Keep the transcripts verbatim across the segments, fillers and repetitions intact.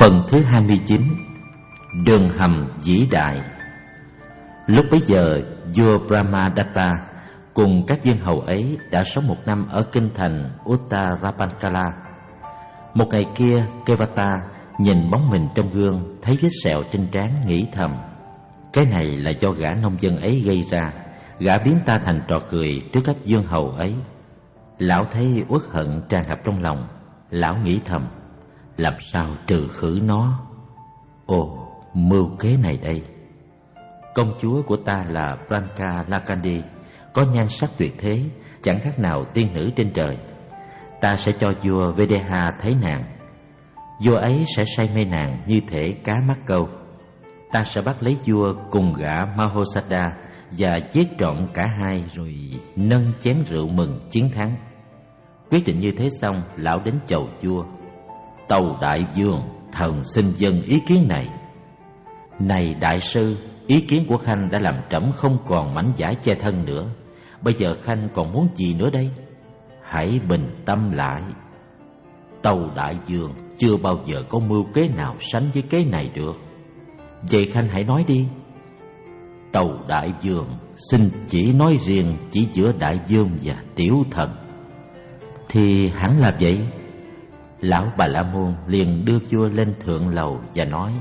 Phần thứ hai mươi chín. Đường hầm vĩ đại. Lúc bấy giờ, vua Brahmadatta cùng các vương hầu ấy đã sống một năm ở kinh thành Uttarapankala. Một ngày kia, Kevata nhìn bóng mình trong gương, thấy vết sẹo trên trán, nghĩ thầm: cái này là do gã nông dân ấy gây ra. Gã biến ta thành trò cười trước các vương hầu ấy. Lão thấy uất hận tràn ngập trong lòng. Lão nghĩ thầm: làm sao trừ khử nó? Ồ, mưu kế này đây. Công chúa của ta là Branka Lakandi, có nhan sắc tuyệt thế, chẳng khác nào tiên nữ trên trời. Ta sẽ cho vua Videha thấy nàng. Vua ấy sẽ say mê nàng như thể cá mắc câu. Ta sẽ bắt lấy vua cùng gã Mahosada và giết trọn cả hai, rồi nâng chén rượu mừng chiến thắng. Quyết định như thế xong, lão đến chầu vua: tâu đại vương, thần xin dâng ý kiến này. Này đại sư, ý kiến của khanh đã làm trẫm không còn mảnh vải che thân nữa. Bây giờ khanh còn muốn gì nữa đây? Hãy bình tâm lại. Tâu đại vương, chưa bao giờ có mưu kế nào sánh với kế này được. Vậy khanh hãy nói đi. Tâu đại vương, xin chỉ nói riêng chỉ giữa đại vương và tiểu thần. Thì hẳn là vậy. Lão Bà La Môn liền đưa vua lên thượng lầu và nói: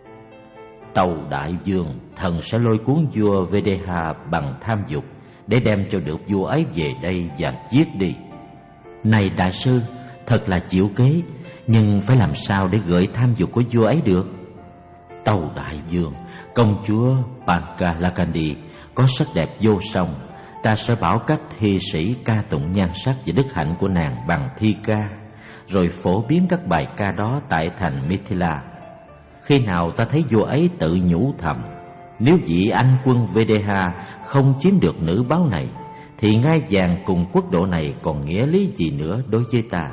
tâu đại vương, thần sẽ lôi cuốn vua Videha bằng tham dục để đem cho được vua ấy về đây và giết đi. Này đại sư, thật là diệu kế, nhưng phải làm sao để gợi tham dục của vua ấy được? Tâu đại vương, công chúa Branka Lakandi có sắc đẹp vô song. Ta sẽ bảo các thi sĩ ca tụng nhan sắc và đức hạnh của nàng bằng thi ca, rồi phổ biến các bài ca đó tại thành Mithila. Khi nào ta thấy vua ấy tự nhủ thầm: nếu vị anh quân Videha không chiếm được nữ báo này, thì ngai vàng cùng quốc độ này còn nghĩa lý gì nữa đối với ta.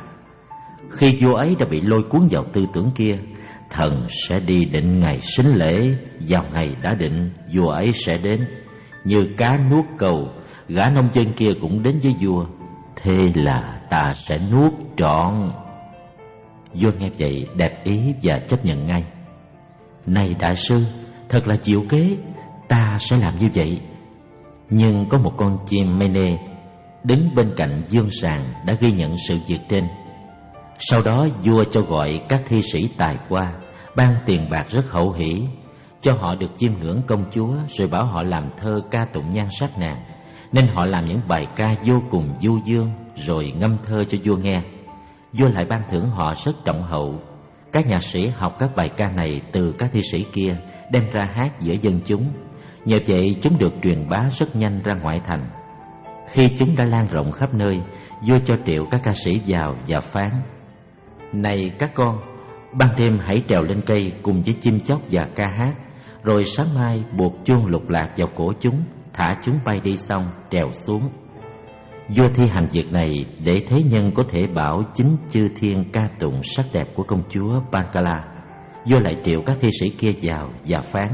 Khi vua ấy đã bị lôi cuốn vào tư tưởng kia, thần sẽ đi định ngày sính lễ. Vào ngày đã định, vua ấy sẽ đến. Như cá nuốt cầu, gã nông dân kia cũng đến với vua. Thế là ta sẽ nuốt trọn. Vua nghe vậy đẹp ý và chấp nhận ngay. Này đại sư, thật là diệu kế, ta sẽ làm như vậy. Nhưng có một con chim Mene đứng bên cạnh dương sàng đã ghi nhận sự việc trên. Sau đó vua cho gọi các thi sĩ tài qua, ban tiền bạc rất hậu hỷ, cho họ được chiêm ngưỡng công chúa, rồi bảo họ làm thơ ca tụng nhan sắc nàng. Nên họ làm những bài ca vô cùng du dương, rồi ngâm thơ cho vua nghe. Vua lại ban thưởng họ rất trọng hậu. Các nhạc sĩ học các bài ca này từ các thi sĩ kia, đem ra hát giữa dân chúng. Nhờ vậy chúng được truyền bá rất nhanh ra ngoại thành. Khi chúng đã lan rộng khắp nơi, vua cho triệu các ca sĩ vào và phán: này các con, ban đêm hãy trèo lên cây cùng với chim chóc và ca hát, rồi sáng mai buộc chuông lục lạc vào cổ chúng, thả chúng bay đi xong trèo xuống. Vua thi hành việc này để thế nhân có thể bảo chính chư thiên ca tụng sắc đẹp của công chúa Pankala. Vua lại triệu các thi sĩ kia vào và phán: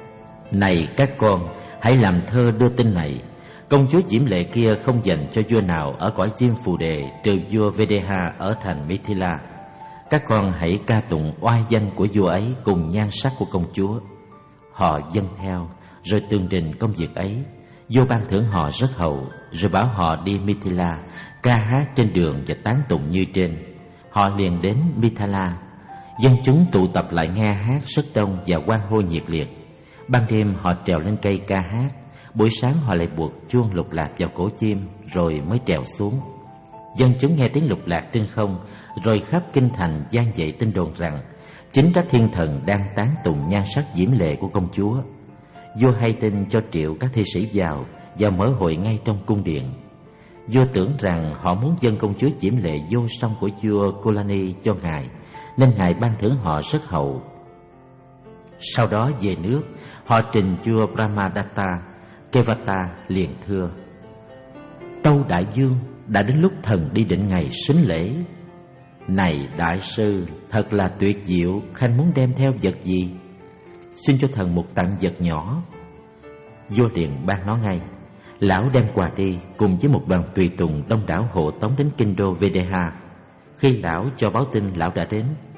này các con, hãy làm thơ đưa tin này. Công chúa diễm lệ kia không dành cho vua nào ở cõi Diêm Phù Đề trừ vua Videha ở thành Mithila. Các con hãy ca tụng oai danh của vua ấy cùng nhan sắc của công chúa. Họ dâng theo, rồi tường trình công việc ấy. Vua ban thưởng họ rất hậu, rồi bảo họ đi Mithila, ca hát trên đường và tán tụng như trên. Họ liền đến Mithila. Dân chúng tụ tập lại nghe hát rất đông và hoan hô nhiệt liệt. Ban đêm họ trèo lên cây ca hát. Buổi sáng họ lại buộc chuông lục lạc vào cổ chim, rồi mới trèo xuống. Dân chúng nghe tiếng lục lạc trên không, rồi khắp kinh thành vang dậy tin đồn rằng chính các thiên thần đang tán tụng nhan sắc diễm lệ của công chúa. Vua hay tin cho triệu các thi sĩ vào và mở hội ngay trong cung điện. Vua tưởng rằng họ muốn dâng công chúa diễm lệ vô song của vua Kulani cho ngài, nên ngài ban thưởng họ rất hậu. Sau đó về nước, họ trình vua Brahmadatta. Kevata liền thưa: tâu đại vương, đã đến lúc thần đi định ngày sính lễ. Này đại sư, thật là tuyệt diệu, khanh muốn đem theo vật gì? Xin cho thần một tặng vật nhỏ. Vua liền ban nó ngay. Lão đem quà đi cùng với một đoàn tùy tùng đông đảo hộ tống đến kinh đô Videha. Khi lão cho báo tin lão đã đến,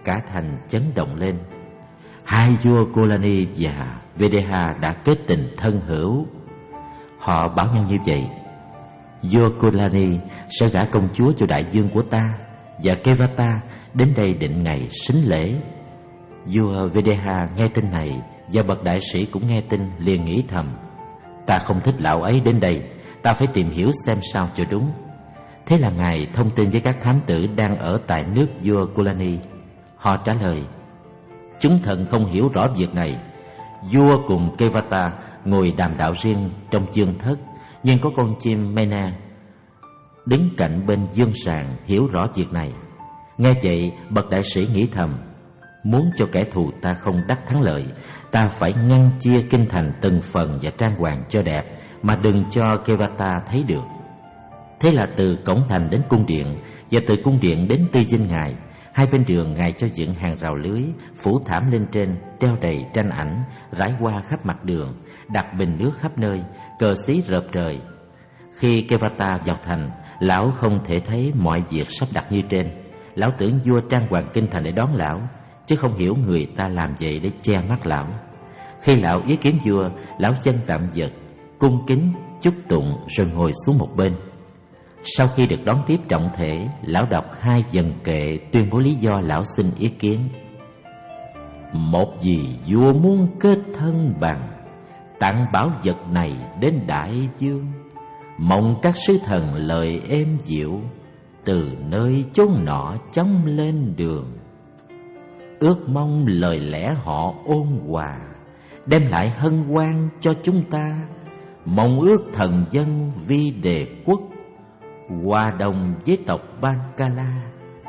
cả thành chấn động lên. Hai vua Kulani và Videha đã kết tình thân hữu. Họ bảo nhau như vậy: vua Kulani sẽ gả công chúa cho đại vương của ta, và Kevata đến đây định ngày sính lễ. Vua Videha nghe tin này, và bậc đại sĩ cũng nghe tin, liền nghĩ thầm: ta không thích lão ấy đến đây, ta phải tìm hiểu xem sao cho đúng. Thế là ngài thông tin với các thám tử đang ở tại nước vua Kulani. Họ trả lời: chúng thần không hiểu rõ việc này. Vua cùng Kevata ngồi đàm đạo riêng trong dương thất, nhưng có con chim Mena đứng cạnh bên dương sàng hiểu rõ việc này. Nghe vậy, bậc đại sĩ nghĩ thầm: muốn cho kẻ thù ta không đắc thắng lợi, ta phải ngăn chia kinh thành từng phần và trang hoàng cho đẹp, mà đừng cho Kevata thấy được. Thế là từ cổng thành đến cung điện, và từ cung điện đến tư dinh ngài, hai bên đường ngài cho dựng hàng rào lưới, phủ thảm lên trên, treo đầy tranh ảnh, rải hoa khắp mặt đường, đặt bình nước khắp nơi, cờ xí rợp trời. Khi Kevata vào thành, lão không thể thấy mọi việc sắp đặt như trên. Lão tưởng vua trang hoàng kinh thành để đón lão, chứ không hiểu người ta làm vậy để che mắt lão. Khi lão ý kiến vua, lão chân tạm vật, cung kính chúc tụng rồi ngồi xuống một bên. Sau khi được đón tiếp trọng thể, lão đọc hai dần kệ tuyên bố lý do lão xin ý kiến. Một vì vua muốn kết thân bằng, tặng bảo vật này đến đại vương, mong các sứ thần lời êm dịu, từ nơi chốn nọ chóng lên đường. Ước mong lời lẽ họ ôn hòa, đem lại hân hoan cho chúng ta, mong ước thần dân vi đề quốc, hòa đồng với tộc Bankala.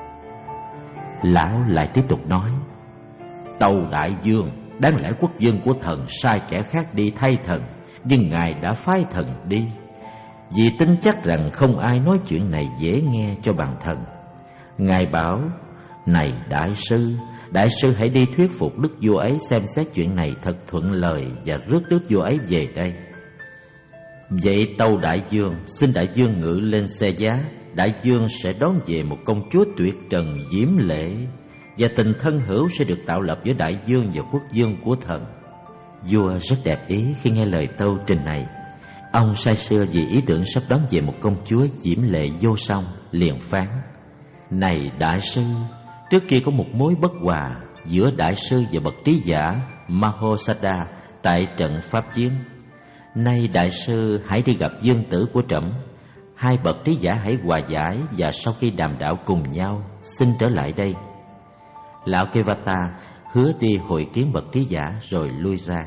Lão lại tiếp tục nói: tâu đại vương, đáng lẽ quốc vương của thần sai kẻ khác đi thay thần, nhưng ngài đã phái thần đi, vì tin chắc rằng không ai nói chuyện này dễ nghe cho bằng thần. Ngài bảo: này đại sư, đại sư hãy đi thuyết phục đức vua ấy xem xét chuyện này thật thuận lời, và rước đức vua ấy về đây. Vậy tâu đại vương, xin đại vương ngự lên xe giá, đại vương sẽ đón về một công chúa tuyệt trần diễm lệ, và tình thân hữu sẽ được tạo lập giữa đại vương và quốc vương của thần. Vua rất đẹp ý khi nghe lời tâu trình này. Ông say sưa vì ý tưởng sắp đón về một công chúa diễm lệ vô song, liền phán: này đại sư, trước kia có một mối bất hòa giữa đại sư và bậc trí giả Mahosada tại trận pháp chiến. Nay đại sư hãy đi gặp dương tử của trẫm, hai bậc trí giả hãy hòa giải, và sau khi đàm đạo cùng nhau, xin trở lại đây. Lão Kevata hứa đi hội kiến bậc trí giả rồi lui ra.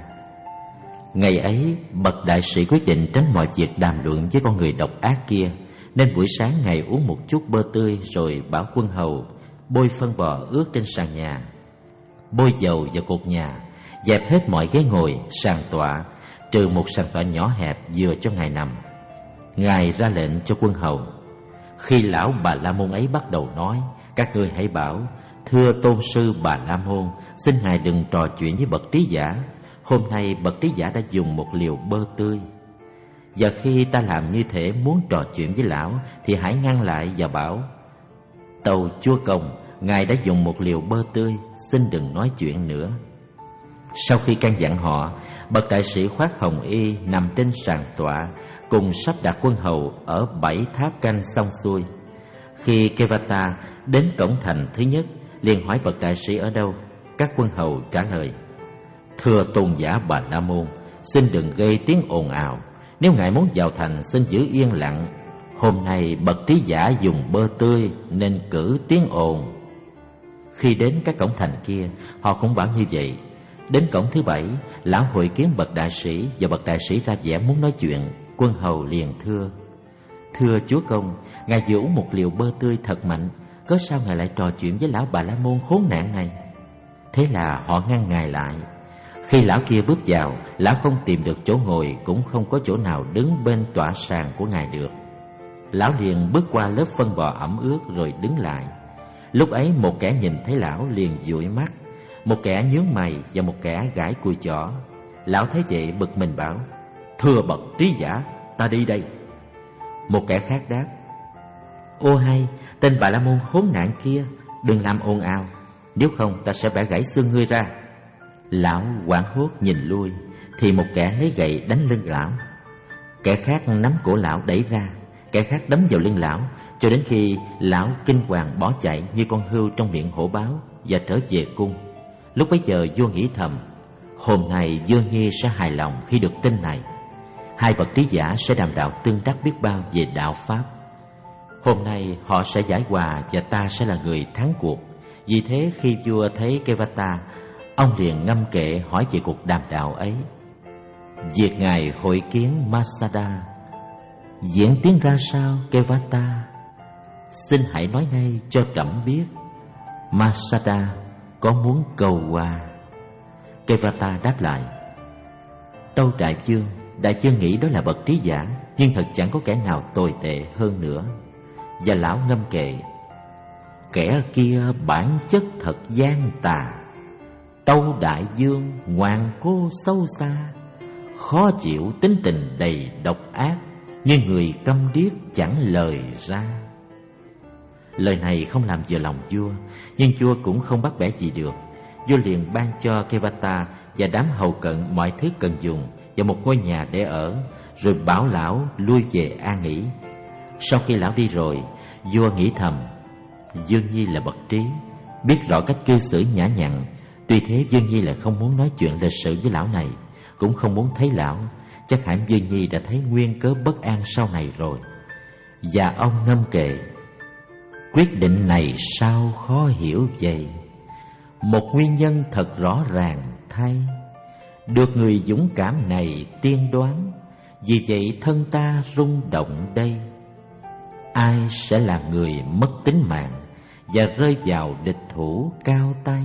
Ngày ấy, bậc đại sĩ quyết định tránh mọi việc đàm luận với con người độc ác kia, nên buổi sáng ngày uống một chút bơ tươi, rồi bảo quân hầu bôi phân bò ướt trên sàn nhà, bôi dầu vào cột nhà, dẹp hết mọi ghế ngồi, sàn tọa, trừ một sàn tọa nhỏ hẹp vừa cho ngài nằm. Ngài ra lệnh cho quân hầu: khi lão Bà La Môn ấy bắt đầu nói, các ngươi hãy bảo: thưa tôn sư Bà La Môn, xin ngài đừng trò chuyện với bậc trí giả. Hôm nay bậc trí giả đã dùng một liều bơ tươi, và khi ta làm như thế muốn trò chuyện với lão, thì hãy ngăn lại và bảo: tâu chúa công, ngài đã dùng một liều bơ tươi, xin đừng nói chuyện nữa. Sau khi căn dặn họ, bậc đại sĩ khoác hồng y nằm trên sàn tọa, cùng sắp đặt quân hầu ở bảy tháp canh xong xuôi. Khi Kevata đến cổng thành thứ nhất, liền hỏi bậc đại sĩ ở đâu. Các quân hầu trả lời: thưa tôn giả Bà La Môn, xin đừng gây tiếng ồn ào. Nếu ngài muốn vào thành, xin giữ yên lặng. Hôm nay bậc trí giả dùng bơ tươi nên cử tiếng ồn. Khi đến các cổng thành kia, họ cũng bảo như vậy. Đến cổng thứ bảy, lão hội kiến bậc đại sĩ, và bậc đại sĩ ra vẻ muốn nói chuyện. Quân hầu liền thưa: thưa chúa công, ngài vừa uống một liều bơ tươi thật mạnh, cớ sao ngài lại trò chuyện với lão Bà La Môn khốn nạn này? Thế là họ ngăn ngài lại. Khi lão kia bước vào, lão không tìm được chỗ ngồi, cũng không có chỗ nào đứng bên tọa sàn của ngài được. Lão liền bước qua lớp phân bò ẩm ướt rồi đứng lại. Lúc ấy một kẻ nhìn thấy lão liền dụi mắt, một kẻ nhướng mày và một kẻ gãi cùi chỏ. Lão thấy vậy bực mình bảo: thưa bậc trí giả, ta đi đây. Một kẻ khác đáp: ô hay, tên Bà La Môn khốn nạn kia, đừng làm ồn ào. nếu không ta sẽ bẻ gãy xương ngươi ra. Lão hoảng hốt nhìn lui, thì một kẻ lấy gậy đánh lưng lão. Kẻ khác nắm cổ lão đẩy ra, kẻ khác đấm vào lưng lão, cho đến khi lão kinh hoàng bỏ chạy như con hươu trong miệng hổ báo và trở về cung. Lúc bấy giờ vua nghĩ thầm, hôm nay Dương Nhi sẽ hài lòng khi được tin này. Hai bậc trí giả sẽ đàm đạo tương đắc biết bao về đạo pháp. Hôm nay họ sẽ giải hòa và ta sẽ là người thắng cuộc. Vì thế khi vua thấy Kevata, ông liền ngâm kệ hỏi về cuộc đàm đạo ấy. Việc ngài hội kiến Masada diễn tiến ra sao, Kevata? Xin hãy nói ngay cho trẫm biết. Masada có muốn cầu hòa? Kevata đáp lại, tâu đại vương, đại vương nghĩ đó là bậc trí giả, nhưng thật chẳng có kẻ nào tồi tệ hơn nữa. Và lão ngâm kệ, kẻ kia bản chất thật gian tà, tâu đại vương ngoan cố sâu xa, khó chịu tính tình đầy độc ác, như người câm điếc chẳng lời ra. Lời này không làm vừa lòng vua, nhưng vua cũng không bắt bẻ gì được. Vua liền ban cho Kevata và đám hầu cận mọi thứ cần dùng và một ngôi nhà để ở, rồi bảo lão lui về an nghỉ. Sau khi lão đi rồi, vua nghĩ thầm, Dương Nhi là bậc trí, biết rõ cách cư xử nhã nhặn. Tuy thế Dương Nhi lại không muốn nói chuyện lịch sự với lão này, cũng không muốn thấy lão. Chắc hẳn Dương Nhi đã thấy nguyên cớ bất an sau này rồi. Và ông ngâm kệ, quyết định này sao khó hiểu vậy? Một nguyên nhân thật rõ ràng thay, được người dũng cảm này tiên đoán, vì vậy thân ta rung động đây. Ai sẽ là người mất tính mạng và rơi vào địch thủ cao tay?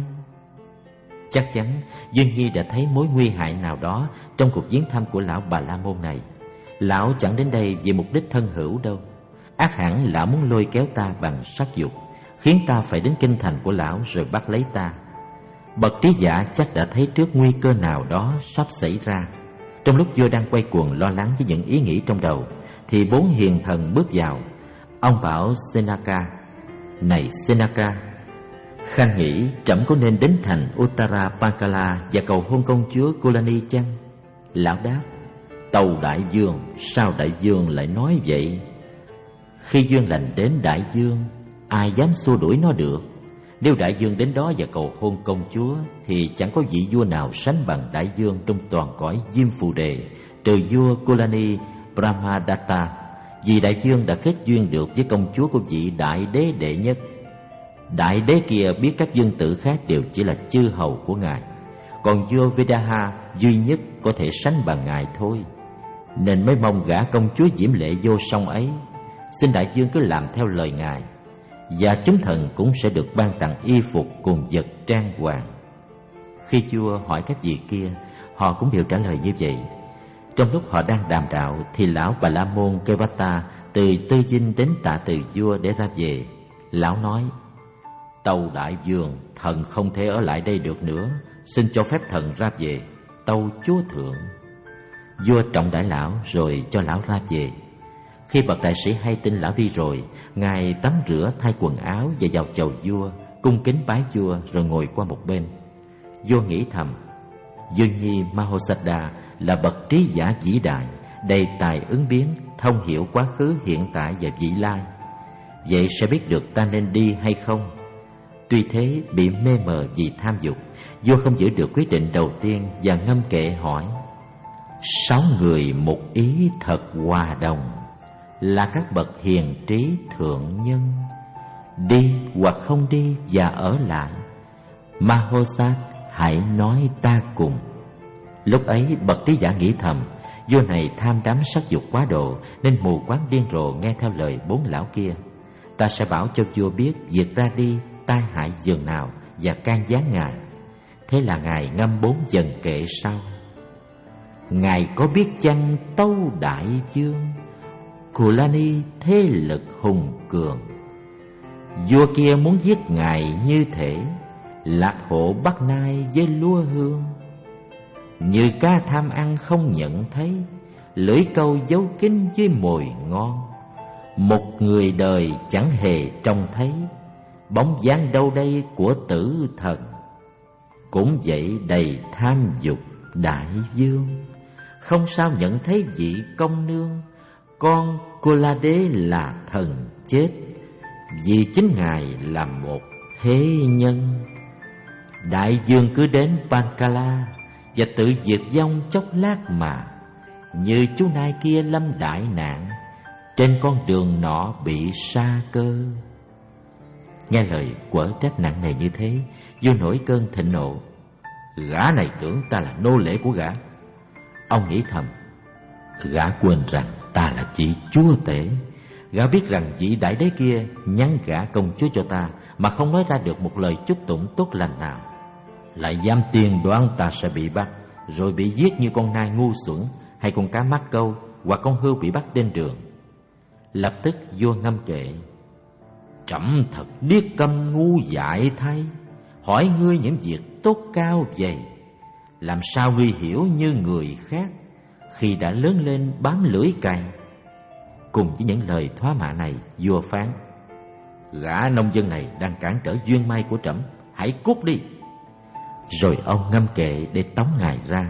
Chắc chắn Dương Nhi đã thấy mối nguy hại nào đó trong cuộc viếng thăm của lão Bà La Môn này. Lão chẳng đến đây vì mục đích thân hữu đâu. Ác hẳn lão muốn lôi kéo ta bằng sắc dục, khiến ta phải đến kinh thành của lão rồi bắt lấy ta. Bậc trí giả chắc đã thấy trước nguy cơ nào đó sắp xảy ra. Trong lúc vua đang quay cuồng lo lắng với những ý nghĩ trong đầu, thì bốn hiền thần bước vào. Ông bảo Senaka, này Senaka, khanh nghĩ trẫm có nên đến thành Uttara Pankala và cầu hôn công chúa Kulani chăng? Lão đáp, tâu đại vương, sao đại vương lại nói vậy? Khi duyên lành đến đại vương, ai dám xua đuổi nó được? Nếu đại vương đến đó và cầu hôn công chúa, thì chẳng có vị vua nào sánh bằng đại vương trong toàn cõi Diêm Phù Đề, trừ vua Kulani Brahmadatta, vì đại vương đã kết duyên được với công chúa của vị đại đế đệ nhất. Đại đế kia biết các vương tử khác đều chỉ là chư hầu của ngài, còn vua Vedaha duy nhất có thể sánh bằng ngài thôi, nên mới mong gả công chúa diễm lệ vô song ấy. Xin đại vương cứ làm theo lời ngài, và chúng thần cũng sẽ được ban tặng y phục cùng vật trang hoàng. Khi vua hỏi các vị kia, họ cũng đều trả lời như vậy. Trong lúc họ đang đàm đạo, thì lão Bà La Môn Kevata từ Tư Dinh đến tạ từ vua để ra về. Lão nói, tâu đại vương, thần không thể ở lại đây được nữa, xin cho phép thần ra về, tâu chúa thượng. Vua trọng đãi lão rồi cho lão ra về. Khi bậc đại sĩ hay tin lão đi rồi, ngài tắm rửa thay quần áo và vào chầu vua, cung kính bái vua rồi ngồi qua một bên. Vua nghĩ thầm, Dương Nhi Mahosada là bậc trí giả vĩ đại, đầy tài ứng biến, thông hiểu quá khứ, hiện tại và vị lai. Vậy sẽ biết được ta nên đi hay không. Tuy thế, bị mê mờ vì tham dục, vua không giữ được quyết định đầu tiên và ngâm kệ hỏi, sáu người một ý thật hòa đồng, là các bậc hiền trí thượng nhân. Đi hoặc không đi và ở lại, Mahosat hãy nói ta cùng. Lúc ấy bậc trí giả nghĩ thầm, vua này tham đắm sắc dục quá độ, nên mù quáng điên rồ nghe theo lời bốn lão kia. Ta sẽ bảo cho vua biết việc ra đi tai hại dường nào và can gián ngài. Thế là ngài ngâm bốn dần kệ sau. Ngài có biết chăng tâu đại vương, Kulani thế lực hùng cường, vua kia muốn giết ngài như thể lạc hộ Bắc Nai với lúa hương. Như cá tham ăn không nhận thấy, lưỡi câu giấu kín với mồi ngon. Một người đời chẳng hề trông thấy, bóng dáng đâu đây của tử thần. Cũng vậy đầy tham dục đại vương, không sao nhận thấy vị công nương con cô La Đế là thần chết, vì chính ngài là một thế nhân. Đại vương cứ đến Pancala và tự diệt vong chốc lát mà, như chú nai kia lâm đại nạn, trên con đường nọ bị sa cơ. Nghe lời quở trách nặng nề như thế, vua nổi cơn thịnh nộ. Gã này tưởng ta là nô lệ của gã. Ông nghĩ thầm, gã quên rằng ta là vị chúa tể. Gã biết rằng vị đại đế kia nhắn gả công chúa cho ta mà không nói ra được một lời chúc tụng tốt lành nào, lại dám tiên đoán ta sẽ bị bắt, rồi bị giết như con nai ngu xuẩn, hay con cá mắc câu, hoặc con hươu bị bắt trên đường. Lập tức vua ngâm kệ: Trẫm thật điếc câm ngu dại thay, hỏi ngươi những việc tốt cao vậy, làm sao ngươi hiểu như người khác khi đã lớn lên bám lưỡi cày? Cùng với những lời thoá mạ này, vua phán: Gã nông dân này đang cản trở duyên may của trẫm, hãy cút đi. Rồi ông ngâm kệ để tống ngài ra.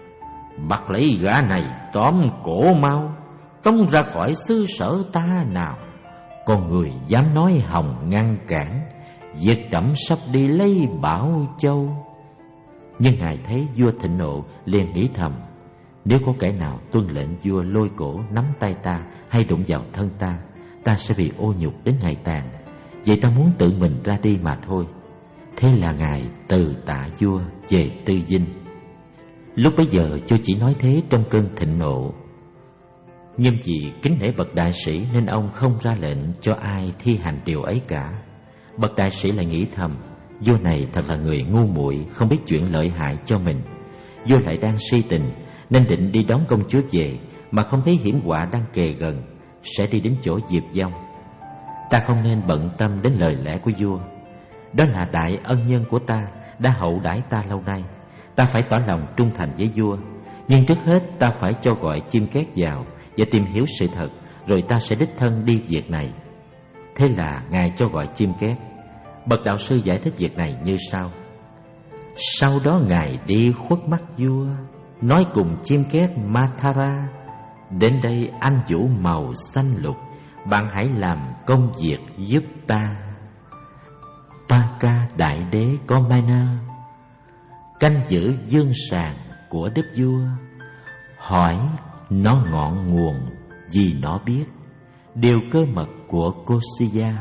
Bắt lấy gã này, tóm cổ mau, tống ra khỏi xứ sở ta nào. Con người dám nói hòng ngăn cản, việc trẫm sắp đi lấy Bảo Châu. Nhưng ngài thấy vua thịnh nộ, liền nghĩ thầm: nếu có kẻ nào tuân lệnh vua lôi cổ, nắm tay ta hay đụng vào thân ta, ta sẽ bị ô nhục đến ngày tàn. Vậy ta muốn tự mình ra đi mà thôi. Thế là ngài từ tạ vua về Tư Dinh. Lúc bấy giờ vua chỉ nói thế trong cơn thịnh nộ, nhưng vì kính nể bậc đại sĩ nên ông không ra lệnh cho ai thi hành điều ấy cả. Bậc đại sĩ lại nghĩ thầm: vua này thật là người ngu muội, không biết chuyện lợi hại cho mình. Vua lại đang si tình nên định đi đón công chúa về, mà không thấy hiểm họa đang kề gần, sẽ đi đến chỗ diệt vong. Ta không nên bận tâm đến lời lẽ của vua. Đó là đại ân nhân của ta, đã hậu đãi ta lâu nay. Ta phải tỏ lòng trung thành với vua. Nhưng trước hết ta phải cho gọi chim két vào và tìm hiểu sự thật, rồi ta sẽ đích thân đi việc này. Thế là ngài cho gọi chim két. Bậc đạo sư giải thích việc này như sau: sau đó ngài đi khuất mắt vua, nói cùng chim két Mathara: đến đây anh vũ màu xanh lục, bạn hãy làm công việc giúp ta. Paka đại đế có Mana canh giữ dương sàng của đức vua, hỏi nó ngọn nguồn vì nó biết điều cơ mật của Kosiya.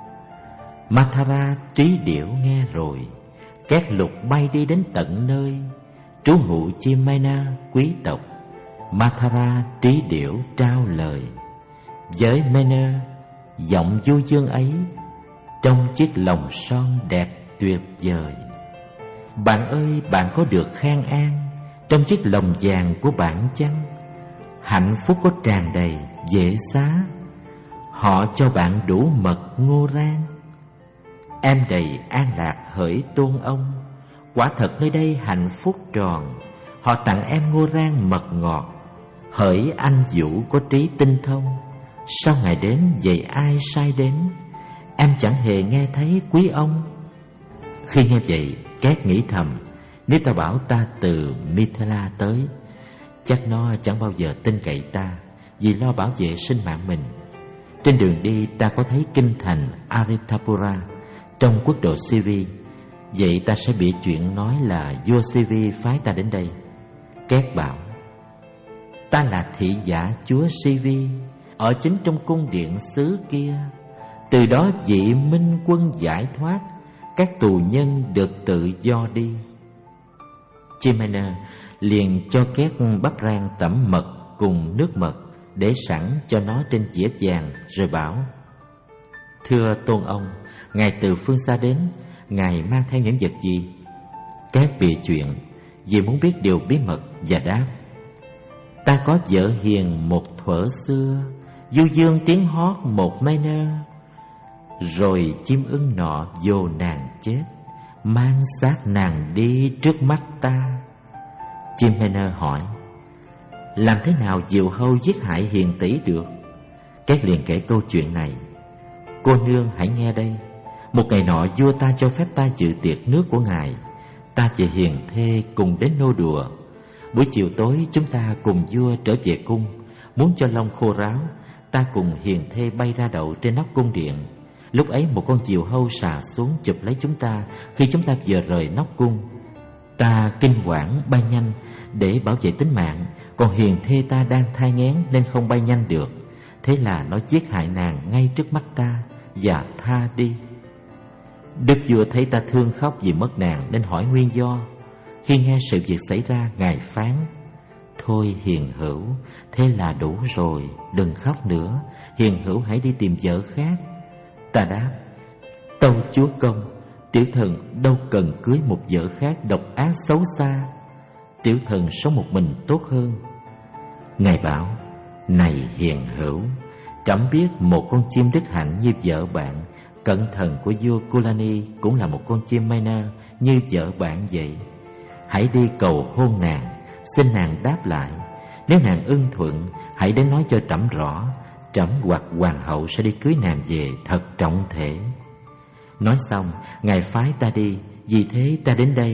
Mathara trí điểu nghe rồi, két lục bay đi đến tận nơi trú ngụ chim Maina quý tộc. Mathara trí điểu trao lời với Maina, giọng du dương ấy trong chiếc lồng son đẹp tuyệt vời. Bạn ơi, bạn có được khang an trong chiếc lồng vàng của bạn chăng? Hạnh phúc có tràn đầy dễ xá, họ cho bạn đủ mật ngô rang. Em đầy an lạc hỡi tôn ông, quả thật nơi đây hạnh phúc tròn. Họ tặng em ngô rang mật ngọt, hỡi anh vũ có trí tinh thông. Sao ngày đến vậy ai sai đến, em chẳng hề nghe thấy quý ông. Khi nghe vậy, két nghĩ thầm: nếu ta bảo ta từ Mithila tới, chắc nó chẳng bao giờ tin cậy ta, vì lo bảo vệ sinh mạng mình. Trên đường đi ta có thấy kinh thành Aritapura trong quốc độ Sivi, vậy ta sẽ bị chuyện nói là vua Sivi phái ta đến đây. Két bảo: ta là thị giả chúa Sivi, ở chính trong cung điện xứ kia. Từ đó vị minh quân giải thoát, các tù nhân được tự do đi. Chimena liền cho két bắp rang tẩm mật cùng nước mật, để sẵn cho nó trên dĩa vàng, rồi bảo: thưa tôn ông, ngài từ phương xa đến, ngài mang theo những vật gì? Két bịa chuyện vì muốn biết điều bí mật và đáp: ta có vợ hiền một thuở xưa, du dương tiếng hót một mây nơ. Rồi chim ưng nọ vô nàng chết, mang xác nàng đi trước mắt ta. Chim Henner hỏi: làm thế nào diều hâu giết hại hiền tỷ được? Két liền kể câu chuyện này: cô nương hãy nghe đây. Một ngày nọ vua ta cho phép ta dự tiệc nước của ngài. Ta và hiền thê cùng đến nô đùa. Buổi chiều tối chúng ta cùng vua trở về cung. Muốn cho lông khô ráo, ta cùng hiền thê bay ra đậu trên nóc cung điện. Lúc ấy một con diều hâu xà xuống chụp lấy chúng ta khi chúng ta vừa rời nóc cung. Ta kinh hoảng bay nhanh để bảo vệ tính mạng, còn hiền thê ta đang thai nghén nên không bay nhanh được. Thế là nó giết hại nàng ngay trước mắt ta và tha đi. Đức vua thấy ta thương khóc vì mất nàng nên hỏi nguyên do. Khi nghe sự việc xảy ra, ngài phán: Thôi hiền hữu, thế là đủ rồi, đừng khóc nữa. Hiền hữu hãy đi tìm vợ khác. Ta đáp: Tâu chúa công, tiểu thần đâu cần cưới một vợ khác độc ác xấu xa. Tiểu thần sống một mình tốt hơn. Ngài bảo: Này hiền hữu, trẫm biết một con chim đức hạnh như vợ bạn, cẩn thận của vua Kulani cũng là một con chim Maina như vợ bạn vậy. Hãy đi cầu hôn nàng, xin nàng đáp lại. Nếu nàng ưng thuận, hãy đến nói cho trẫm rõ. Trẫm hoặc hoàng hậu sẽ đi cưới nàng về thật trọng thể. Nói xong, ngài phái ta đi, vì thế ta đến đây.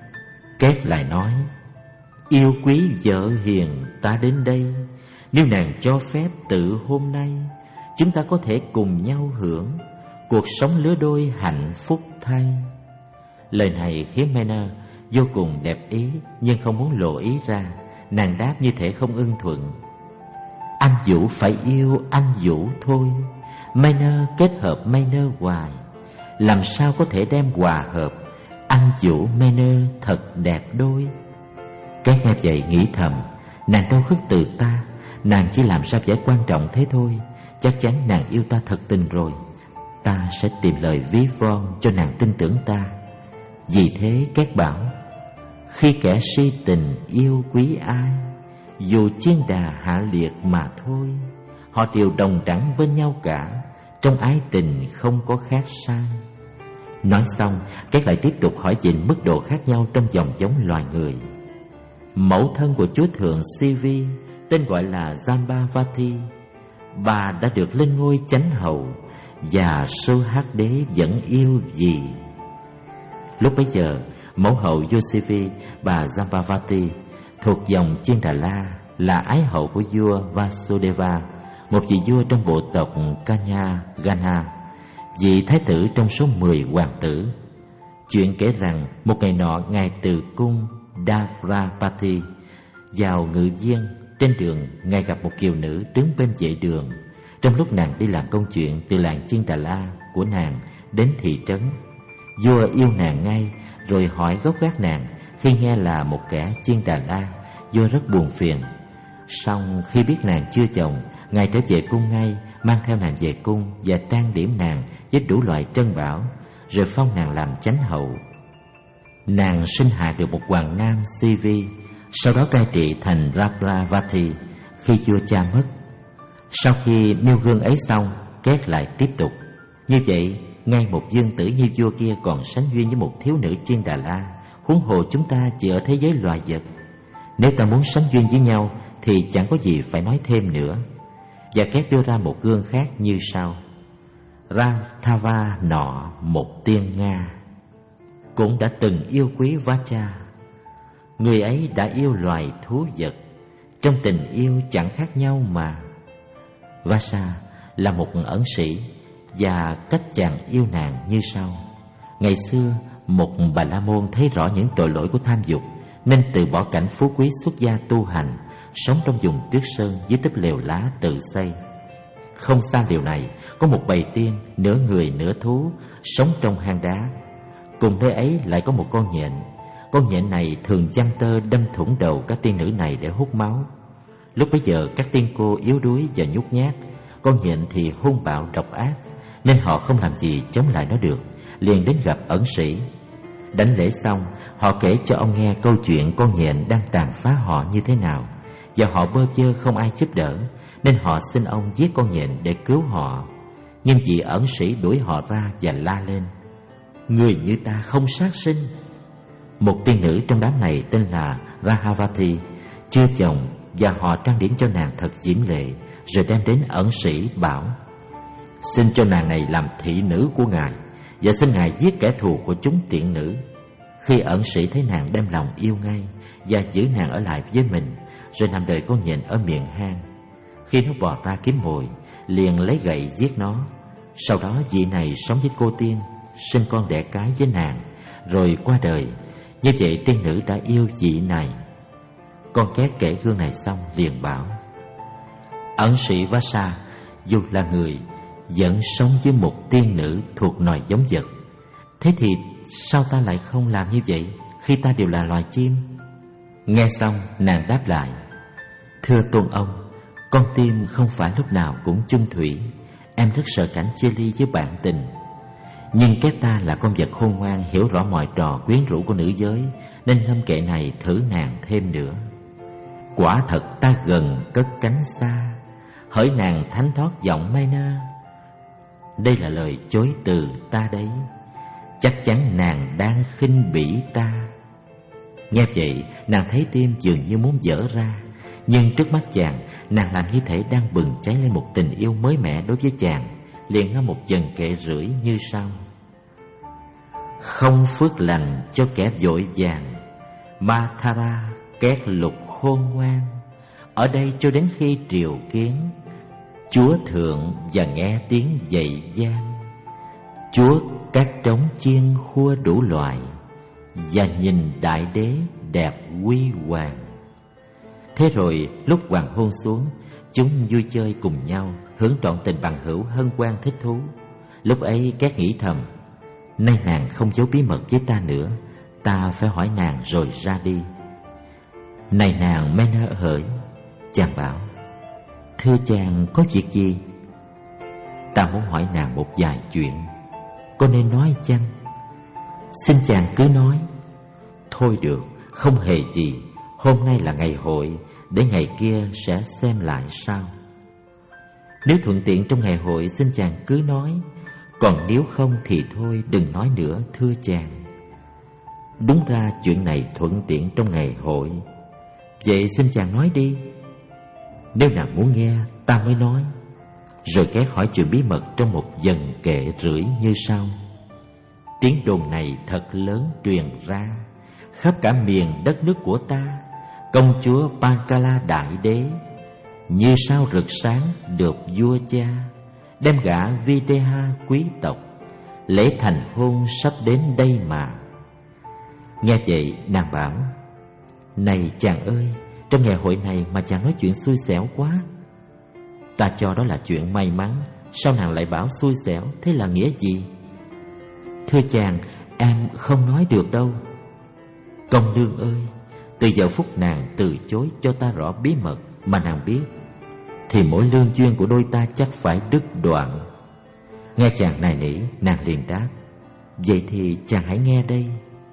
Két lại nói: Yêu quý vợ hiền, ta đến đây. Nếu nàng cho phép tự hôm nay, chúng ta có thể cùng nhau hưởng cuộc sống lứa đôi hạnh phúc thay. Lời này khiến Maina vô cùng đẹp ý, nhưng không muốn lộ ý ra. Nàng đáp như thể không ưng thuận: Anh Vũ phải yêu anh Vũ thôi. Maina kết hợp Maina hoài, làm sao có thể đem hòa hợp. Anh Vũ Maina thật đẹp đôi. Cái nghe vậy nghĩ thầm: Nàng đâu khước từ ta, nàng chỉ làm sao giải quan trọng thế thôi. Chắc chắn nàng yêu ta thật tình rồi. Ta sẽ tìm lời ví von cho nàng tin tưởng ta. Vì thế Két bảo: Khi kẻ si tình yêu quý ai, dù chiên đà hạ liệt mà thôi, họ đều đồng đẳng bên nhau cả, trong ái tình không có khác sai. Nói xong, Két lại tiếp tục hỏi về mức độ khác nhau trong dòng giống loài người. Mẫu thân của chúa thượng Sivi tên gọi là Jambavati. Bà đã được lên ngôi chánh hậu, và Sohak đế vẫn yêu vì. Lúc bấy giờ, mẫu hậu Yosevi, bà Jambavati, thuộc dòng Chiên Đà La, là ái hậu của vua Vasudeva, một vị vua trong bộ tộc Kanya Gana, vị thái tử trong số mười hoàng tử. Chuyện kể rằng một ngày nọ, ngài từ cung Davrapati vào ngự viên. Trên đường, ngài gặp một kiều nữ đứng bên vệ đường. Trong lúc nàng đi làm công chuyện từ làng Chiên Đà La của nàng đến thị trấn, vua yêu nàng ngay, rồi hỏi gốc gác nàng. Khi nghe là một kẻ Chiên Đà La, vua rất buồn phiền. Song khi biết nàng chưa chồng, ngài trở về cung ngay, mang theo nàng về cung và trang điểm nàng với đủ loại trân bảo, rồi phong nàng làm chánh hậu. Nàng sinh hạ được một hoàng nam Sivi, sau đó cai trị thành Raplavati khi vua cha mất. Sau khi nêu gương ấy xong, Két lại tiếp tục: Như vậy, ngay một vương tử như vua kia còn sánh duyên với một thiếu nữ Chiên Đà La, huống hồ chúng ta chỉ ở thế giới loài vật. Nếu ta muốn sánh duyên với nhau thì chẳng có gì phải nói thêm nữa. Và Két đưa ra một gương khác như sau: Rathava nọ, một tiên Nga, cũng đã từng yêu quý Vacha. Người ấy đã yêu loài thú vật, trong tình yêu chẳng khác nhau mà. Vasa là một ẩn sĩ, và cách chàng yêu nàng như sau. Ngày xưa, một Bà La Môn thấy rõ những tội lỗi của tham dục, nên từ bỏ cảnh phú quý xuất gia tu hành, sống trong vùng tuyết sơn dưới túp lều lá tự xây. Không xa lều này có một bầy tiên, nửa người nửa thú, sống trong hang đá. Cùng nơi ấy lại có một con nhện. Con nhện này thường giăng tơ đâm thủng đầu các tiên nữ này để hút máu. Lúc bấy giờ các tiên cô yếu đuối và nhút nhát, con nhện thì hung bạo độc ác, nên họ không làm gì chống lại nó được, liền đến gặp ẩn sĩ. Đảnh lễ xong, họ kể cho ông nghe câu chuyện con nhện đang tàn phá họ như thế nào, và họ bơ vơ không ai giúp đỡ, nên họ xin ông giết con nhện để cứu họ. Nhưng vị ẩn sĩ đuổi họ ra và la lên: Người như ta không sát sinh. Một tiên nữ trong đám này tên là Rahavati, chưa chồng, và họ trang điểm cho nàng thật diễm lệ, rồi đem đến ẩn sĩ bảo: Xin cho nàng này làm thị nữ của ngài, và xin Ngài giết kẻ thù của chúng tiện nữ. Khi ẩn sĩ thấy nàng đem lòng yêu ngay và giữ nàng ở lại với mình, rồi nằm đợi con nhện ở miệng hang. Khi nó bò ra kiếm mồi, liền lấy gậy giết nó. Sau đó vị này sống với cô tiên, sinh con đẻ cái với nàng, rồi qua đời. Như vậy tiên nữ đã yêu vị này. Con két kể gương này xong liền bảo: ẩn sĩ Vasa dù là người vẫn sống với một tiên nữ thuộc loài giống vật. Thế thì sao ta lại không làm như vậy khi ta đều là loài chim? Nghe xong nàng đáp lại: thưa tôn ông, con tim không phải lúc nào cũng chung thủy. Em rất sợ cảnh chia ly với bạn tình. Nhưng cái ta là con vật khôn ngoan, hiểu rõ mọi trò quyến rũ của nữ giới, nên ngâm kệ này thử nàng thêm nữa. Quả thật ta gần cất cánh xa, hỡi nàng thánh thoát giọng Maina. Đây là lời chối từ ta đấy, chắc chắn nàng đang khinh bỉ ta. Nghe vậy nàng thấy tim dường như muốn vỡ ra, nhưng trước mắt chàng, nàng làm như thể đang bừng cháy lên một tình yêu mới mẻ đối với chàng, liền ngâm một dần kệ rưỡi như sau: không phước lành cho kẻ vội vàng, Mathara két lục khôn ngoan. Ở đây cho đến khi triều kiến, Chúa thượng và nghe tiếng dậy gian. Chúa các trống chiên khua đủ loại, và nhìn đại đế đẹp huy hoàng. Thế rồi lúc hoàng hôn xuống, chúng vui chơi cùng nhau, hưởng trọn tình bằng hữu hân hoan thích thú. Lúc ấy các nghĩ thầm: nay nàng không giấu bí mật với ta nữa, ta phải hỏi nàng rồi ra đi. Này nàng Maina hỡi, chàng bảo: thưa chàng có việc gì? Ta muốn hỏi nàng một vài chuyện, có nên nói chăng? Xin chàng cứ nói. Thôi được, không hề gì. Hôm nay là ngày hội, để ngày kia sẽ xem lại sao. Nếu thuận tiện trong ngày hội xin chàng cứ nói, còn nếu không thì thôi đừng nói nữa thưa chàng. Đúng ra chuyện này thuận tiện trong ngày hội, vậy xin chàng nói đi. Nếu nàng muốn nghe ta mới nói. Rồi két hỏi chuyện bí mật trong một dần kệ rưỡi như sau: tiếng đồn này thật lớn truyền ra khắp cả miền đất nước của ta. Công chúa Pankala đại đế như sao rực sáng được vua cha, đem gả Videha quý tộc. Lễ thành hôn sắp đến đây mà. Nghe vậy nàng bảo: này chàng ơi, trong ngày hội này mà chàng nói chuyện xui xẻo quá. Ta cho đó là chuyện may mắn, sao nàng lại bảo xui xẻo? Thế là nghĩa gì? Thưa chàng, em không nói được đâu. Công nương ơi, từ giờ phút nàng từ chối cho ta rõ bí mật mà nàng biết, thì mỗi lương duyên của đôi ta chắc phải đứt đoạn. Nghe chàng nài nỉ, nàng liền đáp: vậy thì chàng hãy nghe đây.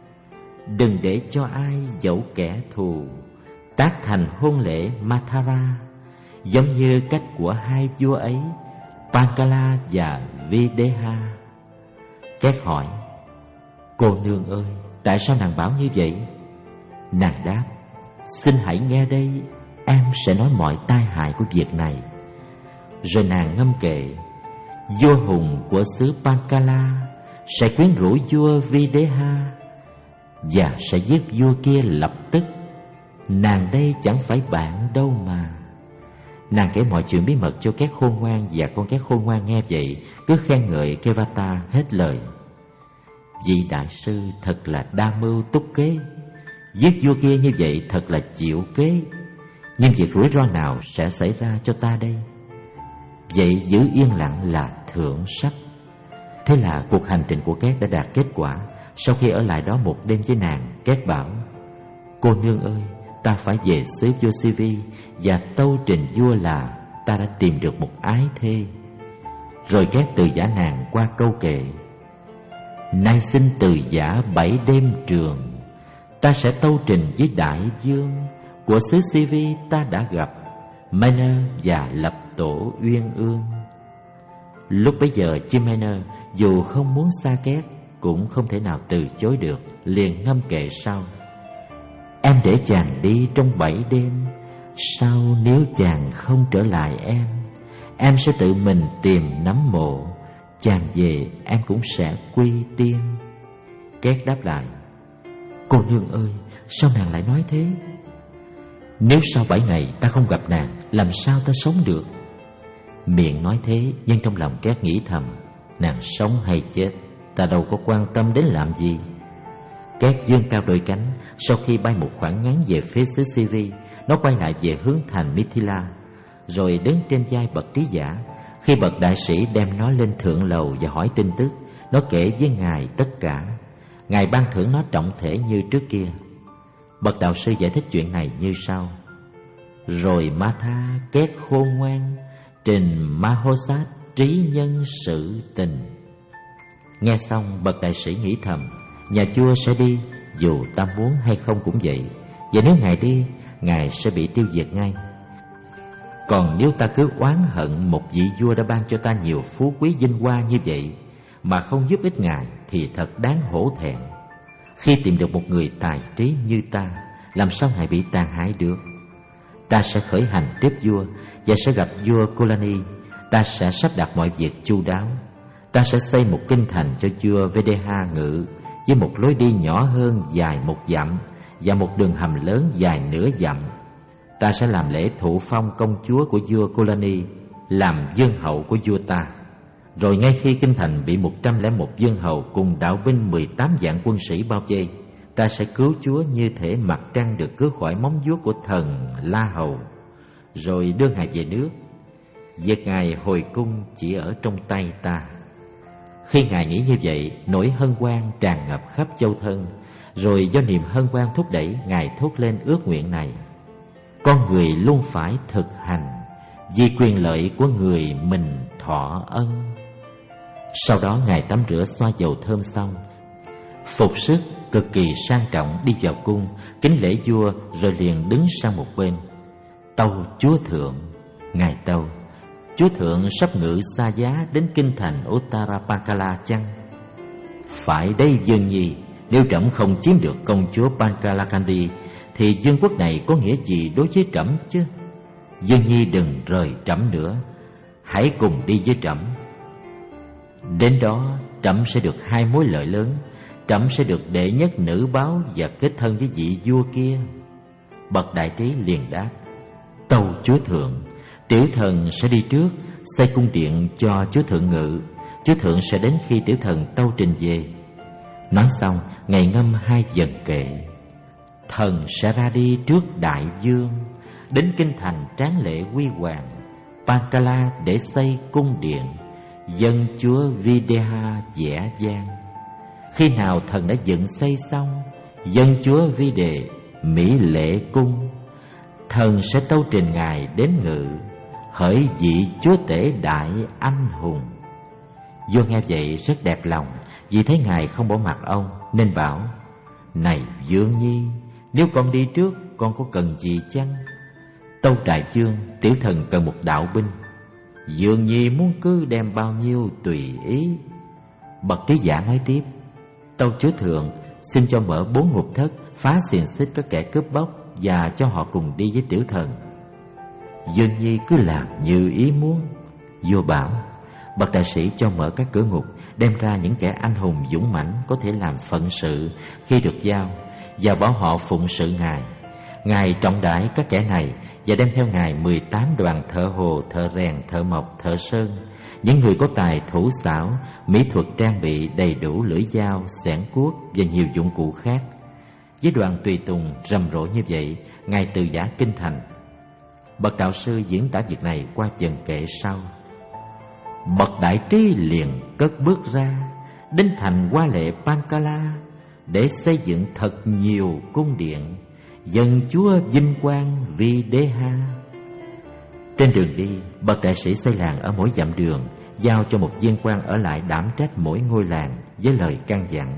Đừng để cho ai dẫu kẻ thù tác thành hôn lễ Mathara, giống như cách của hai vua ấy, Pankala và Videha. Két hỏi: cô nương ơi, tại sao nàng bảo như vậy? Nàng đáp: xin hãy nghe đây, em sẽ nói mọi tai hại của việc này. Rồi nàng ngâm kệ: vua hùng của xứ Pankala sẽ quyến rũ vua Videha và sẽ giết vua kia lập tức. Nàng đây chẳng phải bạn đâu mà. Nàng kể mọi chuyện bí mật cho két khôn ngoan, và con két khôn ngoan nghe vậy cứ khen ngợi Kevata hết lời. Vị đại sư thật là đa mưu túc kế, giết vua kia như vậy thật là chịu kế. Nhưng việc rủi ro nào sẽ xảy ra cho ta đây? Vậy giữ yên lặng là thượng sách. Thế là cuộc hành trình của két đã đạt kết quả. Sau khi ở lại đó một đêm với nàng, két bảo: cô nương ơi, ta phải về xứ vua Sivi và tâu trình vua là ta đã tìm được một ái thê. Rồi két từ giả nàng qua câu kệ: nay xin từ giả bảy đêm trường, ta sẽ tâu trình với đại vương của xứ Sivi ta đã gặp Maina và lập tổ uyên ương. Lúc bấy giờ chim Maina dù không muốn xa két cũng không thể nào từ chối được, liền ngâm kệ sau: em để chàng đi trong bảy đêm, sau nếu chàng không trở lại em, em sẽ tự mình tìm nấm mộ, chàng về em cũng sẽ quy tiên. Két đáp lại: Cô nương ơi, sao nàng lại nói thế? Nếu sau bảy ngày ta không gặp nàng, làm sao ta sống được? Miệng nói thế, nhưng trong lòng Két nghĩ thầm: nàng sống hay chết, ta đâu có quan tâm đến làm gì. Két vươn cao đôi cánh, sau khi bay một khoảng ngắn về phía xứ Syri, nó quay lại về hướng thành Mithila, rồi đứng trên vai bậc trí giả. Khi bậc đại sĩ đem nó lên thượng lầu và hỏi tin tức, nó kể với ngài tất cả. Ngài ban thưởng nó trọng thể như trước kia. Bậc đạo sư giải thích chuyện này như sau: Rồi Matha Két khôn ngoan, trình Mahosat trí nhân sự tình. Nghe xong, bậc đại sĩ nghĩ thầm: nhà vua sẽ đi, dù ta muốn hay không cũng vậy. Và nếu ngài đi, ngài sẽ bị tiêu diệt ngay. Còn nếu ta cứ oán hận một vị vua đã ban cho ta nhiều phú quý vinh hoa như vậy mà không giúp ích ngài, thì thật đáng hổ thẹn. Khi tìm được một người tài trí như ta, làm sao ngài bị tàn hại được? Ta sẽ khởi hành tiếp vua và sẽ gặp vua Kolani. Ta sẽ sắp đặt mọi việc chu đáo. Ta sẽ xây một kinh thành cho vua Vedeha ngự, với một lối đi nhỏ hơn dài một dặm và một đường hầm lớn dài nửa dặm. Ta sẽ làm lễ thụ phong công chúa của vua Kolani làm vương hậu của vua ta. Rồi ngay khi kinh thành bị một trăm lẻ một vương hầu cùng đạo binh mười tám vạn quân sĩ bao vây, ta sẽ cứu chúa như thể mặt trăng được cứu khỏi móng vuốt của thần La Hầu, rồi đưa ngài về nước. Việc ngài hồi cung chỉ ở trong tay ta. Khi ngài nghĩ như vậy, nỗi hân hoan tràn ngập khắp châu thân. Rồi do niềm hân hoan thúc đẩy, ngài thốt lên ước nguyện này: Con người luôn phải thực hành, vì quyền lợi của người mình thọ ân. Sau đó ngài tắm rửa xoa dầu thơm xong, phục sức cực kỳ sang trọng đi vào cung, kính lễ vua, rồi liền đứng sang một bên. Tâu chúa thượng. Ngài tâu: Chúa thượng sắp ngự xa giá đến kinh thành Uttarapakala chăng? Phải đây Dương Nhi. Nếu trẫm không chiếm được công chúa Pankalakandi, thì vương quốc này có nghĩa gì đối với trẫm chứ? Dương Nhi đừng rời trẫm nữa, hãy cùng đi với trẫm. Đến đó trẫm sẽ được hai mối lợi lớn. Trẫm sẽ được đệ nhất nữ báo và kết thân với vị vua kia. Bậc đại trí liền đáp: Tâu chúa thượng, tiểu thần sẽ đi trước, xây cung điện cho chúa thượng ngự. Chúa thượng sẽ đến khi tiểu thần tâu trình về. Nói xong, ngài ngâm hai vần kệ: Thần sẽ ra đi trước đại vương, đến kinh thành tráng lệ huy hoàng Pankala để xây cung điện, dân chúa Videha vẽ vang. Khi nào thần đã dựng xây xong, dân chúa vi đề mỹ lệ cung, thần sẽ tâu trình ngài đến ngự, hỡi vị chúa tể đại anh hùng. Vua nghe vậy rất đẹp lòng, vì thấy ngài không bỏ mặc ông, nên bảo: Này Dương Nhi, nếu con đi trước, con có cần gì chăng? Tâu đại vương, tiểu thần cần một đạo binh. Dương Nhi muốn cứ đem bao nhiêu tùy ý. Bậc trí giả nói tiếp: Tâu chúa thượng, xin cho mở bốn ngục thất, phá xiềng xích các kẻ cướp bóc, và cho họ cùng đi với tiểu thần. Dương Nhi cứ làm như ý muốn. Vua bảo: Bậc đại sĩ cho mở các cửa ngục, đem ra những kẻ anh hùng dũng mãnh có thể làm phận sự khi được giao, và bảo họ phụng sự ngài. Ngài trọng đãi các kẻ này và đem theo ngài mười tám đoàn thợ hồ, thợ rèn, thợ mộc, thợ sơn, những người có tài thủ xảo, mỹ thuật trang bị đầy đủ lưỡi dao, xẻng cuốc và nhiều dụng cụ khác. Với đoàn tùy tùng rầm rộ như vậy, ngài từ giả kinh thành. Bậc đạo sư diễn tả việc này qua vần kệ sau: Bậc đại trí liền cất bước ra, đến thành hoa lệ Pankala để xây dựng thật nhiều cung điện, dân chúa vinh quang Videha. Trên đường đi, bậc đại sĩ xây làng ở mỗi dặm đường, giao cho một viên quan ở lại đảm trách mỗi ngôi làng với lời căn dặn.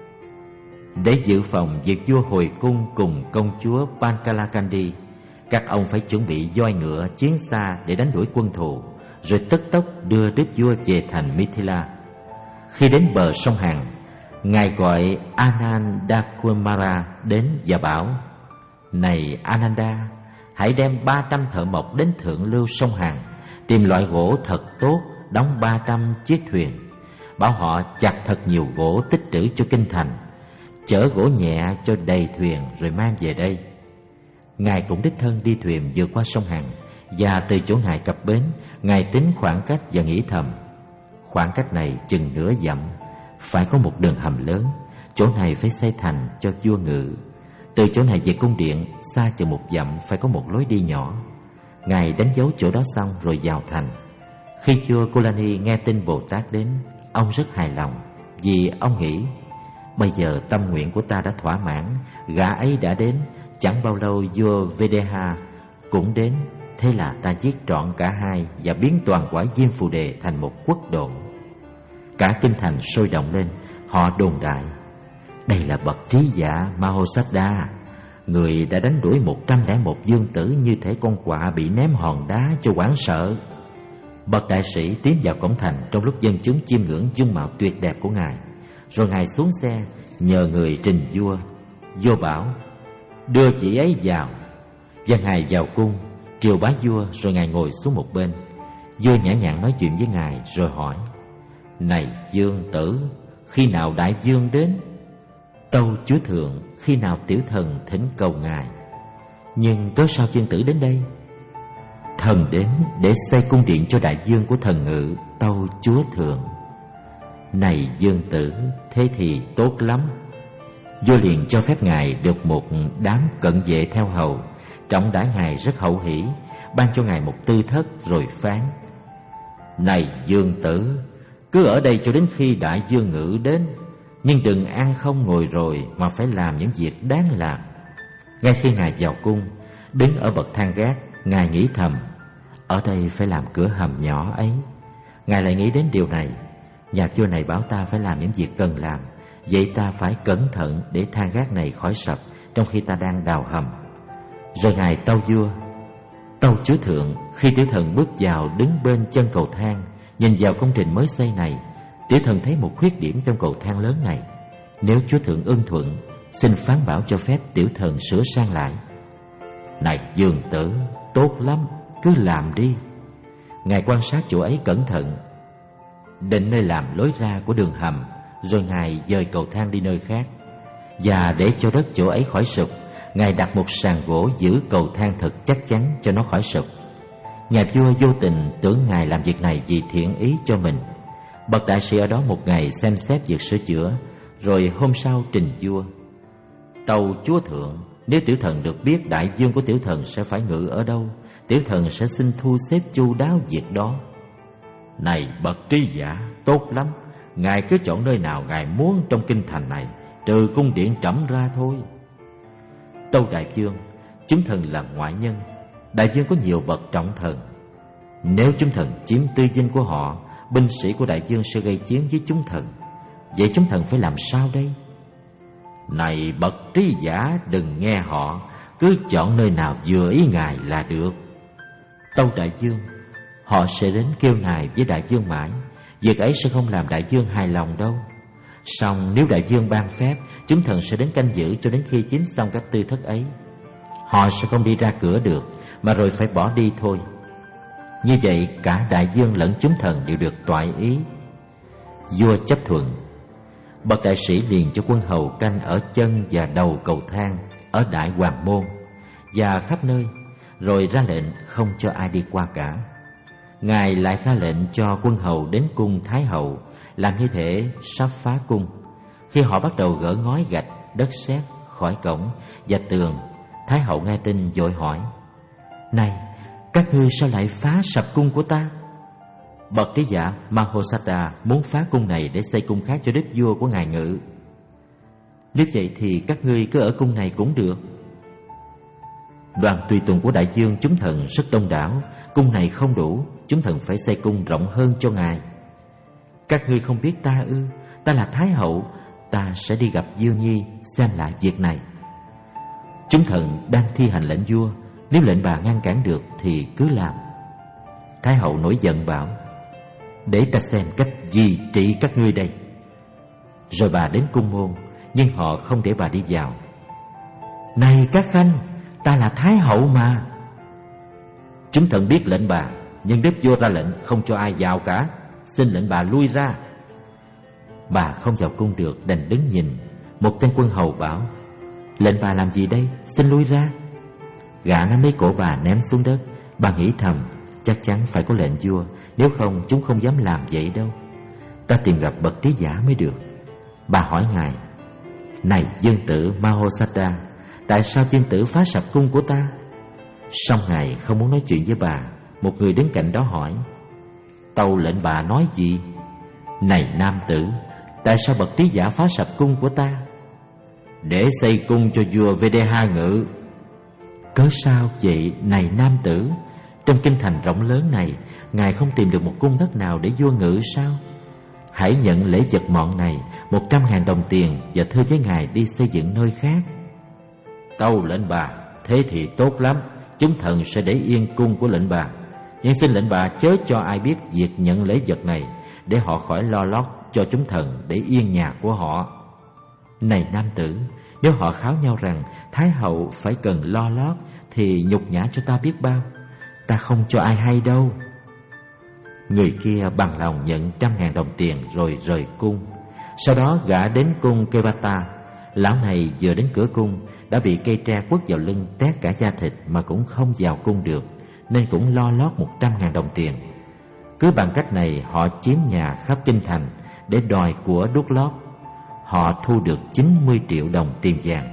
Để dự phòng việc vua hồi cung cùng công chúa Pankalakandi, các ông phải chuẩn bị voi ngựa, chiến xa để đánh đuổi quân thù, rồi tức tốc đưa đức vua về thành Mithila. Khi đến bờ sông Hằng, ngài gọi Anandakumara đến và bảo: Này Ananda, hãy đem ba trăm thợ mộc đến thượng lưu sông Hằng, tìm loại gỗ thật tốt, đóng ba trăm chiếc thuyền, bảo họ chặt thật nhiều gỗ tích trữ cho kinh thành, chở gỗ nhẹ cho đầy thuyền rồi mang về đây. Ngài cũng đích thân đi thuyền vượt qua sông Hằng, và từ chỗ Ngài cập bến, Ngài tính khoảng cách và nghĩ thầm: khoảng cách này chừng nửa dặm, phải có một đường hầm lớn, chỗ này phải xây thành cho vua ngự. Từ chỗ này về cung điện xa chừng một dặm phải có một lối đi nhỏ. Ngài đánh dấu chỗ đó xong rồi vào thành. Khi vua Kulani nghe tin Bồ Tát đến, ông rất hài lòng, vì ông nghĩ: bây giờ tâm nguyện của ta đã thỏa mãn, gã ấy đã đến, chẳng bao lâu vua Videha cũng đến. Thế là ta giết trọn cả hai và biến toàn quả Diêm Phù Đề thành một quốc độ. Cả kinh thành sôi động lên, họ đồn đại: đây là bậc trí giả Mahosada, người đã đánh đuổi một trăm lẻ một dương tử như thể con quạ bị ném hòn đá cho hoảng sợ. Bậc đại sĩ tiến vào cổng thành trong lúc dân chúng chiêm ngưỡng dung mạo tuyệt đẹp của ngài. Rồi ngài xuống xe nhờ người trình vua. Vua bảo: đưa chị ấy vào. Và ngài vào cung triều bái vua, rồi ngài ngồi xuống một bên. Vua nhã nhặn nói chuyện với ngài rồi hỏi: này dương tử, khi nào đại vương đến? Tâu chúa thượng, khi nào tiểu thần thỉnh cầu ngài. Nhưng cớ sao dương tử đến đây? Thần đến để xây cung điện cho đại vương của thần ngự, tâu chúa thượng. Này dương tử, thế thì tốt lắm. Vua liền cho phép ngài được một đám cận vệ theo hầu, trọng đãi ngài rất hậu hỷ, ban cho ngài một tư thất rồi phán: này dương tử, cứ ở đây cho đến khi đại vương ngự đến, nhưng đừng ăn không ngồi rồi, mà phải làm những việc đáng làm. Ngay khi ngài vào cung, đứng ở bậc thang gác, ngài nghĩ thầm: ở đây phải làm cửa hầm nhỏ ấy. Ngài lại nghĩ đến điều này: nhà vua này bảo ta phải làm những việc cần làm, vậy ta phải cẩn thận để thang gác này khỏi sập trong khi ta đang đào hầm. Rồi ngài tâu vua: tâu chúa thượng, khi tiểu thần bước vào đứng bên chân cầu thang, nhìn vào công trình mới xây này, tiểu thần thấy một khuyết điểm trong cầu thang lớn này. Nếu chúa thượng ưng thuận, xin phán bảo cho phép tiểu thần sửa sang lại. Này dương tử, tốt lắm, cứ làm đi. Ngài quan sát chỗ ấy cẩn thận, định nơi làm lối ra của đường hầm, rồi ngài dời cầu thang đi nơi khác. Và để cho đất chỗ ấy khỏi sụp, ngài đặt một sàn gỗ giữ cầu thang thật chắc chắn cho nó khỏi sụp. Nhà vua vô tình tưởng ngài làm việc này vì thiện ý cho mình. Bậc đại sĩ ở đó một ngày xem xét việc sửa chữa, rồi hôm sau trình vua: tâu chúa thượng, nếu tiểu thần được biết đại vương của tiểu thần sẽ phải ngự ở đâu, tiểu thần sẽ xin thu xếp chu đáo việc đó. Này bậc trí giả, tốt lắm, ngài cứ chọn nơi nào ngài muốn trong kinh thành này, trừ cung điện trẫm ra thôi. Tâu đại vương, chúng thần là ngoại nhân, đại vương có nhiều bậc trọng thần. Nếu chúng thần chiếm tư dinh của họ, binh sĩ của đại vương sẽ gây chiến với chúng thần. Vậy chúng thần phải làm sao đây? Này bậc trí giả, đừng nghe họ, cứ chọn nơi nào vừa ý ngài là được. Tâu đại vương, họ sẽ đến kêu ngài với đại vương mãi, việc ấy sẽ không làm đại vương hài lòng đâu. Song nếu đại vương ban phép, chúng thần sẽ đến canh giữ cho đến khi chiếm xong các tư thất ấy. Họ sẽ không đi ra cửa được, mà rồi phải bỏ đi thôi. Như vậy cả đại vương lẫn chúng thần đều được toại ý. Vua chấp thuận. Bậc đại sĩ liền cho quân hầu canh ở chân và đầu cầu thang, ở đại hoàng môn và khắp nơi, rồi ra lệnh không cho ai đi qua cả. Ngài lại ra lệnh cho quân hầu đến cung thái hậu, làm như thể sắp phá cung. Khi họ bắt đầu gỡ ngói gạch, đất sét khỏi cổng và tường, thái hậu nghe tin vội hỏi: này, các ngươi sao lại phá sập cung của ta? Bậc trí giả Mahosada muốn phá cung này để xây cung khác cho đích vua của ngài ngự. Nếu vậy thì các ngươi cứ ở cung này cũng được. Đoàn tùy tùng của đại vương chúng thần rất đông đảo, cung này không đủ, chúng thần phải xây cung rộng hơn cho ngài. Các ngươi không biết ta ư? Ta là thái hậu, ta sẽ đi gặp Diêu Nhi xem lại việc này. Chúng thần đang thi hành lệnh vua, nếu lệnh bà ngăn cản được thì cứ làm. Thái hậu nổi giận bảo: để ta xem cách gì trị các ngươi đây. Rồi bà đến cung môn, nhưng họ không để bà đi vào. Này các khanh, ta là thái hậu mà. Chúng thần biết lệnh bà, nhưng đức vua ra lệnh không cho ai vào cả, xin lệnh bà lui ra. Bà không vào cung được, đành đứng nhìn. Một tên quân hầu bảo: "Lệnh bà làm gì đây? Xin lui ra." Gã nắm lấy cổ bà ném xuống đất. Bà nghĩ thầm: chắc chắn phải có lệnh vua, nếu không chúng không dám làm vậy đâu. Ta tìm gặp bậc trí giả mới được. Bà hỏi ngài: "Này dương tử Mahosada, tại sao dương tử phá sập cung của ta?" Song ngài không muốn nói chuyện với bà. Một người đứng cạnh đó hỏi: "Tâu lệnh bà nói gì?" "Này nam tử, tại sao bậc trí giả phá sập cung của ta?" "Để xây cung cho vua Vedeha ngự." "Cớ sao vậy này nam tử? Trong kinh thành rộng lớn này, ngài không tìm được một cung đất nào để vua ngự sao? Hãy nhận lễ vật mọn này, một trăm ngàn đồng tiền, và thưa với ngài đi xây dựng nơi khác." "Tâu lệnh bà, thế thì tốt lắm, chúng thần sẽ để yên cung của lệnh bà. Nhưng xin lệnh bà chớ cho ai biết việc nhận lễ vật này, để họ khỏi lo lót cho chúng thần để yên nhà của họ." "Này nam tử, nếu họ kháo nhau rằng Thái hậu phải cần lo lót, thì nhục nhã cho ta biết bao. Ta không cho ai hay đâu." Người kia bằng lòng nhận trăm ngàn đồng tiền rồi rời cung. Sau đó gã đến cung Kevata. Lão này vừa đến cửa cung đã bị cây tre quất vào lưng tét cả da thịt mà cũng không vào cung được, nên cũng lo lót một trăm ngàn đồng tiền. Cứ bằng cách này họ chiếm nhà khắp kinh thành để đòi của đút lót. Họ thu được chín mươi triệu đồng tiền vàng.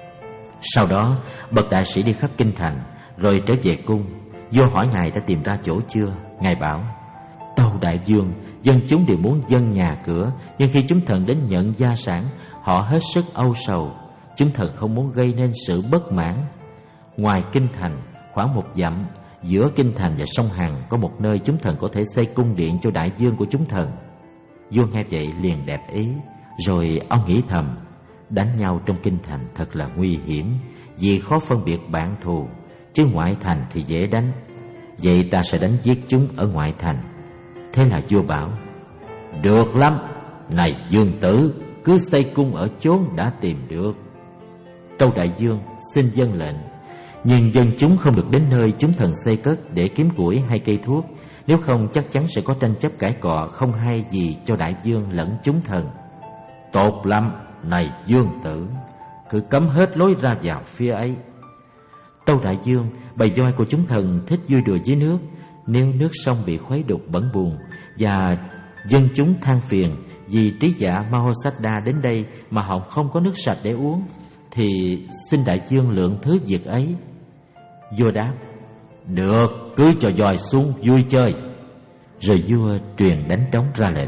Sau đó bậc đại sĩ đi khắp kinh thành rồi trở về cung. Vua hỏi ngài đã tìm ra chỗ chưa. Ngài bảo: "Tâu đại vương, dân chúng đều muốn dâng nhà cửa, nhưng khi chúng thần đến nhận gia sản, họ hết sức âu sầu. Chúng thần không muốn gây nên sự bất mãn. Ngoài kinh thành khoảng một dặm, giữa kinh thành và sông Hằng, có một nơi chúng thần có thể xây cung điện cho đại vương của chúng thần." Vua nghe vậy liền đẹp ý. Rồi ông nghĩ thầm: đánh nhau trong kinh thành thật là nguy hiểm, vì khó phân biệt bạn thù, chứ ngoại thành thì dễ đánh. Vậy ta sẽ đánh giết chúng ở ngoại thành. Thế là vua bảo: "Được lắm, này dương tử, cứ xây cung ở chốn đã tìm được." Tâu đại vương, xin vâng lệnh. Nhưng dân chúng không được đến nơi chúng thần xây cất để kiếm củi hay cây thuốc, nếu không chắc chắn sẽ có tranh chấp cãi cọ không hay gì cho đại vương lẫn chúng thần. "Tốt lắm, này dương tử, cứ cấm hết lối ra vào phía ấy." Tâu đại vương, bầy voi của chúng thần thích vui đùa dưới nước. Nếu nước sông bị khuấy đục bẩn buồn và dân chúng than phiền vì trí giả Mahosada đến đây mà họ không có nước sạch để uống, thì xin đại vương lượng thứ việc ấy. Vua đáp: "Được, cứ cho voi xuống vui chơi." Rồi vua truyền đánh trống ra lệnh: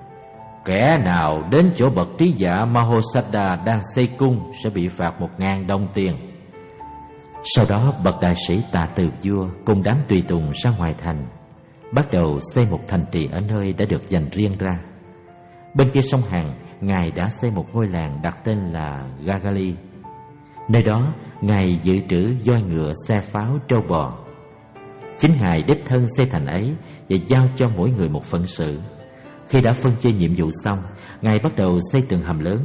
"Kẻ nào đến chỗ bậc trí giả Mahosada đang xây cung sẽ bị phạt một ngàn đồng tiền." Sau đó bậc đại sĩ tạ từ vua cùng đám tùy tùng ra ngoài thành, bắt đầu xây một thành trì ở nơi đã được dành riêng ra. Bên kia sông Hằng, ngài đã xây một ngôi làng đặt tên là Gagali. Nơi đó ngài dự trữ voi ngựa, xe pháo, trâu bò. Chính ngài đích thân xây thành ấy và giao cho mỗi người một phận sự. Khi đã phân chia nhiệm vụ xong, ngài bắt đầu xây tường hầm lớn.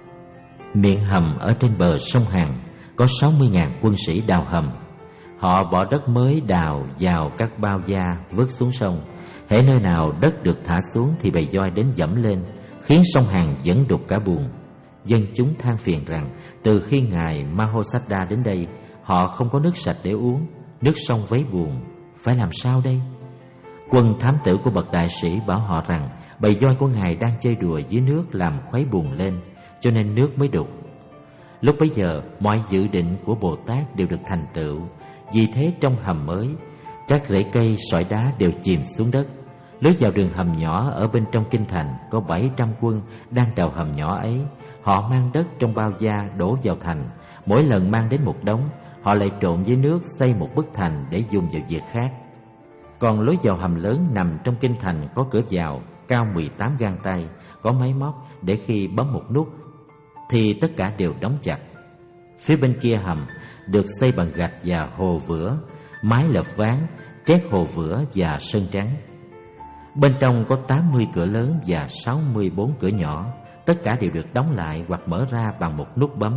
Miệng hầm ở trên bờ sông Hằng có sáu mươi nghìn quân sĩ đào hầm. Họ bỏ đất mới đào vào các bao da vớt xuống sông. Hễ nơi nào đất được thả xuống thì bầy voi đến dẫm lên, khiến sông Hằng vẫn đục cả buồn. Dân chúng than phiền rằng từ khi ngài Mahosada đến đây, họ không có nước sạch để uống, nước sông vấy buồn, phải làm sao đây? Quân thám tử của bậc đại sĩ bảo họ rằng bầy voi của ngài đang chơi đùa dưới nước làm khuấy buồn lên, cho nên nước mới đục. Lúc bấy giờ mọi dự định của Bồ Tát đều được thành tựu. Vì thế trong hầm mới, các rễ cây sỏi đá đều chìm xuống đất. Lối vào đường hầm nhỏ ở bên trong kinh thành có bảy trăm quân đang đào hầm nhỏ ấy. Họ mang đất trong bao da đổ vào thành. Mỗi lần mang đến một đống, họ lại trộn với nước xây một bức thành để dùng vào việc khác. Còn lối vào hầm lớn nằm trong kinh thành có cửa vào cao mười tám gang tay, có máy móc để khi bấm một nút thì tất cả đều đóng chặt. Phía bên kia hầm được xây bằng gạch và hồ vữa, mái lợp ván, trét hồ vữa và sơn trắng. Bên trong có tám mươi cửa lớn và sáu mươi bốn cửa nhỏ, tất cả đều được đóng lại hoặc mở ra bằng một nút bấm.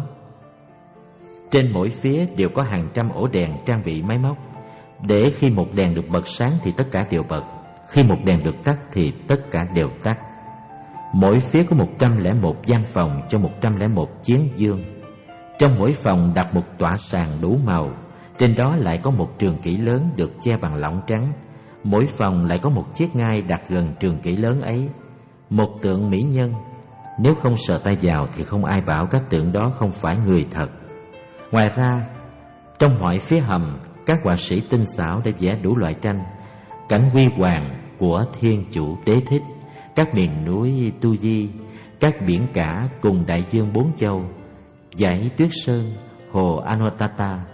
Trên mỗi phía đều có hàng trăm ổ đèn trang bị máy móc, để khi một đèn được bật sáng thì tất cả đều bật, khi một đèn được tắt thì tất cả đều tắt. Mỗi phía có một trăm lẻ một gian phòng cho một trăm lẻ một chiến dương. Trong mỗi phòng đặt một tọa sàn đủ màu, trên đó lại có một trường kỷ lớn được che bằng lỏng trắng. Mỗi phòng lại có một chiếc ngai đặt gần trường kỷ lớn ấy, một tượng mỹ nhân. Nếu không sờ tay vào thì không ai bảo các tượng đó không phải người thật. Ngoài ra, trong mọi phía hầm, các họa sĩ tinh xảo đã vẽ đủ loại tranh, cảnh huy hoàng của Thiên Chủ Đế Thích, các miền núi Tu Di, các biển cả cùng đại dương bốn châu, dãy Tuyết Sơn, hồ Anotata,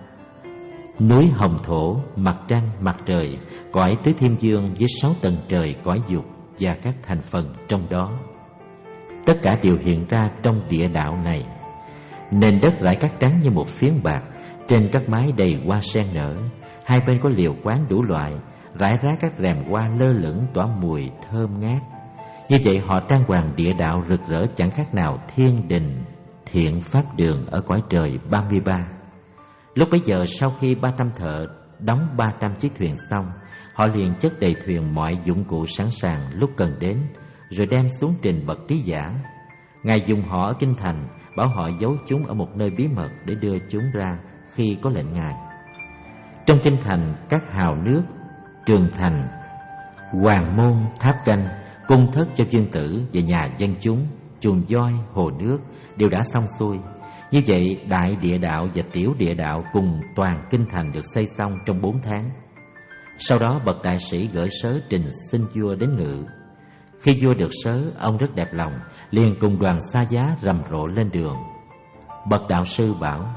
núi Hồng Thổ, mặt trăng, mặt trời, cõi Tứ Thiên Dương với sáu tầng trời cõi dục và các thành phần trong đó. Tất cả đều hiện ra trong địa đạo này. Nền đất rải cát trắng như một phiến bạc, trên các mái đầy hoa sen nở, hai bên có liều quán đủ loại, rải rác các rèm hoa lơ lửng tỏa mùi thơm ngát. Như vậy họ trang hoàng địa đạo rực rỡ chẳng khác nào thiên đình, thiện pháp đường ở cõi trời ba mươi ba. Lúc bấy giờ, sau khi ba trăm thợ đóng ba trăm chiếc thuyền xong, họ liền chất đầy thuyền mọi dụng cụ sẵn sàng lúc cần đến, rồi đem xuống trình bậc trí giả. Ngài dùng họ ở kinh thành, bảo họ giấu chúng ở một nơi bí mật để đưa chúng ra khi có lệnh Ngài. Trong kinh thành, các hào nước, trường thành, hoàng môn, tháp canh, cung thất cho vương tử và nhà dân chúng, chuồng voi, hồ nước đều đã xong xuôi. Như vậy, đại địa đạo và tiểu địa đạo cùng toàn kinh thành được xây xong trong bốn tháng. Sau đó bậc đại sĩ gửi sớ trình xin vua đến ngự. Khi vua được sớ, ông rất đẹp lòng, liền cùng đoàn xa giá rầm rộ lên đường. Bậc đạo sư bảo: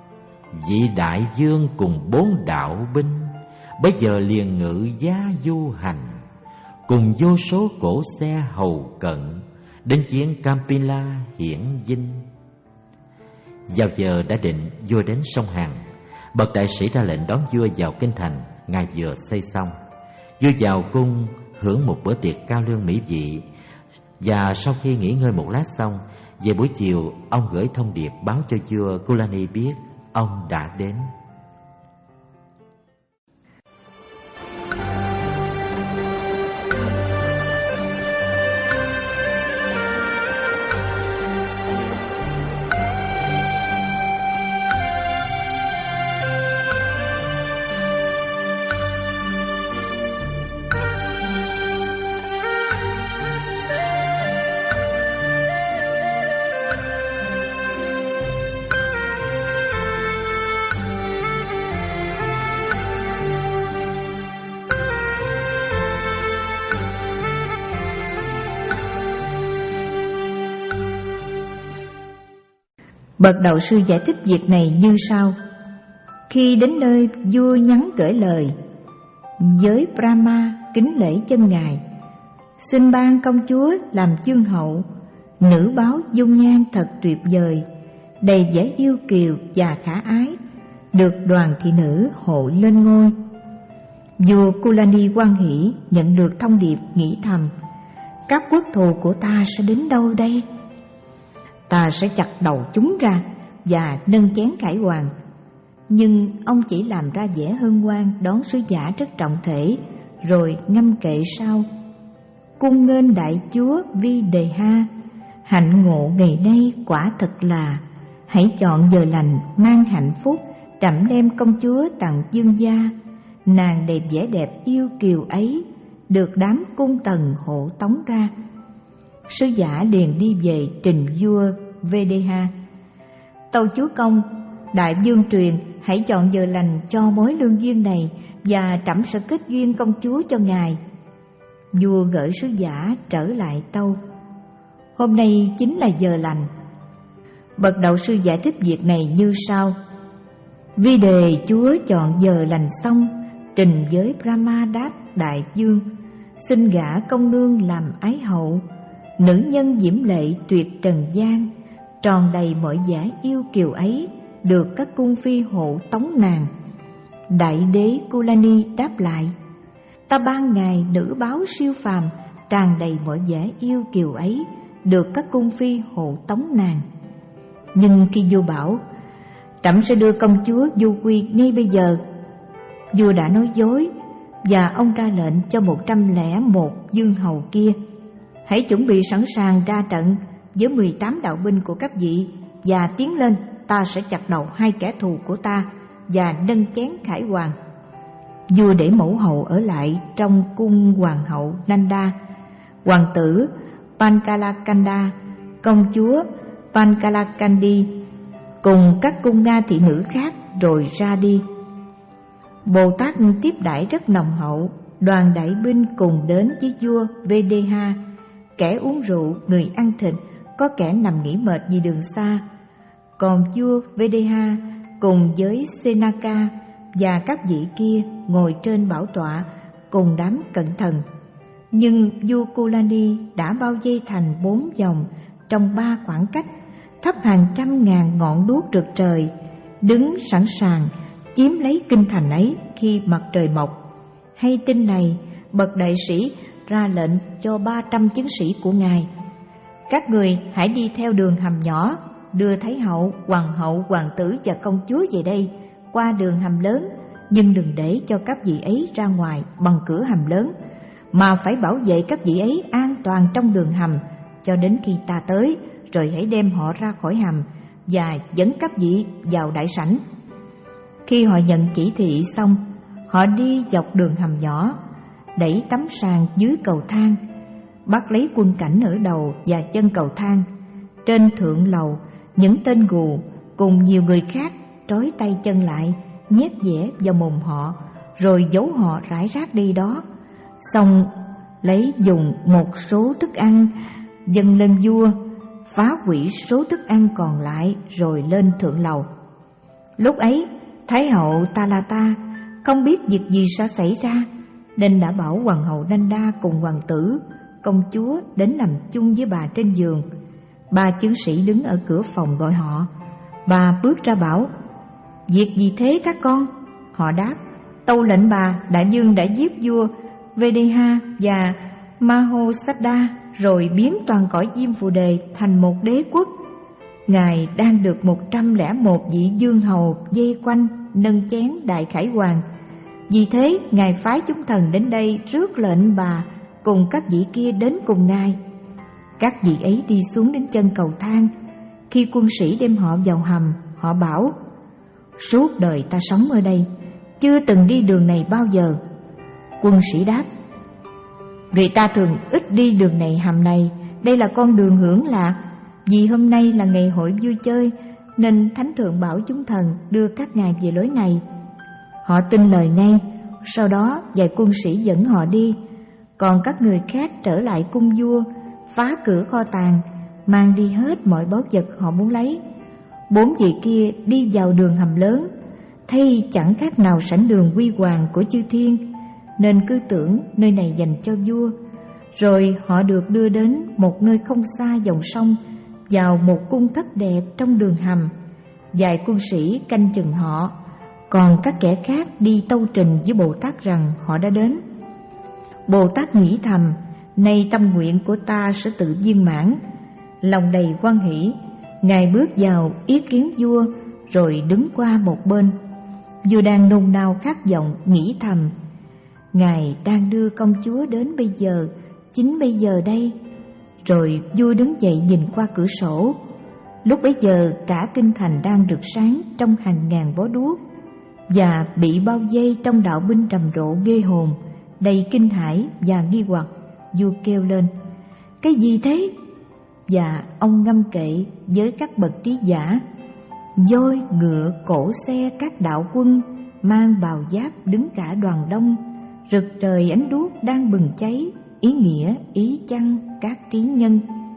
vị đại vương cùng bốn đạo binh, bây giờ liền ngự giá du hành, cùng vô số cổ xe hầu cận, đến chiến Campila hiển vinh. Vào giờ đã định, vua đến sông Hàn. Bậc đại sĩ ra lệnh đón vua vào kinh thành. Ngài vừa xây xong, vua vào cung hưởng một bữa tiệc cao lương mỹ vị. Và sau khi nghỉ ngơi một lát xong, về buổi chiều ông gửi thông điệp báo cho vua Kulani biết ông đã đến. Bậc đạo sư giải thích việc này như sau. Khi đến nơi, vua nhắn gửi lời: với Brahma kính lễ chân ngài, xin ban công chúa làm chương hậu, nữ báo dung nhan thật tuyệt vời, đầy vẻ yêu kiều và khả ái, được đoàn thị nữ hộ lên ngôi. Vua Kulani hoan hỷ nhận được thông điệp, nghĩ thầm: các quốc thù của ta sẽ đến đâu đây? Ta sẽ chặt đầu chúng ra và nâng chén cải hoàng. Nhưng ông chỉ làm ra vẻ hân hoan đón sứ giả rất trọng thể, rồi ngâm kệ sau: cung nghênh đại chúa Videha, hạnh ngộ ngày nay quả thật là, hãy chọn giờ lành mang hạnh phúc, trẫm đem công chúa tặng dương gia. Nàng đẹp vẻ đẹp yêu kiều ấy, được đám cung tần hộ tống ra. Sứ giả liền đi về trình vua Videha: tâu chúa công, đại vương truyền hãy chọn giờ lành cho mối lương duyên này, và trẫm sẽ kết duyên công chúa cho ngài. Vua gửi sứ giả trở lại tâu: hôm nay chính là giờ lành. Bậc đạo sư giải thích việc này như sau. Vi đề chúa chọn giờ lành xong, trình với Brahma đáp đại vương: xin gả công nương làm ái hậu. Nữ nhân diễm lệ tuyệt trần gian, tròn đầy mọi vẻ yêu kiều ấy, được các cung phi hộ tống nàng. Đại đế Kulani đáp lại: ta ban ngài nữ báo siêu phàm, tràn đầy mọi vẻ yêu kiều ấy, được các cung phi hộ tống nàng. Nhưng khi vua bảo: trẫm sẽ đưa công chúa du quy ngay bây giờ, vua đã nói dối, và ông ra lệnh cho một trăm lẻ một dương hầu kia: hãy chuẩn bị sẵn sàng ra trận với mười tám đạo binh của các vị, và tiến lên, ta sẽ chặt đầu hai kẻ thù của ta và nâng chén khải hoàn. Vua để mẫu hậu ở lại trong cung hoàng hậu Nanda, hoàng tử Pankalakanda, công chúa Pankalakandi cùng các cung nga thị nữ khác rồi ra đi. Bồ Tát tiếp đãi rất nồng hậu. Đoàn đại binh cùng đến với vua Vedeha, kẻ uống rượu, người ăn thịt, có kẻ nằm nghỉ mệt vì đường xa. Còn vua Vedeha cùng với Senaka và các vị kia ngồi trên bảo tọa cùng đám cận thần. Nhưng vua Kulani đã bao vây thành bốn vòng trong ba khoảng cách, thắp hàng trăm ngàn ngọn đuốc rực trời, đứng sẵn sàng chiếm lấy kinh thành ấy khi mặt trời mọc. Hay tin này, bậc đại sĩ ra lệnh cho ba trăm chiến sĩ của ngài: các người hãy đi theo đường hầm nhỏ, đưa thái hậu, hoàng hậu, hoàng tử và công chúa về đây qua đường hầm lớn, nhưng đừng để cho các vị ấy ra ngoài bằng cửa hầm lớn, mà phải bảo vệ các vị ấy an toàn trong đường hầm cho đến khi ta tới, rồi hãy đem họ ra khỏi hầm và dẫn các vị vào đại sảnh. Khi họ nhận chỉ thị xong, họ đi dọc đường hầm nhỏ, đẩy tấm sàn dưới cầu thang, bắt lấy quân cảnh ở đầu và chân cầu thang. Trên thượng lầu, những tên gù cùng nhiều người khác trói tay chân lại, nhét dẻ vào mồm họ, rồi giấu họ rải rác đi đó. Xong lấy dùng một số thức ăn dâng lên vua, phá hủy số thức ăn còn lại rồi lên thượng lầu. Lúc ấy Thái hậu Talata không biết việc gì sẽ xảy ra, nên đã bảo hoàng hậu Nanda cùng hoàng tử, công chúa đến nằm chung với bà trên giường. Ba chiến sĩ đứng ở cửa phòng gọi họ. Bà bước ra bảo: việc gì thế các con? Họ đáp: tâu lệnh bà, đại vương đã giết vua Vedeha và Mahosaddha, rồi biến toàn cõi Diêm Phù Đề thành một đế quốc. Ngài đang được một trăm lẻ một vị vương hầu vây quanh nâng chén đại khải hoàn. Vì thế ngài phái chúng thần đến đây rước lệnh bà cùng các vị kia đến cùng ngài. Các vị ấy đi xuống đến chân cầu thang. Khi quân sĩ đem họ vào hầm, họ bảo: suốt đời ta sống ở đây, chưa từng đi đường này bao giờ. Quân sĩ đáp: người ta thường ít đi đường này hầm này, đây là con đường hưởng lạc. Vì hôm nay là ngày hội vui chơi, nên Thánh Thượng bảo chúng thần đưa các ngài về lối này. Họ tin lời ngay. Sau đó vài quân sĩ dẫn họ đi, còn các người khác trở lại cung vua, phá cửa kho tàng, mang đi hết mọi báu vật họ muốn lấy. Bốn vị kia đi vào đường hầm lớn, thấy chẳng khác nào sảnh đường huy hoàng của chư thiên, nên cứ tưởng nơi này dành cho vua. Rồi họ được đưa đến một nơi không xa dòng sông, vào một cung thất đẹp trong đường hầm. Vài quân sĩ canh chừng họ, còn các kẻ khác đi tâu trình với Bồ Tát rằng họ đã đến. Bồ Tát nghĩ thầm: nay tâm nguyện của ta sẽ tự viên mãn. Lòng đầy hoan hỷ, ngài bước vào ý kiến vua, rồi đứng qua một bên. Vua đang nôn nao khát vọng, nghĩ thầm: ngài đang đưa công chúa đến bây giờ, chính bây giờ đây. Rồi vua đứng dậy nhìn qua cửa sổ. Lúc bấy giờ cả kinh thành đang rực sáng trong hàng ngàn bó đuốc, và bị bao vây trong đạo binh trầm rộ ghê hồn, đầy kinh hãi và nghi hoặc. Vua kêu lên: cái gì thế? Và ông ngâm kệ với các bậc trí giả: voi ngựa cổ xe các đạo quân, mang bào giáp đứng cả đoàn đông, rực trời ánh đuốc đang bừng cháy, ý nghĩa ý chăng các trí nhân.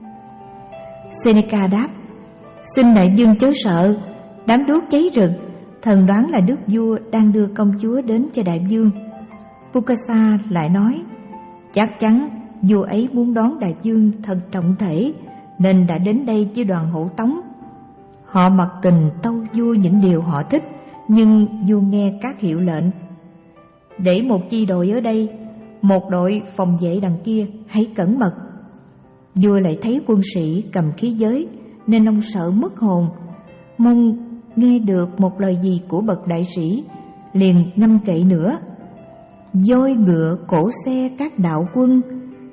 Seneca đáp: xin đại vương chớ sợ, đám đuốc cháy rực, thần đoán là đức vua đang đưa công chúa đến cho đại vương. Pukasa lại nói: chắc chắn vua ấy muốn đón đại vương thật trọng thể, nên đã đến đây với đoàn hộ tống. Họ mặc tình tâu vua những điều họ thích, nhưng vua nghe các hiệu lệnh: để một chi đội ở đây, một đội phòng vệ đằng kia, hãy cẩn mật. Vua lại thấy quân sĩ cầm khí giới, nên ông sợ mất hồn, mong nghe được một lời gì của bậc đại sĩ, liền ngâm kệ nữa: voi ngựa cổ xe các đạo quân,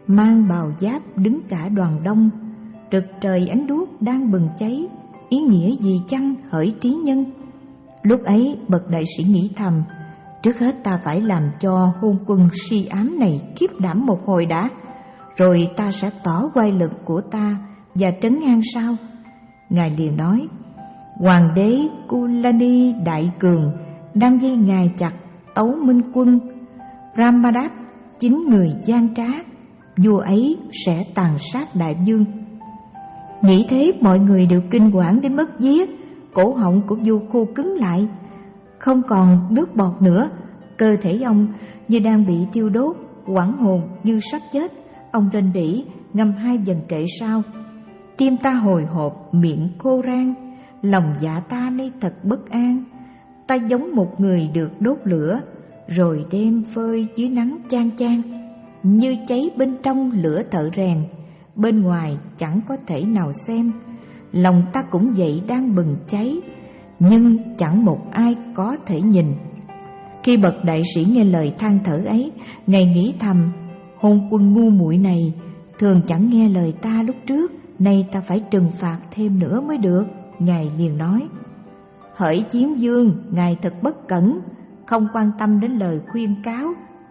mang bào giáp đứng cả đoàn đông, rực trời ánh đuốc đang bừng cháy, ý nghĩa gì chăng hỡi trí nhân? Lúc ấy bậc đại sĩ nghĩ thầm, trước hết ta phải làm cho hôn quân si ám này khiếp đảm một hồi đã, rồi ta sẽ tỏ oai lực của ta và trấn an sau. Ngài liền nói, hoàng đế Kulani đại cường đang dây ngài chặt Tấu Minh quân Brahmadat, chính người gian trá, vua ấy sẽ tàn sát đại vương. Nghĩ thế mọi người đều kinh hoảng đến mất vía, cổ họng của vua khô cứng lại, không còn nước bọt nữa, cơ thể ông như đang bị thiêu đốt, hoảng hồn như sắp chết. Ông rên rỉ ngâm hai dần kệ sau, tim ta hồi hộp, miệng khô rang, lòng dạ ta nay thật bất an. Ta giống một người được đốt lửa, rồi đem phơi dưới nắng chang chang, như cháy bên trong lửa thợ rèn, bên ngoài chẳng có thể nào xem. Lòng ta cũng vậy đang bừng cháy, nhưng chẳng một ai có thể nhìn. Khi bậc đại sĩ nghe lời than thở ấy, ngài nghĩ thầm, hôn quân ngu muội này thường chẳng nghe lời ta lúc trước, nay ta phải trừng phạt thêm nữa mới được. Ngài liền nói, hỡi Chiếm Vương, ngài thật bất cẩn, không quan tâm đến lời khuyên cáo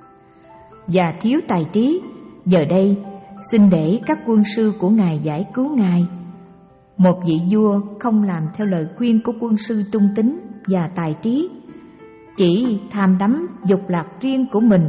và thiếu tài trí. Giờ đây xin để các quân sư của ngài giải cứu ngài. Một vị vua không làm theo lời khuyên của quân sư trung tín và tài trí, chỉ tham đắm dục lạc riêng của mình,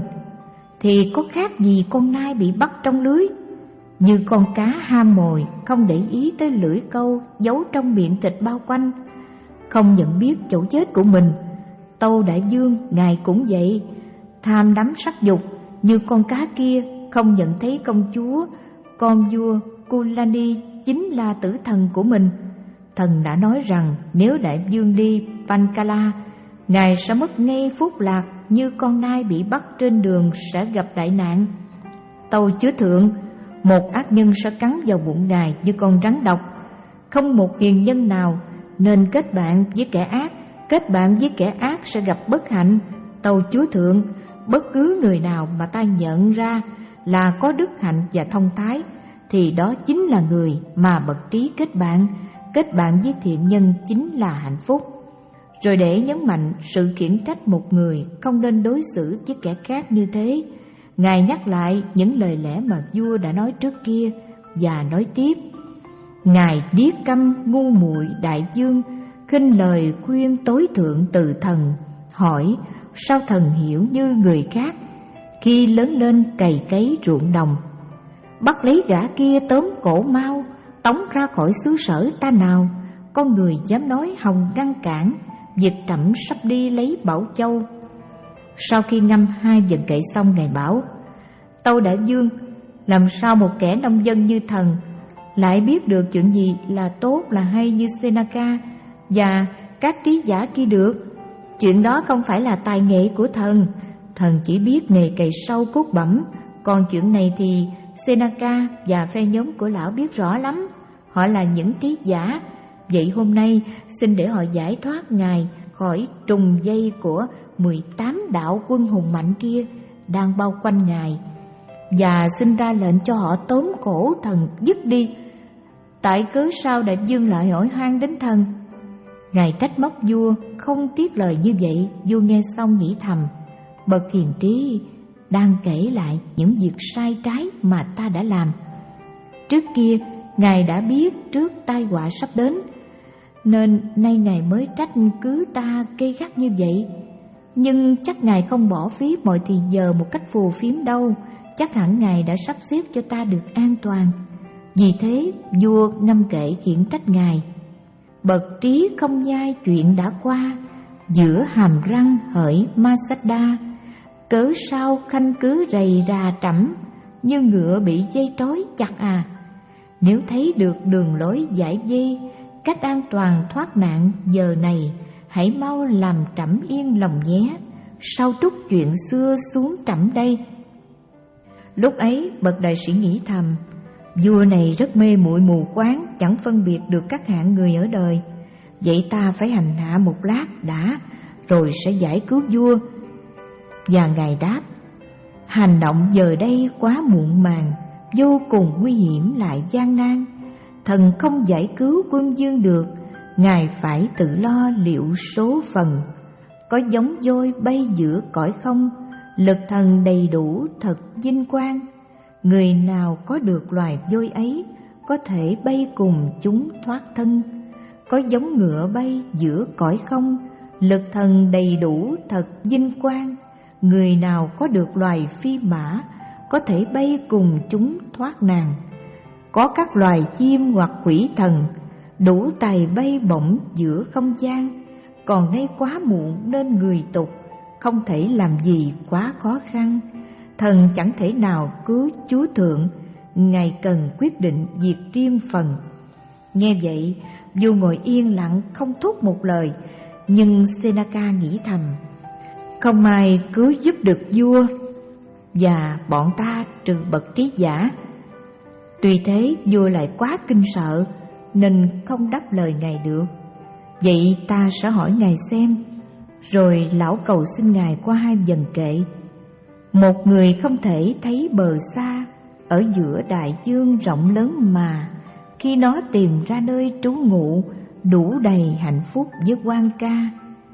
thì có khác gì con nai bị bắt trong lưới. Như con cá ham mồi không để ý tới lưỡi câu giấu trong miệng thịt bao quanh, không nhận biết chỗ chết của mình. Tâu đại vương ngài cũng vậy, tham đắm sắc dục như con cá kia, không nhận thấy công chúa con vua Kulani chính là tử thần của mình. Thần đã nói rằng nếu đại vương đi Pancala, ngài sẽ mất ngay phúc lạc, như con nai bị bắt trên đường sẽ gặp đại nạn. Tâu chúa thượng, một ác nhân sẽ cắn vào bụng ngài như con rắn độc. Không một hiền nhân nào nên kết bạn với kẻ ác, kết bạn với kẻ ác sẽ gặp bất hạnh. Tâu chúa thượng, bất cứ người nào mà ta nhận ra là có đức hạnh và thông thái, thì đó chính là người mà bậc trí kết bạn. Kết bạn với thiện nhân chính là hạnh phúc. Rồi để nhấn mạnh sự khiển trách một người không nên đối xử với kẻ khác như thế, ngài nhắc lại những lời lẽ mà vua đã nói trước kia và nói tiếp, ngài điếc câm ngu muội đại vương, khinh lời khuyên tối thượng từ thần, hỏi sao thần hiểu như người khác, khi lớn lên cày cấy ruộng đồng. Bắt lấy gã kia tóm cổ mau, tống ra khỏi xứ sở ta nào. Con người dám nói hòng ngăn cản việc trẫm sắp đi lấy Bảo Châu. Sau khi ngâm hai vần kệ xong, ngài bảo, tâu đại vương, làm sao một kẻ nông dân như thần lại biết được chuyện gì là tốt là hay như Seneca và các trí giả kia được? Chuyện đó không phải là tài nghệ của thần, thần chỉ biết nghề cày sâu cốt bẩm. Còn chuyện này thì Seneca và phe nhóm của lão biết rõ lắm, họ là những trí giả. Vậy hôm nay xin để họ giải thoát ngài khỏi trùng dây của mười tám đạo quân hùng mạnh kia đang bao quanh ngài, và xin ra lệnh cho họ tóm cổ thần dứt đi. Tại cớ sao đại vương lại hỏi han đến thần? Ngài trách móc vua không tiếc lời như vậy. Vua nghe xong nghĩ thầm, bậc hiền trí đang kể lại những việc sai trái mà ta đã làm. Trước kia ngài đã biết trước tai họa sắp đến, nên nay ngài mới trách cứ ta gây gắt như vậy. Nhưng chắc ngài không bỏ phí mọi thì giờ một cách phù phiếm đâu, chắc hẳn ngài đã sắp xếp cho ta được an toàn. Vì thế vua ngâm kệ khiển trách ngài, bậc trí không nhai chuyện đã qua, giữa hàm răng hỡi Masada, cớ sao khanh cứ rầy rà trẫm, như ngựa bị dây trói chặt à. Nếu thấy được đường lối giải dây, cách an toàn thoát nạn giờ này, hãy mau làm trẫm yên lòng nhé, sao trút chuyện xưa xuống trẫm đây. Lúc ấy bậc đại sĩ nghĩ thầm, vua này rất mê muội mù quáng, chẳng phân biệt được các hạng người ở đời. Vậy ta phải hành hạ một lát đã, rồi sẽ giải cứu vua. Và ngài đáp, hành động giờ đây quá muộn màng, vô cùng nguy hiểm lại gian nan. Thần không giải cứu quân vương được, Ngài phải tự lo liệu số phận. Có giống voi bay giữa cõi không, lực thần đầy đủ thật vinh quang. Người nào có được loài voi ấy, có thể bay cùng chúng thoát thân. Có giống ngựa bay giữa cõi không, lực thần đầy đủ thật vinh quang. Người nào có được loài phi mã, có thể bay cùng chúng thoát nạn. Có các loài chim hoặc quỷ thần, đủ tài bay bổng giữa không gian. Còn nay quá muộn nên người tục, không thể làm gì quá khó khăn. Thần chẳng thể nào cứu Chúa Thượng, Ngài cần quyết định việc riêng phần. Nghe vậy, vua ngồi yên lặng không thốt một lời. Nhưng Seneca nghĩ thầm, không ai cứu giúp được vua, và bọn ta trừ bậc trí giả. Tuy thế vua lại quá kinh sợ, nên không đáp lời Ngài được. Vậy ta sẽ hỏi Ngài xem. Rồi lão cầu xin Ngài qua hai vần kệ. Một người không thể thấy bờ xa, ở giữa đại dương rộng lớn mà, khi nó tìm ra nơi trú ngụ, đủ đầy hạnh phúc với quan ca.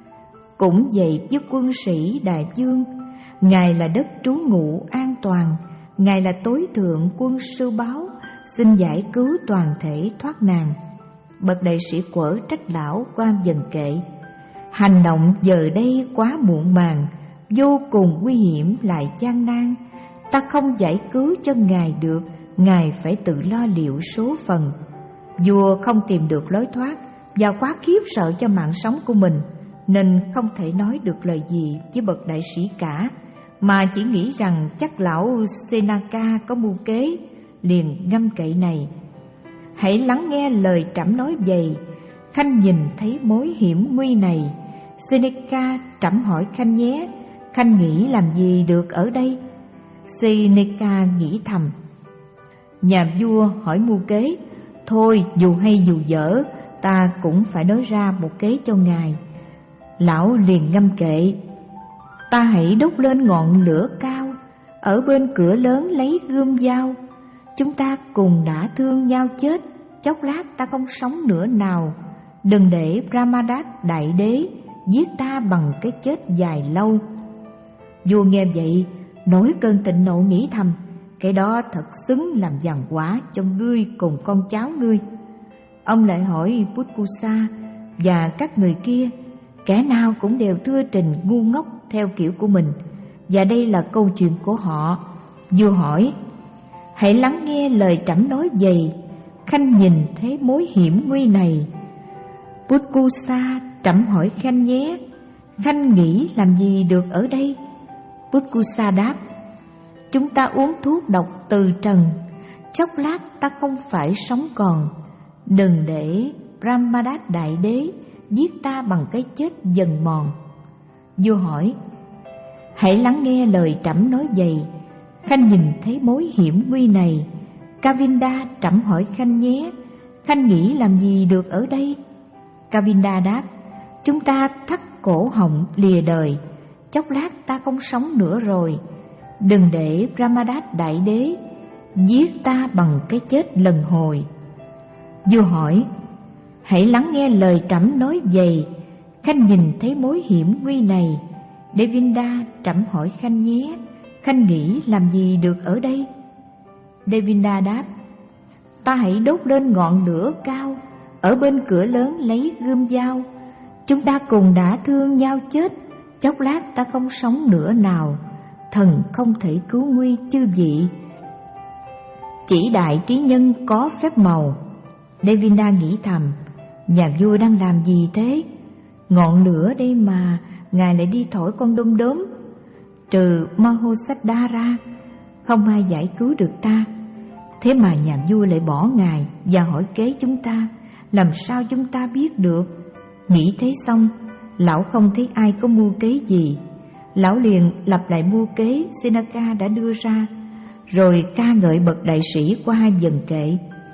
Cũng vậy với quân sĩ đại vương, Ngài là đất trú ngụ an toàn, Ngài là tối thượng quân sư báo, xin giải cứu toàn thể thoát nạn. Bậc đại sĩ quở trách lão qua dần kệ. Hành động giờ đây quá muộn màng, vô cùng nguy hiểm lại gian nan. Ta không giải cứu cho Ngài được, Ngài phải tự lo liệu số phận. Vua không tìm được lối thoát và quá khiếp sợ cho mạng sống của mình, nên không thể nói được lời gì với bậc đại sĩ cả, mà chỉ nghĩ rằng chắc lão Seneca có mưu kế, liền ngâm kệ này. Hãy lắng nghe lời trẫm nói vậy, Khanh nhìn thấy mối hiểm nguy này. Seneca, trẫm hỏi Khanh nhé, Khanh nghĩ làm gì được ở đây? Seneca nghĩ thầm, nhà vua hỏi mưu kế, thôi dù hay dù dở, ta cũng phải nói ra một kế cho ngài. Lão liền ngâm kệ. Ta hãy đốt lên ngọn lửa cao, ở bên cửa lớn lấy gươm dao. Chúng ta cùng đã thương nhau chết, chốc lát ta không sống nữa nào. Đừng để Brahmadat đại đế giết ta bằng cái chết dài lâu. Vua nghe vậy, nổi cơn thịnh nộ nghĩ thầm, cái đó thật xứng làm giằng quả cho ngươi cùng con cháu ngươi. Ông lại hỏi Putkusa và các người kia, kẻ nào cũng đều thưa trình ngu ngốc theo kiểu của mình, và đây là câu chuyện của họ. Vua hỏi, hãy lắng nghe lời trẫm nói vậy, Khanh nhìn thấy mối hiểm nguy này. Putkusa, trẫm hỏi Khanh nhé, Khanh nghĩ làm gì được ở đây? Putkusa đáp, chúng ta uống thuốc độc từ trần, chốc lát ta không phải sống còn. Đừng để Brahmadat đại đế giết ta bằng cái chết dần mòn. Vua hỏi, hãy lắng nghe lời trẫm nói vậy, Khanh nhìn thấy mối hiểm nguy này. Kavinda, trẫm hỏi Khanh nhé, Khanh nghĩ làm gì được ở đây? Kavinda đáp, chúng ta thắt cổ họng lìa đời, chốc lát ta không sống nữa rồi. Đừng để Brahmadat đại đế giết ta bằng cái chết lần hồi. Vua hỏi, hãy lắng nghe lời trẫm nói vậy, Khanh nhìn thấy mối hiểm nguy này. Devinda, trẫm hỏi Khanh nhé, Khanh nghĩ làm gì được ở đây? Devinda đáp, ta hãy đốt lên ngọn lửa cao, ở bên cửa lớn lấy gươm dao. Chúng ta cùng đã thương nhau chết, chốc lát ta không sống nữa nào. Thần không thể cứu nguy chư vị, chỉ đại trí nhân có phép màu. Devinda nghĩ thầm, nhà vua đang làm gì thế? Ngọn lửa đây mà ngài lại đi thổi con đom đóm. Trừ Mahosaddha ra, không ai giải cứu được ta. Thế mà nhà vua lại bỏ ngài và hỏi kế chúng ta, làm sao chúng ta biết được? Nghĩ thế xong, lão không thấy ai có mưu kế gì. Lão liền lặp lại mưu kế Seneca đã đưa ra, rồi ca ngợi bậc đại sĩ qua hai vần kệ.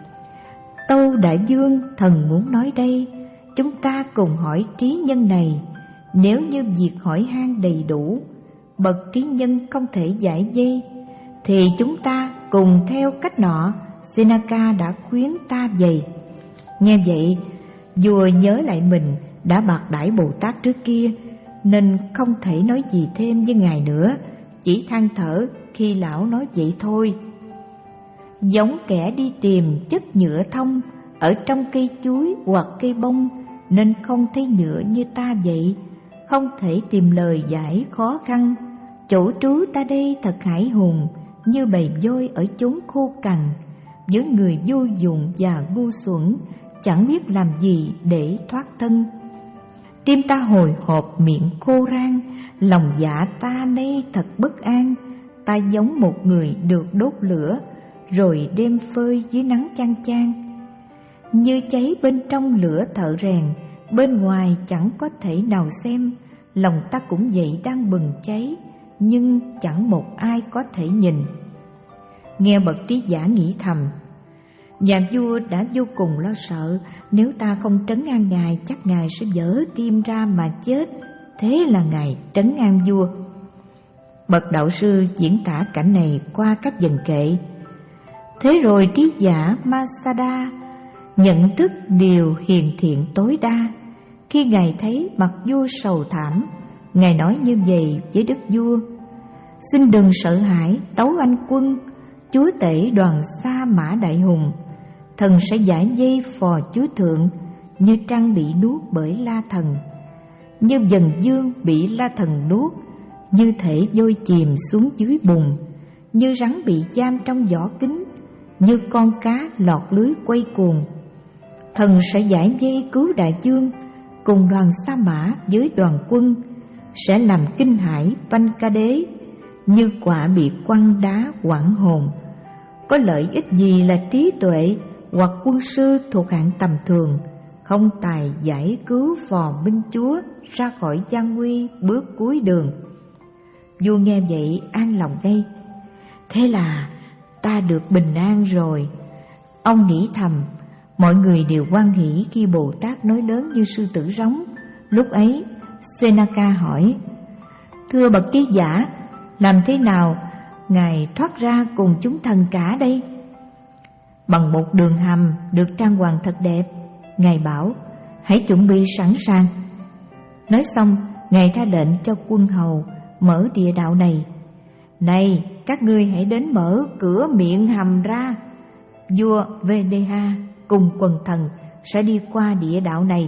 Tâu đại vương, thần muốn nói đây, chúng ta cùng hỏi trí nhân này. Nếu như việc hỏi han đầy đủ, bậc trí nhân không thể giải dây, thì chúng ta cùng theo cách nọ, Senaka đã khuyến ta vậy. Nghe vậy, vua nhớ lại mình đã bạc đãi Bồ Tát trước kia, nên không thể nói gì thêm với ngài nữa, chỉ than thở khi lão nói vậy thôi. Giống kẻ đi tìm chất nhựa thông ở trong cây chuối hoặc cây bông, nên không thấy nhựa như ta vậy, không thể tìm lời giải khó khăn. Chỗ trú ta đây thật hải hùng, như bầy voi ở chốn khô cằn, với người vô dụng và ngu xuẩn, chẳng biết làm gì để thoát thân. Tim ta hồi hộp, miệng khô rang, lòng dạ ta nay thật bất an. Ta giống một người được đốt lửa, rồi đem phơi dưới nắng chang chang. Như cháy bên trong lửa thợ rèn, bên ngoài chẳng có thể nào xem. Lòng ta cũng vậy, đang bừng cháy, nhưng chẳng một ai có thể nhìn. Nghe bậc trí giả nghĩ thầm, nhà vua đã vô cùng lo sợ, nếu ta không trấn an ngài chắc ngài sẽ vỡ tim ra mà chết. Thế là ngài trấn an vua. Bậc đạo sư diễn tả cảnh này qua các dần kệ. Thế rồi trí giả Masada nhận thức điều hiền thiện tối đa. Khi ngài thấy mặt vua sầu thảm, ngài nói như vậy với đức vua: xin đừng sợ hãi, tấu anh quân, chúa tể đoàn Sa Mã đại hùng. Thần sẽ giải dây phò chúa thượng, như trăng bị nuốt bởi la thần, như dần dương bị la thần nuốt, như thể vôi chìm xuống dưới bùn, như rắn bị giam trong vỏ kính, như con cá lọt lưới quay cuồng. Thần sẽ giải dây cứu đại vương, cùng đoàn Sa Mã với đoàn quân, sẽ làm kinh hãi Vanh Ca Đế, như quả bị quăng đá hoảng hồn. Có lợi ích gì là trí tuệ hoặc quân sư thuộc hạng tầm thường, không tài giải cứu phò minh chúa ra khỏi gian nguy bước cuối đường. Vua nghe vậy an lòng ngay. Thế là ta được bình an rồi. Ông nghĩ thầm, mọi người đều hoan hỉ khi Bồ Tát nói lớn như sư tử rống. Lúc ấy Senaka hỏi: thưa bậc trí giả, làm thế nào ngài thoát ra cùng chúng thần cả đây? Bằng một đường hầm được trang hoàng thật đẹp. Ngài bảo: hãy chuẩn bị sẵn sàng. Nói xong, ngài ra lệnh cho quân hầu mở địa đạo này. Này, các ngươi hãy đến mở cửa miệng hầm ra. Vua Vedeha cùng quần thần sẽ đi qua địa đạo này.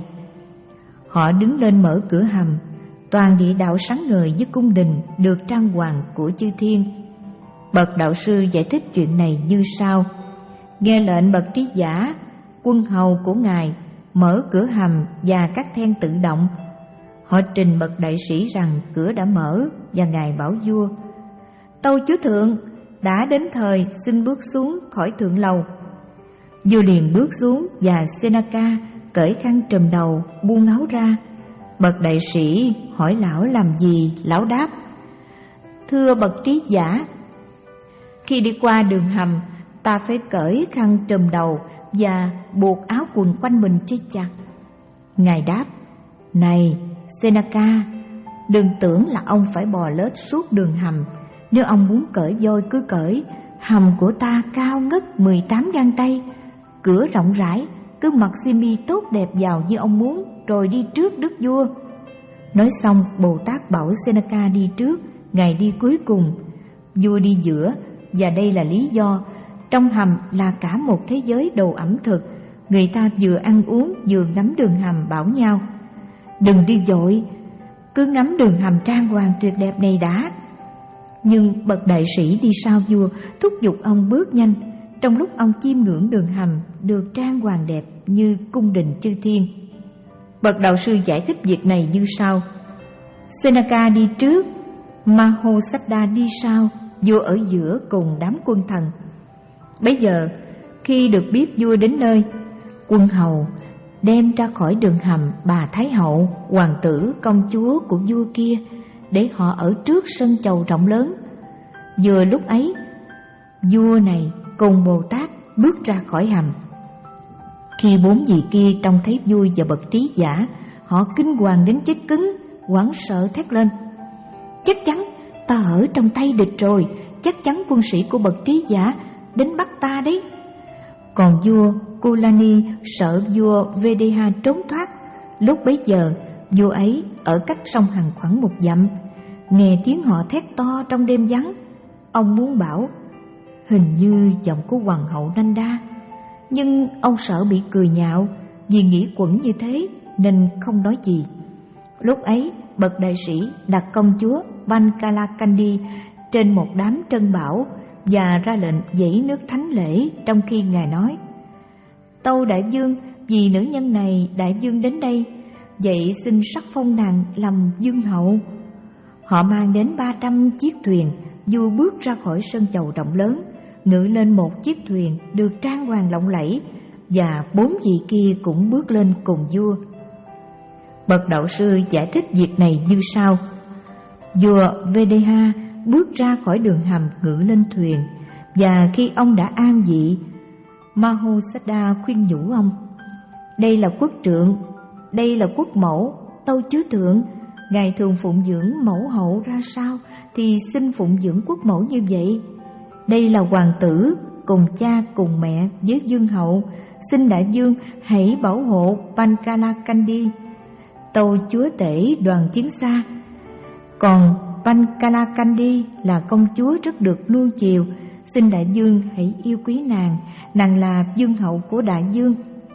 Họ đứng lên mở cửa hầm. Toàn địa đạo sáng ngời với cung đình được trang hoàng của chư thiên. Bậc đạo sư giải thích chuyện này như sau: nghe lệnh bậc trí giả, quân hầu của ngài mở cửa hầm và các then tự động. Họ trình bậc đại sĩ rằng cửa đã mở, và ngài bảo vua: tâu chúa thượng, đã đến thời, xin bước xuống khỏi thượng lầu. Vua liền bước xuống, và Senaka cởi khăn trùm đầu, buông áo ra. Bậc đại sĩ hỏi lão làm gì. Lão đáp: thưa bậc trí giả, khi đi qua đường hầm, ta phải cởi khăn trùm đầu và buộc áo quần quanh mình cho chặt. Ngài đáp: này Senaka, đừng tưởng là ông phải bò lết suốt đường hầm. Nếu ông muốn cởi voi cứ cởi. Hầm của ta cao ngất mười tám gang tay, cửa rộng rãi, cứ mặc xiêm-y tốt đẹp vào như ông muốn, rồi đi trước đức vua. Nói xong, Bồ Tát bảo Senaka đi trước, ngài đi cuối cùng, vua đi giữa. Và đây là lý do trong hầm là cả một thế giới đồ ẩm thực. Người ta vừa ăn uống vừa ngắm đường hầm, bảo nhau: đừng đi vội, cứ ngắm đường hầm trang hoàng tuyệt đẹp này đã. Nhưng bậc đại sĩ đi sau vua thúc giục ông bước nhanh, trong lúc ông chiêm ngưỡng đường hầm được trang hoàng đẹp như cung đình chư thiên. Bậc đạo sư giải thích việc này như sau: Senaka đi trước, Mahosada đi sau, vua ở giữa cùng đám quân thần. Bấy giờ khi được biết vua đến nơi, quân hầu đem ra khỏi đường hầm bà thái hậu, hoàng tử, công chúa của vua kia, để họ ở trước sân chầu rộng lớn. Vừa lúc ấy, vua này cùng Bồ Tát bước ra khỏi hầm. Khi bốn vị kia trông thấy vua và bậc trí giả, họ kinh hoàng đến chết cứng, hoảng sợ thét lên: chắc chắn ta ở trong tay địch rồi, chắc chắn quân sĩ của bậc trí giả đến bắt ta đấy. Còn vua Kulani sợ vua Vedeha trốn thoát. Lúc bấy giờ vua ấy ở cách sông Hằng khoảng một dặm, nghe tiếng họ thét to trong đêm vắng. Ông muốn bảo hình như giọng của hoàng hậu Nanda, nhưng ông sợ bị cười nhạo, vì nghĩ quẩn như thế nên không nói gì. Lúc ấy bậc đại sĩ đặt công chúa Bankalakandi trên một đám trân bảo và ra lệnh dãy nước thánh lễ, trong khi ngài nói: Tâu đại vương, vì nữ nhân này đại vương đến đây, vậy xin sắc phong nàng làm vương hậu. Họ mang đến ba trăm chiếc thuyền. Vua bước ra khỏi sân chầu rộng lớn, ngự lên một chiếc thuyền được trang hoàng lộng lẫy, và bốn vị kia cũng bước lên cùng vua. Bậc đạo sư giải thích việc này như sau: Vua Vedeha bước ra khỏi đường hầm ngự lên thuyền, và khi ông đã an vị, Mahosada khuyên nhủ ông: Đây là quốc trượng, đây là quốc mẫu, tâu chứa thượng, ngài thường phụng dưỡng mẫu hậu ra sao thì xin phụng dưỡng quốc mẫu như vậy. Đây là hoàng tử cùng cha cùng mẹ với vương hậu, xin đại vương hãy bảo hộ Bankalakandi, tâu chúa tể đoàn chiến xa. Còn Bankalakandi là công chúa rất được nuông chiều, xin đại vương hãy yêu quý nàng, nàng là vương hậu của đại vương.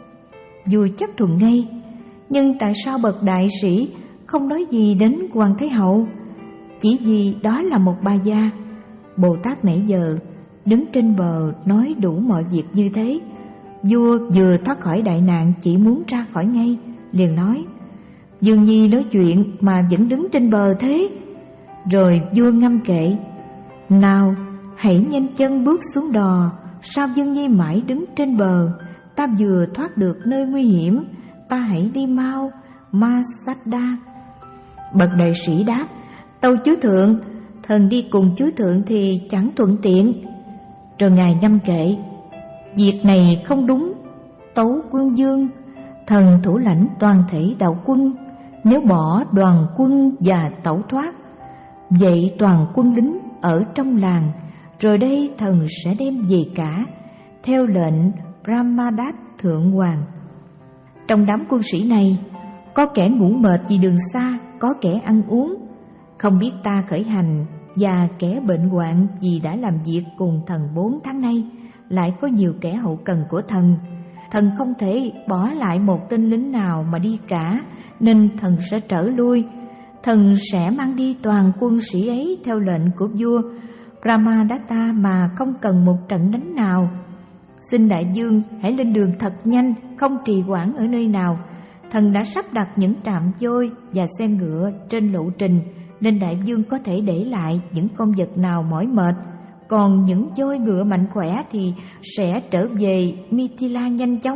Vua chấp thuận ngay, nhưng tại sao bậc đại sĩ không nói gì đến hoàng thái hậu? Chỉ vì đó là một bà già. Bồ Tát nãy giờ đứng trên bờ nói đủ mọi việc như thế. Vua vừa thoát khỏi đại nạn chỉ muốn ra khỏi ngay, liền nói: Dương Nhi nói chuyện mà vẫn đứng trên bờ thế. Rồi vua ngâm kệ: Nào, hãy nhanh chân bước xuống đò, sao Dương Nhi mãi đứng trên bờ? Ta vừa thoát được nơi nguy hiểm, ta hãy đi mau, Masada. Bậc đại sĩ đáp: Tâu chúa thượng, thần đi cùng chúa thượng thì chẳng thuận tiện. Rồi ngài ngâm kệ: Việc này không đúng, tấu quân vương, thần thủ lãnh toàn thể đạo quân, nếu bỏ đoàn quân và tẩu thoát, vậy toàn quân lính ở trong làng, rồi đây thần sẽ đem về cả, theo lệnh Brahmadat thượng hoàng. Trong đám quân sĩ này, có kẻ ngủ mệt vì đường xa, có kẻ ăn uống, không biết ta khởi hành, và kẻ bệnh hoạn vì đã làm việc cùng thần bốn tháng nay, lại có nhiều kẻ hậu cần của thần. Thần không thể bỏ lại một tên lính nào mà đi cả, nên thần sẽ trở lui. Thần sẽ mang đi toàn quân sĩ ấy theo lệnh của vua Brahmadatta mà không cần một trận đánh nào. Xin đại vương hãy lên đường thật nhanh, không trì hoãn ở nơi nào. Thần đã sắp đặt những trạm vôi và xe ngựa trên lộ trình, nên đại vương có thể để lại những con vật nào mỏi mệt, còn những voi ngựa mạnh khỏe thì sẽ trở về Mithila nhanh chóng.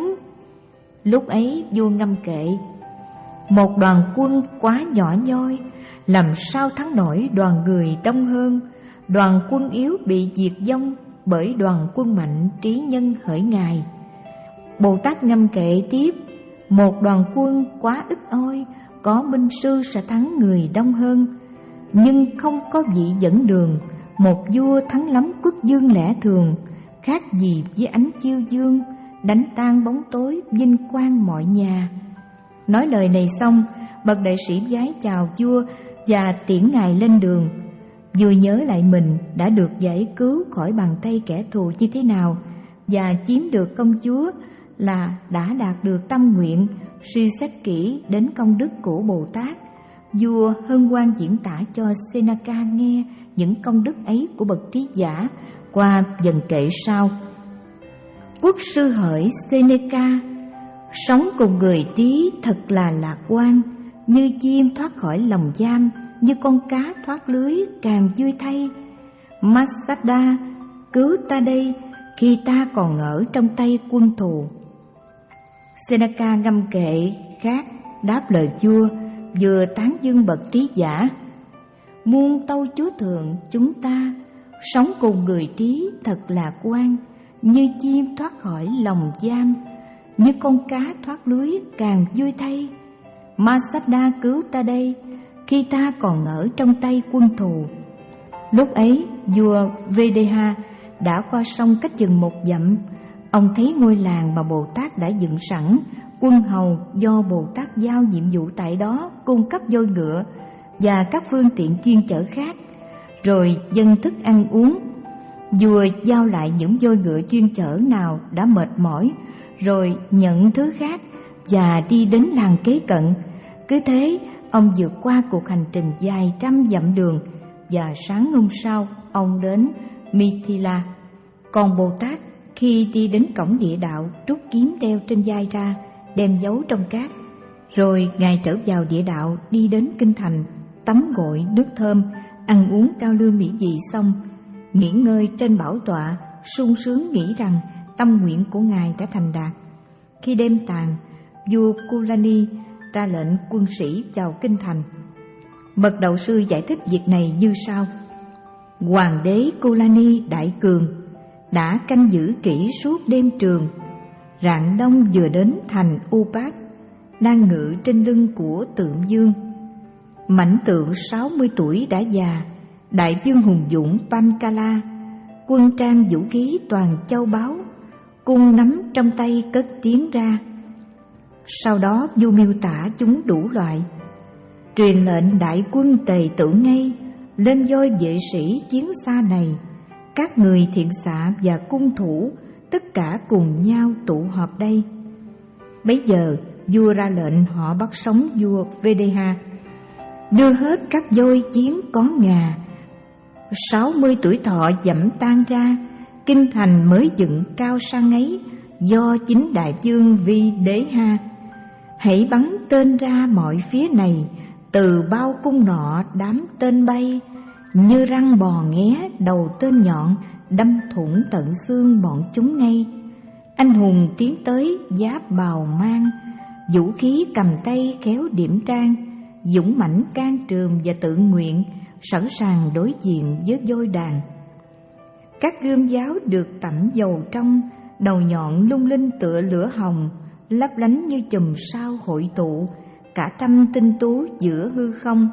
Lúc ấy vua ngâm kệ: Một đoàn quân quá nhỏ nhoi, làm sao thắng nổi đoàn người đông hơn? Đoàn quân yếu bị diệt vong bởi đoàn quân mạnh trí nhân hỡi ngài. Bồ Tát ngâm kệ tiếp: Một đoàn quân quá ít oi, có minh sư sẽ thắng người đông hơn, nhưng không có vị dẫn đường. Một vua thắng lắm quốc dương lẽ thường, khác gì với ánh chiêu dương, đánh tan bóng tối vinh quang mọi nhà. Nói lời này xong, bậc đại sĩ vái chào vua và tiễn ngài lên đường. Vua nhớ lại mình đã được giải cứu khỏi bàn tay kẻ thù như thế nào, và chiếm được công chúa là đã đạt được tâm nguyện. Suy xét kỹ đến công đức của Bồ Tát, vua hân hoan diễn tả cho Senaka nghe những công đức ấy của bậc trí giả qua dần kệ sau. Quốc sư hỡi Senaka, sống cùng người trí thật là lạc quan, như chim thoát khỏi lồng giam, như con cá thoát lưới càng vui thay. Masada, cứu ta đây khi ta còn ở trong tay quân thù. Senaka ngâm kệ khác đáp lời vua, vừa tán dương bậc trí giả: Muôn tâu chúa thượng chúng ta, sống cùng người trí thật lạc quan, như chim thoát khỏi lồng giam, như con cá thoát lưới càng vui thay. Masada cứu ta đây khi ta còn ở trong tay quân thù. Lúc ấy vua Vedeha đã qua sông cách chừng một dặm, ông thấy ngôi làng mà Bồ Tát đã dựng sẵn. Quân hầu do Bồ Tát giao nhiệm vụ tại đó cung cấp voi ngựa và các phương tiện chuyên chở khác, rồi dân thức ăn uống. Vua giao lại những voi ngựa chuyên chở nào đã mệt mỏi, rồi nhận thứ khác và đi đến làng kế cận. Cứ thế ông vượt qua cuộc hành trình dài trăm dặm đường, và sáng hôm sau ông đến Mithila. Còn Bồ Tát khi đi đến cổng địa đạo, rút kiếm đeo trên vai ra, đem giấu trong cát. Rồi Ngài trở vào địa đạo, đi đến kinh thành, tắm gội nước thơm, ăn uống cao lương mỹ vị xong, nghỉ ngơi trên bảo tọa, sung sướng nghĩ rằng tâm nguyện của Ngài đã thành đạt. Khi đêm tàn, vua Kulani ra lệnh quân sĩ vào kinh thành. Bậc đạo sư giải thích việc này như sau: Hoàng đế Kulani đại cường đã canh giữ kỹ suốt đêm trường. Rạng đông vừa đến thành Upat, đang ngự trên lưng của tượng dương. Mãnh tượng sáu mươi tuổi đã già, đại vương hùng dũng Pankala, quân trang vũ khí toàn châu báu, cung nắm trong tay cất tiếng ra. Sau đó vua miêu tả chúng đủ loại, truyền lệnh đại quân tề tự ngay, lên voi vệ sĩ chiến xa này. Các người thiện xạ và cung thủ tất cả cùng nhau tụ họp đây. Bấy giờ vua ra lệnh họ bắt sống vua Vedeha, đưa hết các voi chiến có ngà. Sáu mươi tuổi thọ dẫm tan ra, kinh thành mới dựng cao sang ấy do chính đại vương Videha. Hãy bắn tên ra mọi phía này, từ bao cung nọ đám tên bay, như răng bò nghé đầu tên nhọn, đâm thủng tận xương bọn chúng ngay. Anh hùng tiến tới giáp bào mang, vũ khí cầm tay khéo điểm trang, dũng mãnh can trường và tự nguyện, sẵn sàng đối diện với voi đàn. Các gươm giáo được tẩm dầu trong, đầu nhọn lung linh tựa lửa hồng, lấp lánh như chùm sao hội tụ, cả trăm tinh tú giữa hư không.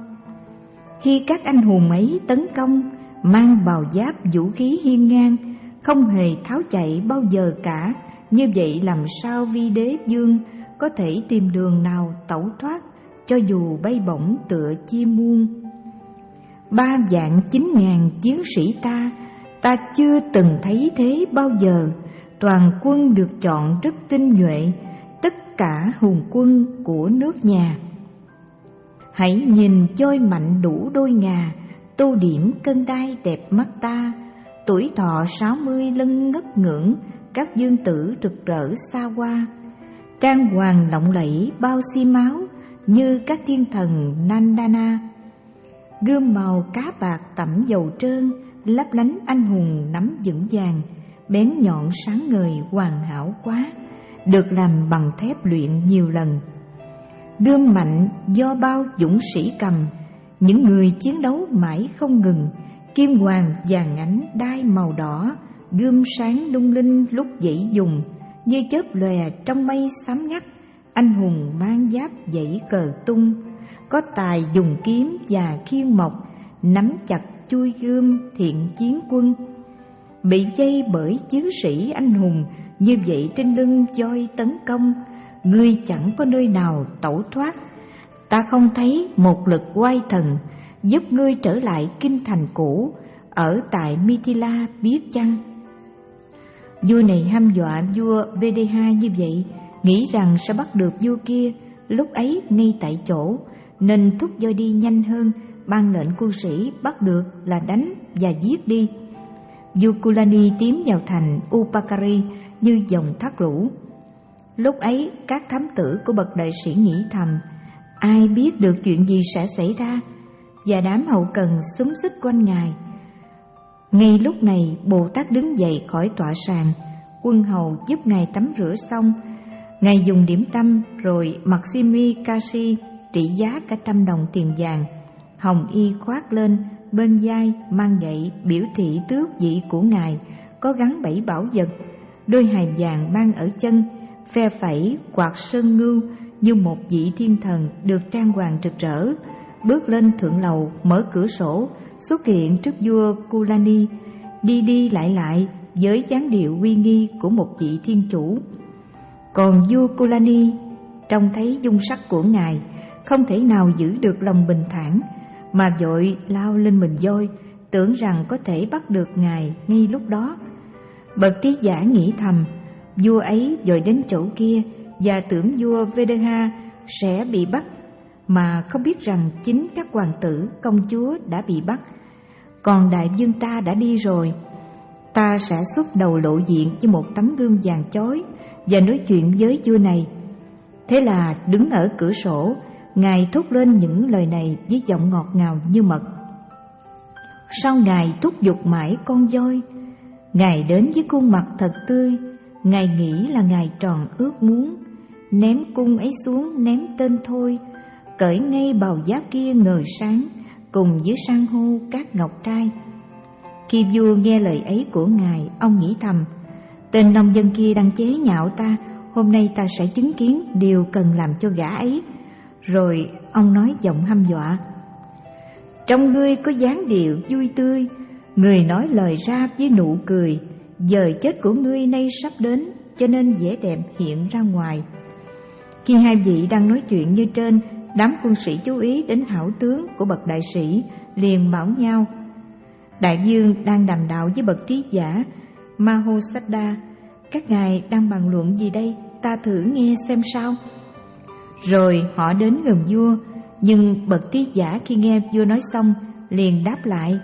Khi các anh hùng ấy tấn công, mang bào giáp vũ khí hiên ngang, không hề tháo chạy bao giờ cả. Như vậy làm sao vi đế vương có thể tìm đường nào tẩu thoát, cho dù bay bổng tựa chim muôn. Ba vạn chín ngàn chiến sĩ ta, ta chưa từng thấy thế bao giờ. Toàn quân được chọn rất tinh nhuệ, tất cả hùng quân của nước nhà. Hãy nhìn voi mạnh đủ đôi ngà, tô điểm cân đai đẹp mắt ta. Tuổi thọ sáu mươi lân ngất ngưỡng, các dương tử rực rỡ xa hoa. Trang hoàng lộng lẫy bao xi máu, như các thiên thần Nandana. Gươm màu cá bạc tẩm dầu trơn, lấp lánh anh hùng nắm vững vàng, bén nhọn sáng ngời hoàn hảo quá, được làm bằng thép luyện nhiều lần. Gươm mạnh do bao dũng sĩ cầm, những người chiến đấu mãi không ngừng. Kim hoàng vàng ánh đai màu đỏ, gươm sáng lung linh lúc dãy dùng, như chớp lòe trong mây xám ngắt. Anh hùng mang giáp dãy cờ tung, có tài dùng kiếm và khiên mộc, nắm chặt chui gươm thiện chiến quân. Bị dây bởi chiến sĩ anh hùng, như vậy trên lưng voi tấn công, ngươi chẳng có nơi nào tẩu thoát. Ta không thấy một lực oai thần giúp ngươi trở lại kinh thành cũ ở tại Mithila biết chăng? Vua này hăm dọa vua Vedeha như vậy, nghĩ rằng sẽ bắt được vua kia lúc ấy ngay tại chỗ, nên thúc voi đi nhanh hơn, ban lệnh quân sĩ bắt được là đánh và giết đi. Vua Kulani tiến vào thành Upakari như dòng thác lũ. Lúc ấy các thám tử của bậc đại sĩ nghĩ thầm, ai biết được chuyện gì sẽ xảy ra, và đám hậu cần xúm xít quanh Ngài. Ngay lúc này Bồ Tát đứng dậy khỏi tọa sàn, quân hầu giúp Ngài tắm rửa xong. Ngài dùng điểm tâm rồi mặc simi kashi trị giá cả trăm đồng tiền vàng, hồng y khoác lên, bên vai mang gậy biểu thị tước vị của Ngài, có gắn bảy bảo vật, đôi hài vàng mang ở chân, phe phẩy quạt sơn ngưu như một vị thiên thần được trang hoàng rực rỡ. Bước lên thượng lầu, mở cửa sổ, xuất hiện trước vua Kulani. đi đi lại lại với dáng điệu uy nghi của một vị thiên chủ. Còn vua Kulani trông thấy dung sắc của ngài, không thể nào giữ được lòng bình thản, mà vội lao lên mình voi, tưởng rằng có thể bắt được ngài ngay lúc đó. Bậc trí giả nghĩ thầm, vua ấy vội đến chỗ kia và tưởng vua Vedeha sẽ bị bắt, mà không biết rằng chính các hoàng tử công chúa đã bị bắt, còn đại vương ta đã đi rồi. Ta sẽ xuất đầu lộ diện như một tấm gương vàng chói và nói chuyện với vua này. Thế là đứng ở cửa sổ, ngài thốt lên những lời này với giọng ngọt ngào như mật. Sao ngài thúc giục mãi con voi? Ngài đến với khuôn mặt thật tươi, ngài nghĩ là ngài tròn ước muốn. Ném cung ấy xuống, ném tên thôi, cởi ngay bào giáp kia ngời sáng, cùng với san hô cát ngọc trai. Khi vua nghe lời ấy của ngài, ông nghĩ thầm, tên nông dân kia đang chế nhạo ta, hôm nay ta sẽ chứng kiến điều cần làm cho gã ấy. Rồi ông nói giọng hăm dọa, trong ngươi có dáng điệu vui tươi, người nói lời ra với nụ cười, giờ chết của ngươi nay sắp đến, cho nên vẻ đẹp hiện ra ngoài. Khi hai vị đang nói chuyện như trên, đám quân sĩ chú ý đến hảo tướng của bậc đại sĩ, liền bảo nhau, đại vương đang đàm đạo với bậc trí giả Mahosiddha, các ngài đang bàn luận gì đây, ta thử nghe xem sao. Rồi họ đến gần vua, nhưng bậc trí giả khi nghe vua nói xong liền đáp lại,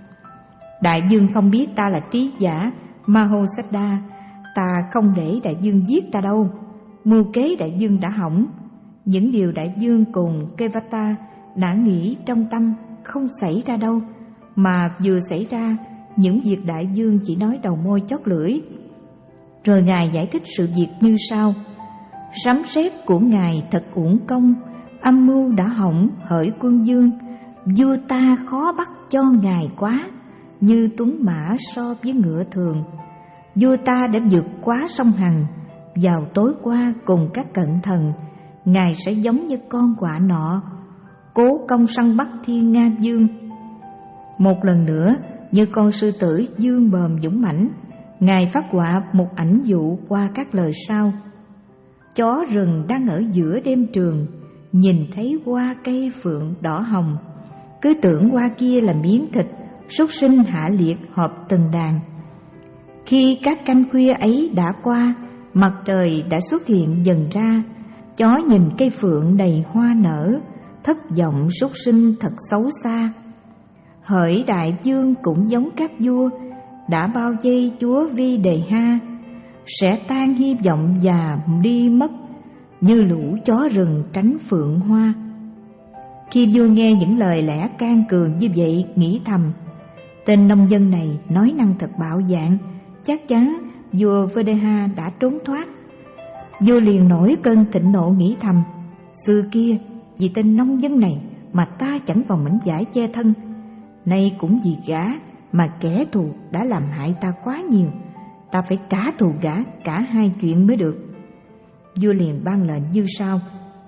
đại vương không biết ta là trí giả Mahosiddha, ta không để đại vương giết ta đâu. Mưu kế đại vương đã hỏng, những điều đại vương cùng Kevata đã nghĩ trong tâm không xảy ra đâu, mà vừa xảy ra, những việc đại vương chỉ nói đầu môi chót lưỡi. Rồi ngài giải thích sự việc như sau: sấm sét của ngài thật uổng công, âm mưu đã hỏng hỡi quân vương, vua ta khó bắt cho ngài quá, như tuấn mã so với ngựa thường. Vua ta đã vượt quá sông Hằng, vào tối qua cùng các cận thần, ngài sẽ giống như con quạ nọ, cố công săn bắt Thiên Nga Dương. Một lần nữa, như con sư tử dương bờm dũng mãnh, ngài phát họa một ảnh dụ qua các lời sau: chó rừng đang ở giữa đêm trường, nhìn thấy hoa cây phượng đỏ hồng, cứ tưởng hoa kia là miếng thịt, súc sinh hạ liệt họp từng đàn. Khi các canh khuya ấy đã qua, mặt trời đã xuất hiện dần ra, chó nhìn cây phượng đầy hoa nở, thất vọng súc sinh thật xấu xa. Hỡi đại vương cũng giống các vua, đã bao vây chúa Vi Đề Ha, sẽ tan hy vọng và đi mất, như lũ chó rừng tránh phượng hoa. Khi vua nghe những lời lẽ can cường như vậy, nghĩ thầm, tên nông dân này nói năng thật bạo dạn, chắc chắn vua Vedeha đã trốn thoát. Vua liền nổi cơn thịnh nộ, nghĩ thầm, xưa kia vì tên nông dân này mà ta chẳng còn mảnh vải che thân, nay cũng vì gã mà kẻ thù đã làm hại ta quá nhiều, ta phải trả thù gã cả hai chuyện mới được. Vua liền ban lệnh như sau: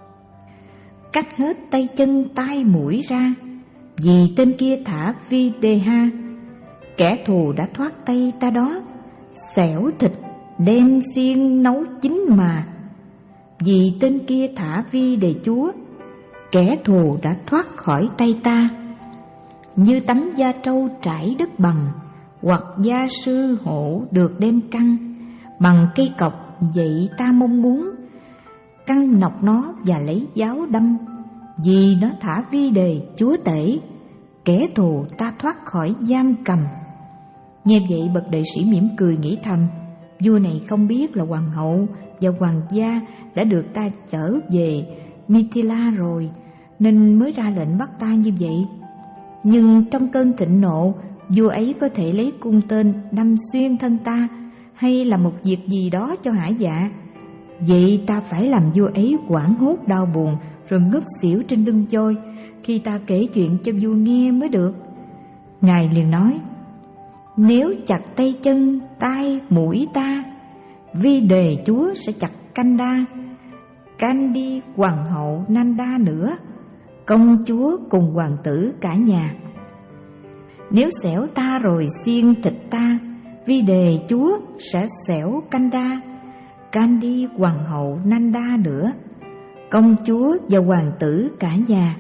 cắt hết tay chân tai mũi ra, vì tên kia thả Videha, kẻ thù đã thoát tay ta đó, xẻo thịt đem xiên nấu chín mà. Vì tên kia thả Vi Đề Chúa, kẻ thù đã thoát khỏi tay ta. Như tấm da trâu trải đất bằng, hoặc gia sư hổ được đem căng, bằng cây cọc vậy ta mong muốn, căng nọc nó và lấy giáo đâm. Vì nó thả Vi Đề Chúa tể, kẻ thù ta thoát khỏi giam cầm. Nghe vậy bậc đệ sĩ mỉm cười, nghĩ thầm, vua này không biết là hoàng hậu và hoàng gia đã được ta trở về Mithila rồi, nên mới ra lệnh bắt ta như vậy. Nhưng trong cơn thịnh nộ, vua ấy có thể lấy cung tên đâm xuyên thân ta, hay là một việc gì đó cho hả dạ. Vậy ta phải làm vua ấy hoảng hốt đau buồn, rồi ngất xỉu trên lưng voi, khi ta kể chuyện cho vua nghe mới được. Ngài liền nói, nếu chặt tay chân, tai, mũi ta, Vi Đề Chúa sẽ chặt Kanda, Kandi hoàng hậu Nanda nữa, công chúa cùng hoàng tử cả nhà. Nếu xẻo ta rồi xiên thịt ta, vi đề chúa sẽ xẻo Kanda, Kandi hoàng hậu Nanda nữa, công chúa và hoàng tử cả nhà.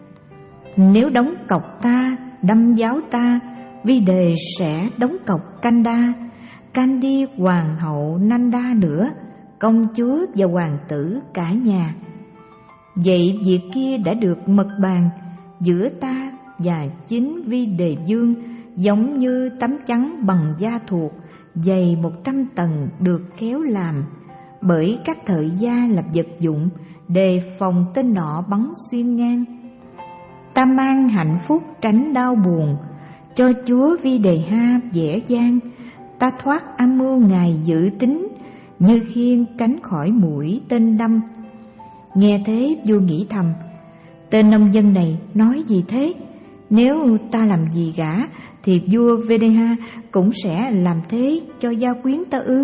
Nếu đóng cọc ta, đâm giáo ta, vi đề sẽ đóng cọc Kanda, Kandi hoàng hậu Nanda nữa, công chúa và hoàng tử cả nhà. Vậy việc kia đã được mật bàn giữa ta và chính vi đề vương, giống như tấm chắn bằng da thuộc dày một trăm tầng được khéo làm bởi các thợ gia làm vật dụng đề phòng tên nọ bắn xuyên ngang. Ta mang hạnh phúc tránh đau buồn, cho chúa vi đề ha dễ dàng. Ta thoát âm mưu ngài dự tính, như khiên tránh khỏi mũi tên đâm. Nghe thế vua nghĩ thầm, tên nông dân này nói gì thế? Nếu ta làm gì gã thì vua Videha cũng sẽ làm thế cho gia quyến ta ư?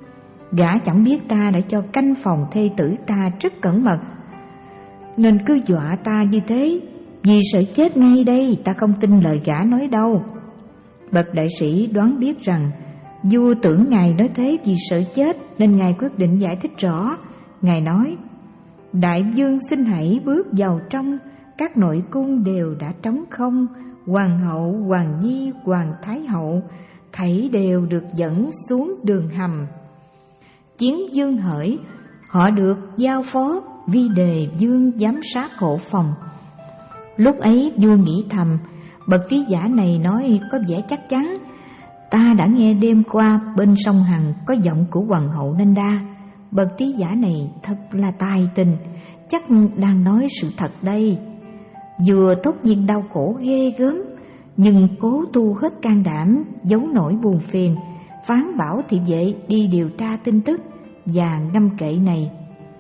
Gã chẳng biết ta đã cho canh phòng thê tử ta rất cẩn mật, nên cứ dọa ta như thế. Vì sợ chết ngay đây, ta không tin lời gã nói đâu. Bậc đại sĩ đoán biết rằng vua tưởng ngài nói thế vì sợ chết, nên ngài quyết định giải thích rõ. Ngài nói, đại vương xin hãy bước vào trong, các nội cung đều đã trống không, hoàng hậu, hoàng nhi, hoàng thái hậu thảy đều được dẫn xuống đường hầm. Chiến vương hỡi, họ được giao phó vi đề vương giám sát hộ phòng. Lúc ấy vua nghĩ thầm, bậc trí giả này nói có vẻ chắc chắn. Ta đã nghe đêm qua bên sông Hằng có giọng của hoàng hậu Nanda. Bậc trí giả này thật là tài tình, chắc đang nói sự thật đây. Vừa tốt nhiên đau khổ ghê gớm, nhưng cố tu hết can đảm, giấu nỗi buồn phiền, phán bảo thị vệ đi điều tra tin tức và ngâm kệ này.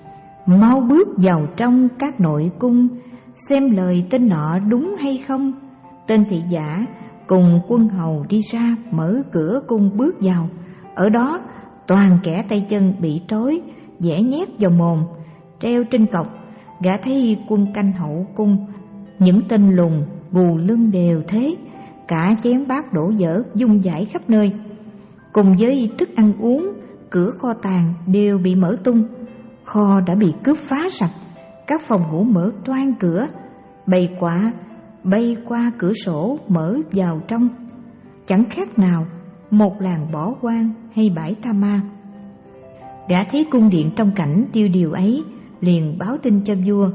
Mau bước vào trong các nội cung, xem lời tên nọ đúng hay không. Tên thị giả cùng quân hầu đi ra, mở cửa cung bước vào. Ở đó toàn kẻ tay chân bị trói, dẻ nhét vào mồm, treo trên cọc. Gã thấy quân canh hậu cung, những tên lùn gù lưng đều thế, cả chén bát đổ vỡ dung dãi khắp nơi. Cùng với thức ăn uống, cửa kho tàng đều bị mở tung. Kho đã bị cướp phá sạch, các phòng ngủ mở toang cửa, bầy quạ bay qua cửa sổ mở vào trong, chẳng khác nào một làng bỏ hoang hay bãi tha ma. Gã thấy cung điện trong cảnh tiêu điều ấy, liền báo tin cho vua.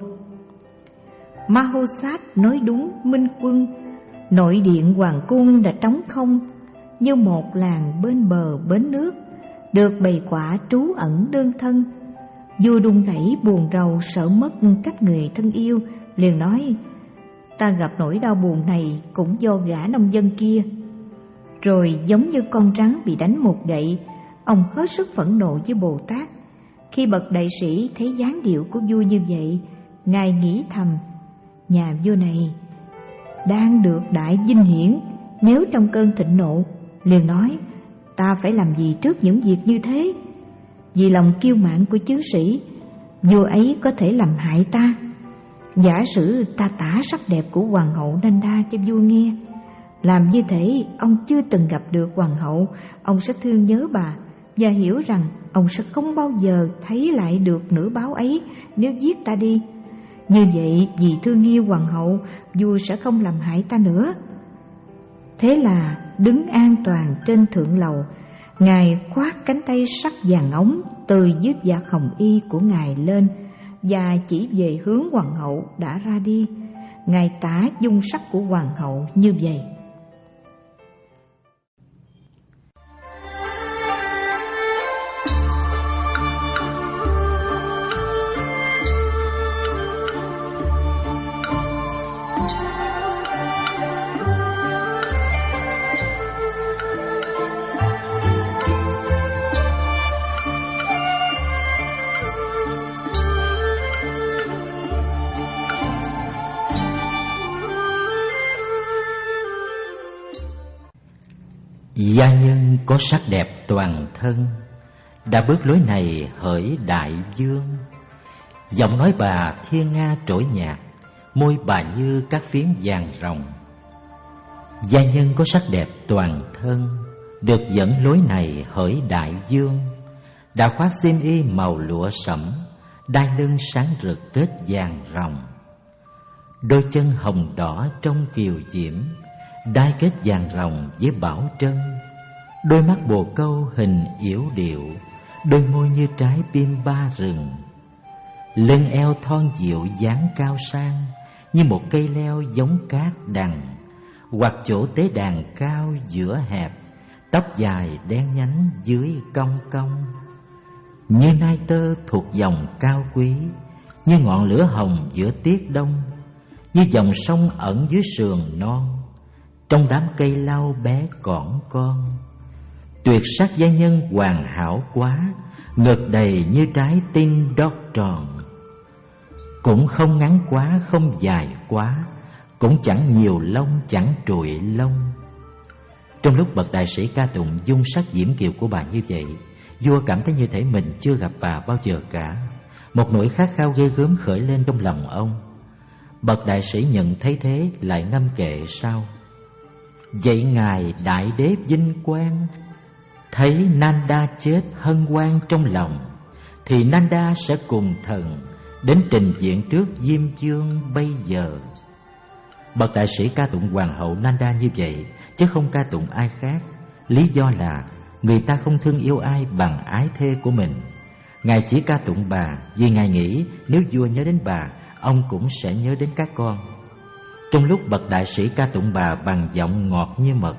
Mahosat nói đúng, minh quân, nội điện hoàng cung đã trống không, như một làng bên bờ bến nước, được bầy quạ trú ẩn đơn thân. Vua đung đẩy buồn rầu, sợ mất các người thân yêu, liền nói, ta gặp nỗi đau buồn này cũng do gã nông dân kia. Rồi giống như con rắn bị đánh một gậy, ông hết sức phẫn nộ với Bồ Tát. Khi bậc đại sĩ thấy dáng điệu của vua như vậy, ngài nghĩ thầm, nhà vua này đang được đại vinh hiển, nếu trong cơn thịnh nộ, liền nói, ta phải làm gì trước những việc như thế? Vì lòng kiêu mạn của chiến sĩ, vua ấy có thể làm hại ta. Giả sử ta tả sắc đẹp của hoàng hậu Nanda cho vua nghe, làm như thể ông chưa từng gặp được hoàng hậu, ông sẽ thương nhớ bà và hiểu rằng ông sẽ không bao giờ thấy lại được nửa báo ấy nếu giết ta đi. Như vậy vì thương yêu hoàng hậu, vua sẽ không làm hại ta nữa. Thế là đứng an toàn trên thượng lầu, ngài khoác cánh tay sắc vàng óng từ dưới vạt hồng y của ngài lên và chỉ về hướng hoàng hậu đã ra đi. Ngài tả dung sắc của hoàng hậu như vậy. Gia nhân có sắc đẹp toàn thân, đã bước lối này hỡi đại vương. Giọng nói bà thiên nga trỗi nhạt, môi bà như các phiến vàng ròng. Gia nhân có sắc đẹp toàn thân, được dẫn lối này hỡi đại dương. Đã khoác xiêm y màu lụa sẫm, đai lưng sáng rực kết vàng ròng. Đôi chân hồng đỏ trong kiều diễm, đai kết vàng ròng với bảo trân. Đôi mắt bồ câu hình yểu điệu, đôi môi như trái bim ba rừng. Lưng eo thon dịu dáng cao sang, như một cây leo giống cát đằng. Hoặc chỗ tế đàn cao giữa hẹp, tóc dài đen nhánh dưới cong cong. Như nai tơ thuộc dòng cao quý, như ngọn lửa hồng giữa tiết đông, như dòng sông ẩn dưới sườn non, trong đám cây lau bé cỏn con. Tuyệt sắc gia nhân hoàn hảo quá, ngực đầy như trái tim đót tròn. Cũng không ngắn quá, không dài quá, cũng chẳng nhiều lông, chẳng trụi lông. Trong lúc bậc đại sĩ ca tụng dung sắc diễm kiều của bà như vậy, vua cảm thấy như thể mình chưa gặp bà bao giờ cả. Một nỗi khát khao ghê gớm khởi lên trong lòng ông. Bậc đại sĩ nhận thấy thế, lại ngâm kệ sau: Vậy ngài đại đế vinh quang, thấy Nanda chết hân hoan trong lòng, thì Nanda sẽ cùng thần đến trình diện trước Diêm Vương bây giờ. Bậc đại sĩ ca tụng hoàng hậu Nanda như vậy, chứ không ca tụng ai khác. Lý do là người ta không thương yêu ai bằng ái thê của mình. Ngài chỉ ca tụng bà vì Ngài nghĩ nếu vua nhớ đến bà, ông cũng sẽ nhớ đến các con. Trong lúc bậc đại sĩ ca tụng bà bằng giọng ngọt như mật,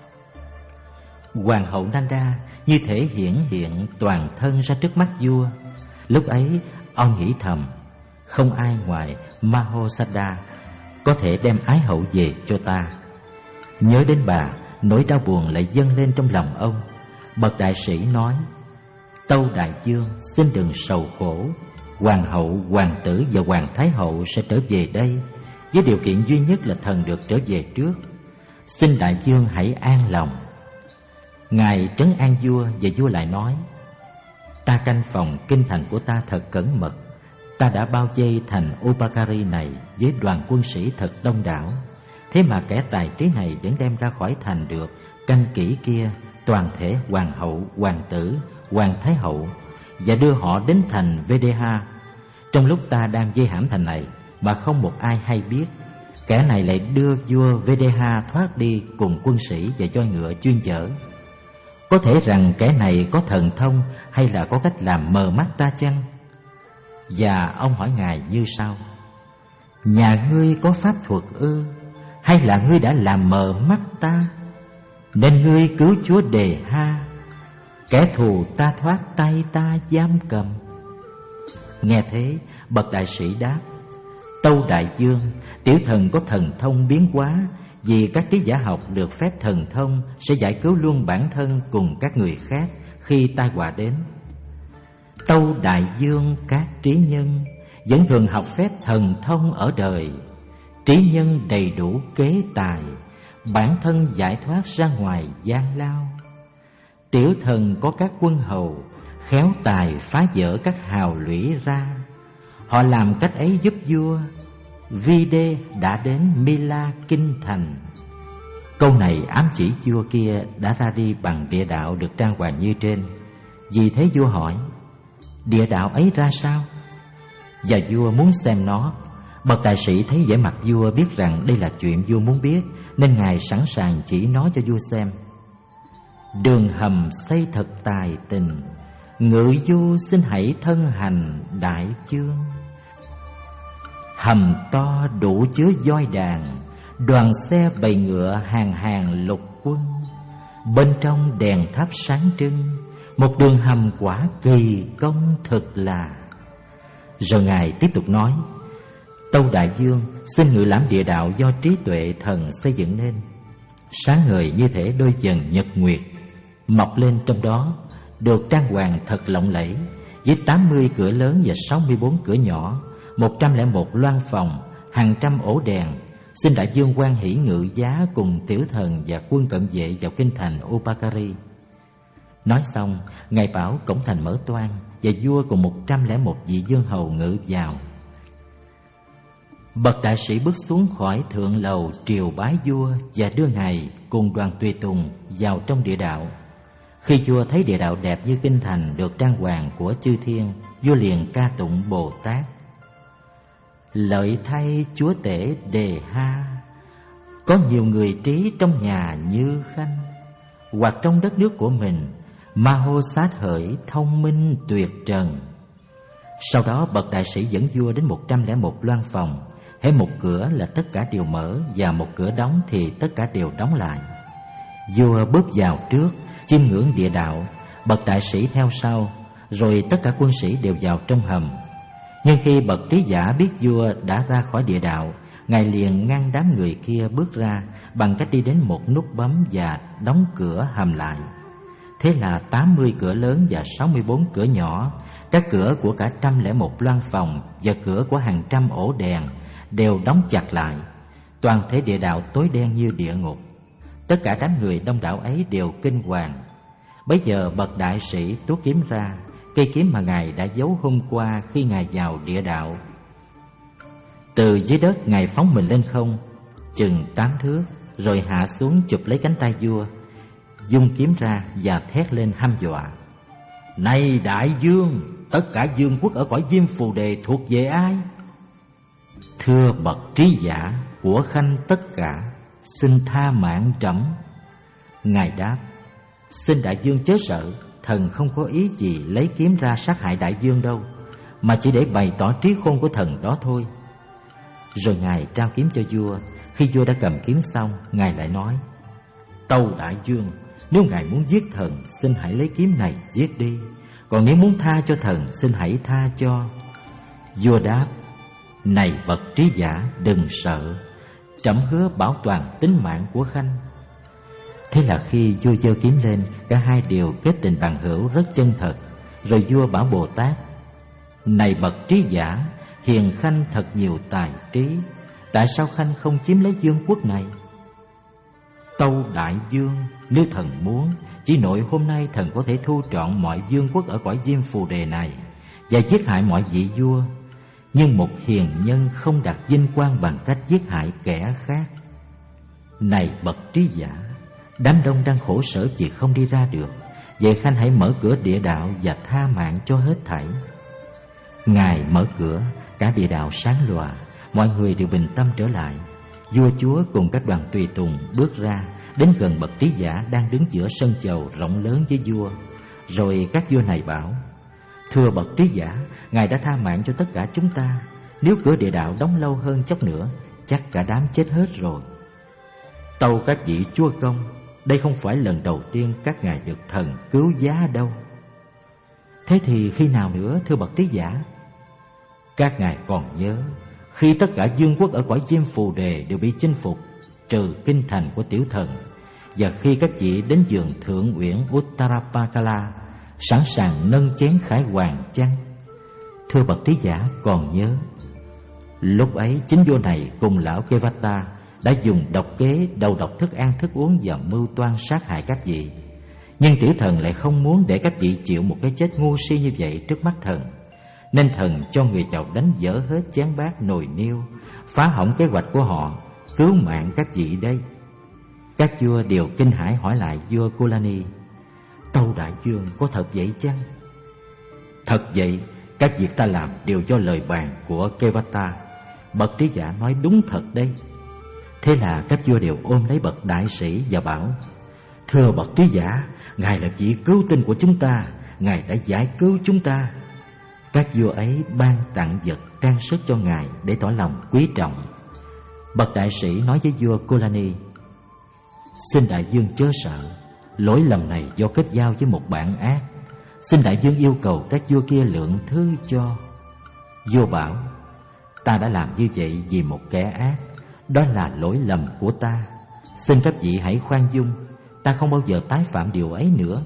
hoàng hậu Nanda như thể hiển hiện toàn thân ra trước mắt vua. Lúc ấy ông nghĩ thầm, không ai ngoài Mahosada có thể đem ái hậu về cho ta. Nhớ đến bà, nỗi đau buồn lại dâng lên trong lòng ông. Bậc đại sĩ nói: Tâu đại vương, xin đừng sầu khổ. Hoàng hậu, hoàng tử và hoàng thái hậu sẽ trở về đây, với điều kiện duy nhất là thần được trở về trước. Xin đại vương hãy an lòng. Ngài trấn an vua, và vua lại nói: Ta canh phòng kinh thành của ta thật cẩn mật. Ta đã bao vây thành Upakari này với đoàn quân sĩ thật đông đảo. Thế mà kẻ tài trí này vẫn đem ra khỏi thành được canh kỹ kia toàn thể hoàng hậu, hoàng tử, hoàng thái hậu, và đưa họ đến thành Vedeha. Trong lúc ta đang vây hãm thành này mà không một ai hay biết, kẻ này lại đưa vua Vedeha thoát đi cùng quân sĩ và voi ngựa chuyên chở. Có thể rằng kẻ này có thần thông hay là có cách làm mờ mắt ta chăng? Và ông hỏi ngài như sau: Nhà ngươi có pháp thuật ư, hay là ngươi đã làm mờ mắt ta, nên ngươi cứu chúa Đề Ha, kẻ thù ta thoát tay ta giam cầm? Nghe thế, bậc đại sĩ đáp: Tâu đại vương, tiểu thần có thần thông biến hóa, vì các trí giả học được phép thần thông sẽ giải cứu luôn bản thân cùng các người khác khi tai họa đến. Tâu đại vương, các trí nhân vẫn thường học phép thần thông ở đời. Trí nhân đầy đủ kế tài, bản thân giải thoát ra ngoài gian lao. Tiểu thần có các quân hầu khéo tài phá vỡ các hào lũy ra. Họ làm cách ấy giúp vua. Vide đã đến Mila kinh thành. Câu này ám chỉ vua kia đã ra đi bằng địa đạo được trang hoàng như trên. Vì thế vua hỏi: Địa đạo ấy ra sao? Và vua muốn xem nó. Bậc đại sĩ thấy vẻ mặt vua biết rằng đây là chuyện vua muốn biết, nên ngài sẵn sàng chỉ nó cho vua xem. Đường hầm xây thật tài tình, ngự du xin hãy thân hành đại chương. Hầm to đủ chứa voi đàn, đoàn xe bầy ngựa hàng hàng lục quân. Bên trong đèn thắp sáng trưng, một đường hầm quả kỳ công thực là. Rồi ngài tiếp tục nói: Tâu đại vương, xin ngự lãm địa đạo do trí tuệ thần xây dựng nên. Sáng ngời như thể đôi dần nhật nguyệt, mọc lên trong đó, được trang hoàng thật lộng lẫy, với tám mươi cửa lớn và sáu mươi bốn cửa nhỏ, một trăm lẻ một loan phòng, hàng trăm ổ đèn. Xin đại vương hoan hỷ ngự giá cùng tiểu thần và quân cận vệ vào kinh thành Upakari. Nói xong, ngài bảo cổng thành mở toang, và vua cùng một trăm lẻ một vị vương hầu ngự vào. Bậc đại sĩ bước xuống khỏi thượng lầu triều bái vua và đưa ngài cùng đoàn tùy tùng vào trong địa đạo. Khi vua thấy địa đạo đẹp như kinh thành được trang hoàng của chư thiên, vua liền ca tụng Bồ Tát. Lợi thay chúa tể đề ha, có nhiều người trí trong nhà như Khanh, hoặc trong đất nước của mình, ma hô sát hỡi thông minh tuyệt trần. Sau đó bậc đại sĩ dẫn vua đến một trăm lẻ một loan phòng. Hễ một cửa là tất cả đều mở, và một cửa đóng thì tất cả đều đóng lại. Vua bước vào trước, chiêm ngưỡng địa đạo, bậc đại sĩ theo sau, rồi tất cả quân sĩ đều vào trong hầm. Nhưng khi bậc trí giả biết vua đã ra khỏi địa đạo, ngài liền ngăn đám người kia bước ra bằng cách đi đến một nút bấm và đóng cửa hầm lại. Thế là tám mươi cửa lớn và sáu mươi bốn cửa nhỏ, các cửa của cả trăm lẻ một loan phòng và cửa của hàng trăm ổ đèn đều đóng chặt lại. Toàn thể địa đạo tối đen như địa ngục. Tất cả đám người đông đảo ấy đều kinh hoàng. Bấy giờ bậc đại sĩ tuốt kiếm ra, cây kiếm mà ngài đã giấu hôm qua khi ngài vào địa đạo. Từ dưới đất ngài phóng mình lên không chừng tám thước, rồi hạ xuống chụp lấy cánh tay vua, dung kiếm ra và thét lên hăm dọa. Này đại vương, tất cả vương quốc ở cõi Diêm Phù Đề thuộc về ai? Thưa bậc trí giả, của Khanh tất cả, xin tha mạng trẫm. Ngài đáp, xin đại vương chớ sợ, thần không có ý gì lấy kiếm ra sát hại đại vương đâu, mà chỉ để bày tỏ trí khôn của thần đó thôi. Rồi ngài trao kiếm cho vua. Khi vua đã cầm kiếm xong, ngài lại nói, tâu đại vương, nếu ngài muốn giết thần, xin hãy lấy kiếm này giết đi, còn nếu muốn tha cho thần, xin hãy tha cho. Vua đáp, này bậc trí giả, đừng sợ, trẫm hứa bảo toàn tính mạng của Khanh. Thế là khi vua giơ kiếm lên, cả hai đều kết tình bằng hữu rất chân thật. Rồi vua bảo Bồ Tát, này bậc trí giả, hiền Khanh thật nhiều tài trí, tại sao Khanh không chiếm lấy vương quốc này? Tâu đại vương, nếu thần muốn, chỉ nội hôm nay thần có thể thu trọn mọi vương quốc ở cõi Diêm Phù Đề này và giết hại mọi vị vua. Nhưng một hiền nhân không đặt vinh quang bằng cách giết hại kẻ khác. Này bậc trí giả, đám đông đang khổ sở vì không đi ra được, vậy Khanh hãy mở cửa địa đạo và tha mạng cho hết thảy. Ngài mở cửa, cả địa đạo sáng lòa, mọi người đều bình tâm trở lại. Vua chúa cùng các đoàn tùy tùng bước ra, đến gần bậc trí giả đang đứng giữa sân chầu rộng lớn với vua. Rồi các vua này bảo, thưa bậc trí giả, ngài đã tha mạng cho tất cả chúng ta. Nếu cửa địa đạo đóng lâu hơn chốc nữa, chắc cả đám chết hết rồi. Tâu các vị chúa công, đây không phải lần đầu tiên các ngài được thần cứu giá đâu. Thế thì khi nào nữa thưa bậc trí giả? Các ngài còn nhớ, khi tất cả vương quốc ở cõi Diêm Phù Đề đều bị chinh phục, trừ kinh thành của tiểu thần, và khi các vị đến vườn thượng uyển Uttarapakala, sẵn sàng nâng chén khải hoàng chăng? Thưa bậc trí giả còn nhớ. Lúc ấy chính vua này cùng lão Kevata đã dùng độc kế đầu độc thức ăn thức uống và mưu toan sát hại các vị. Nhưng tiểu thần lại không muốn để các vị chịu một cái chết ngu si như vậy trước mắt thần, nên thần cho người chầu đánh dở hết chén bát nồi niêu, phá hỏng kế hoạch của họ, cứu mạng các vị đây. Các vua đều kinh hãi hỏi lại vua Kulani, tâu đại vương có thật vậy chăng? Thật vậy, các việc ta làm đều do lời bàn của Kevata. Bậc trí giả nói đúng thật đây. Thế là các vua đều ôm lấy bậc đại sĩ và bảo, thưa bậc trí giả, ngài là vị cứu tinh của chúng ta, ngài đã giải cứu chúng ta. Các vua ấy ban tặng vật trang sức cho ngài để tỏ lòng quý trọng. Bậc đại sĩ nói với vua Kulani, xin đại vương chớ sợ, lỗi lầm này do kết giao với một bạn ác. Xin đại vương yêu cầu các vua kia lượng thứ cho. Vua bảo, ta đã làm như vậy vì một kẻ ác, đó là lỗi lầm của ta. Xin các vị hãy khoan dung, ta không bao giờ tái phạm điều ấy nữa.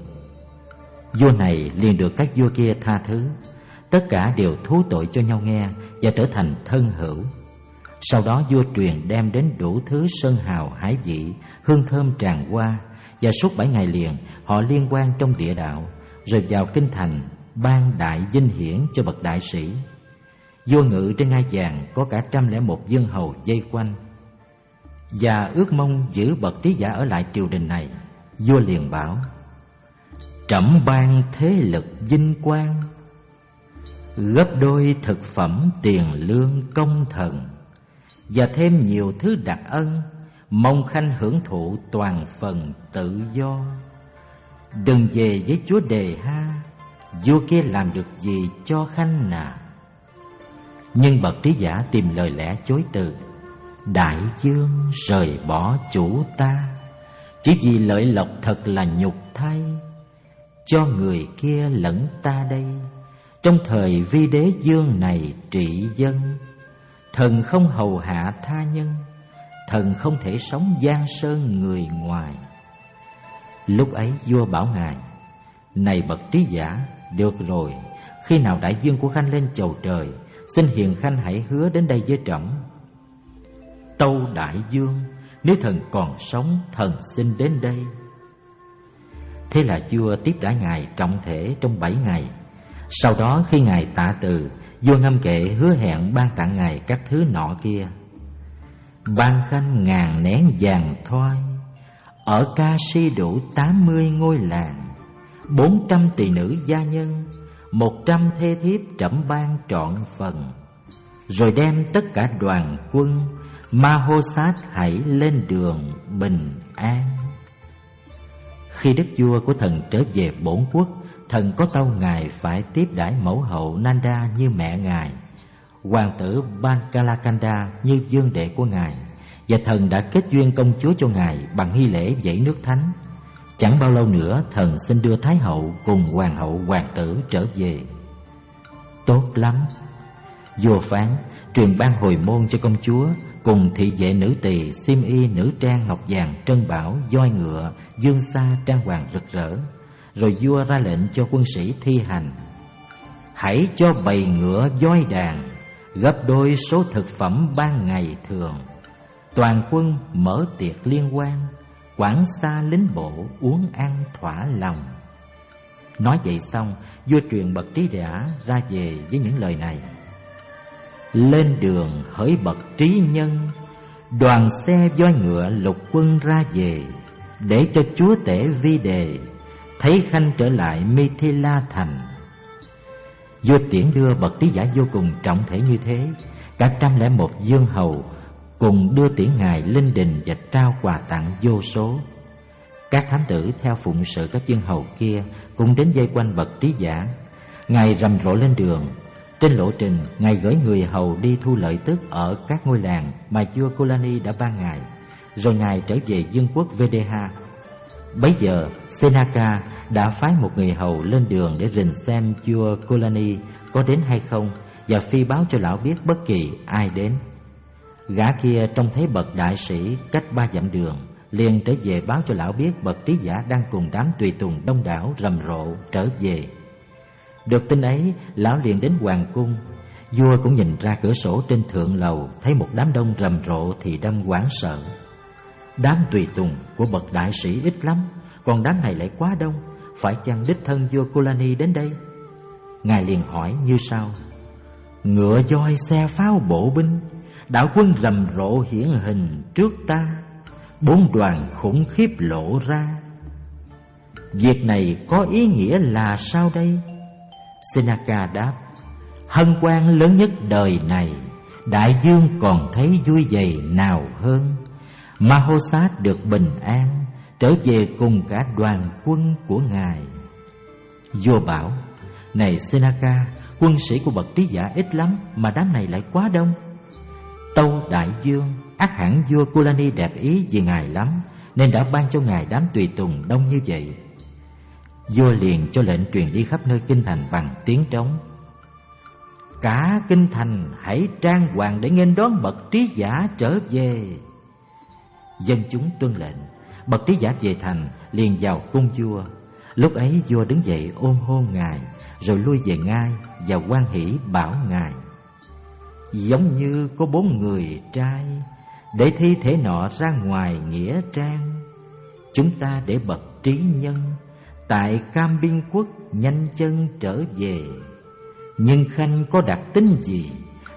Vua này liền được các vua kia tha thứ. Tất cả đều thú tội cho nhau nghe và trở thành thân hữu. Sau đó vua truyền đem đến đủ thứ sơn hào hải vị, hương thơm tràn hoa, và suốt bảy ngày liền họ liên quan trong địa đạo, rồi vào kinh thành ban đại vinh hiển cho bậc đại sĩ. Vua ngự trên ngai vàng có cả trăm lẻ một vương hầu vây quanh, và ước mong giữ bậc trí giả ở lại triều đình này. Vua liền bảo: trẫm ban thế lực vinh quang, gấp đôi thực phẩm tiền lương công thần, và thêm nhiều thứ đặc ân, mong khanh hưởng thụ toàn phần tự do. Đừng về với chúa Đề Ha, vua kia làm được gì cho khanh nào? Nhưng bậc trí giả tìm lời lẽ chối từ: đại vương rời bỏ chủ ta, chỉ vì lợi lộc thật là nhục thay. Cho người kia lẫn ta đây, trong thời vi đế vương này trị dân. Thần không hầu hạ tha nhân, thần không thể sống giang sơn người ngoài. Lúc ấy vua bảo ngài: này bậc trí giả, được rồi, khi nào đại vương của khanh lên chầu trời, xin hiền khanh hãy hứa đến đây với trẫm. Tâu đại vương, nếu thần còn sống, thần xin đến đây. Thế là vua tiếp đãi ngài trọng thể trong bảy ngày. Sau đó khi ngài tạ từ, vua ngâm kệ hứa hẹn ban tặng ngài các thứ nọ kia: ban khanh ngàn nén vàng thoi, ở Ca Si đủ tám mươi ngôi làng, bốn trăm tỳ nữ gia nhân, một trăm thê thiếp trẫm ban trọn phần. Rồi đem tất cả đoàn quân Ma-hô-sát hãy lên đường bình an. Khi đức vua của thần trở về bổn quốc, thần có tâu ngài phải tiếp đãi mẫu hậu Nanda như mẹ ngài, hoàng tử Bankalakanda như vương đệ của ngài, và thần đã kết duyên công chúa cho ngài bằng nghi lễ dãy nước thánh. Chẳng bao lâu nữa, thần xin đưa thái hậu cùng hoàng hậu hoàng tử trở về. Tốt lắm, vua phán, truyền ban hồi môn cho công chúa cùng thị vệ nữ tỳ, xiêm y nữ trang ngọc vàng trân bảo, voi ngựa dương xa trang hoàng rực rỡ. Rồi vua ra lệnh cho quân sĩ thi hành: hãy cho bầy ngựa voi đàn, gấp đôi số thực phẩm ban ngày thường. Toàn quân mở tiệc liên hoan, quảng xa lính bộ uống ăn thỏa lòng. Nói vậy xong, vua truyền bậc trí giả ra về với những lời này: lên đường hỡi bậc trí nhân, đoàn xe voi ngựa lục quân ra về, để cho chúa tể Vi Đề thấy khanh trở lại Mithila thành. Vua tiễn đưa bậc trí giả vô cùng trọng thể như thế. Cả trăm lẻ một vương hầu cùng đưa tiễn ngài lên đình và trao quà tặng vô số. Các thám tử theo phụng sự các vương hầu kia cũng đến vây quanh bậc trí giả. Ngài rầm rộ lên đường. Trên lộ trình, ngài gửi người hầu đi thu lợi tức ở các ngôi làng mà vua Kulani đã ban ngài. Rồi ngài trở về vương quốc Videha. Bấy giờ Senaka đã phái một người hầu lên đường để rình xem vua Kulani có đến hay không, và phi báo cho lão biết bất kỳ ai đến. Gã kia trông thấy bậc đại sĩ cách ba dặm đường, liền trở về báo cho lão biết bậc trí giả đang cùng đám tùy tùng đông đảo rầm rộ trở về. Được tin ấy, lão liền đến hoàng cung. Vua cũng nhìn ra cửa sổ trên thượng lầu, thấy một đám đông rầm rộ thì đâm hoảng sợ. Đám tùy tùng của bậc đại sĩ ít lắm, còn đám này lại quá đông, phải chăng đích thân vua Kulani đến đây? Ngài liền hỏi như sau: ngựa voi xe pháo bộ binh, đạo quân rầm rộ hiển hình trước ta, bốn đoàn khủng khiếp lộ ra. Việc này có ý nghĩa là sao đây? Senaka đáp: hân hoan lớn nhất đời này, đại vương còn thấy vui vầy nào hơn. Ma-hô-sát được bình an, trở về cùng cả đoàn quân của ngài. Vua bảo: này Senaka, quân sĩ của bậc trí giả ít lắm, mà đám này lại quá đông. Tâu đại vương, ắt hẳn vua Kulani đẹp ý vì ngài lắm, nên đã ban cho ngài đám tùy tùng đông như vậy. Vua liền cho lệnh truyền đi khắp nơi kinh thành bằng tiếng trống: cả kinh thành hãy trang hoàng để nghênh đón bậc trí giả trở về. Dân chúng tuân lệnh, bậc trí giả về thành liền vào cung vua. Lúc ấy vua đứng dậy ôm hôn ngài, rồi lui về ngai và hoan hỉ bảo ngài: giống như có bốn người trai, để thi thể nọ ra ngoài nghĩa trang. Chúng ta để bậc trí nhân tại Cam Biên quốc nhanh chân trở về. Nhưng khanh có đặc tính gì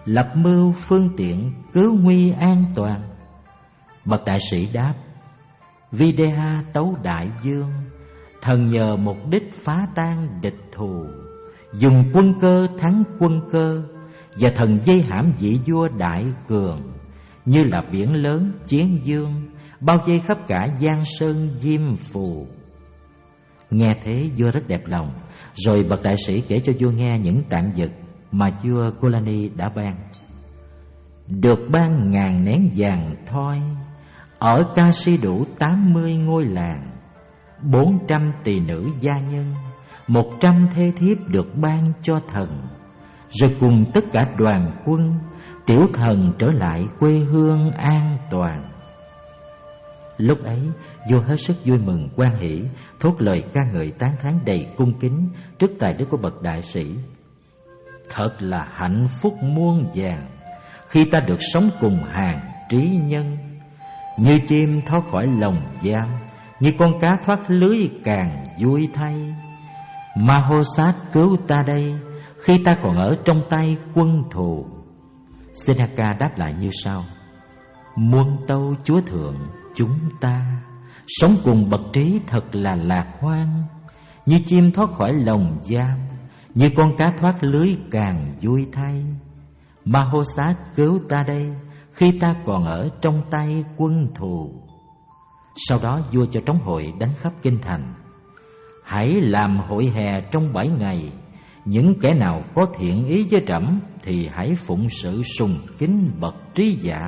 lập mưu phương tiện cứu nguy an toàn. Bậc đại sĩ đáp: Videha tấu đại vương, thần nhờ mục đích phá tan địch thù, dùng quân cơ thắng quân cơ, và thần dây hãm vị vua đại cường, như là biển lớn chiến dương, bao vây khắp cả giang sơn diêm phù. Nghe thế vua rất đẹp lòng. Rồi bậc đại sĩ kể cho vua nghe những tạm vật mà vua Kulani đã ban. Được ban ngàn nén vàng thoi, ở Kashi đủ tám mươi ngôi làng, bốn trăm tỳ nữ gia nhân, một trăm thê thiếp được ban cho thần. Rồi cùng tất cả đoàn quân, tiểu thần trở lại quê hương an toàn. Lúc ấy vua hết sức vui mừng hoan hỷ, thốt lời ca ngợi tán thán đầy cung kính trước tài đức của bậc đại sĩ. Thật là hạnh phúc muôn vàn khi ta được sống cùng hàng trí nhân, như chim thoát khỏi lồng giam, như con cá thoát lưới càng vui thay. Mahosat cứu ta đây khi ta còn ở trong tay quân thù. Senaka đáp lại như sau: Muôn tâu chúa thượng, chúng ta sống cùng bậc trí thật là lạc hoan, như chim thoát khỏi lồng giam, như con cá thoát lưới càng vui thay. Mahosat cứu ta đây khi ta còn ở trong tay quân thù. Sau đó vua cho trống hội đánh khắp kinh thành. Hãy làm hội hè trong bảy ngày. Những kẻ nào có thiện ý với trẫm thì hãy phụng sự sùng kính bậc trí giả.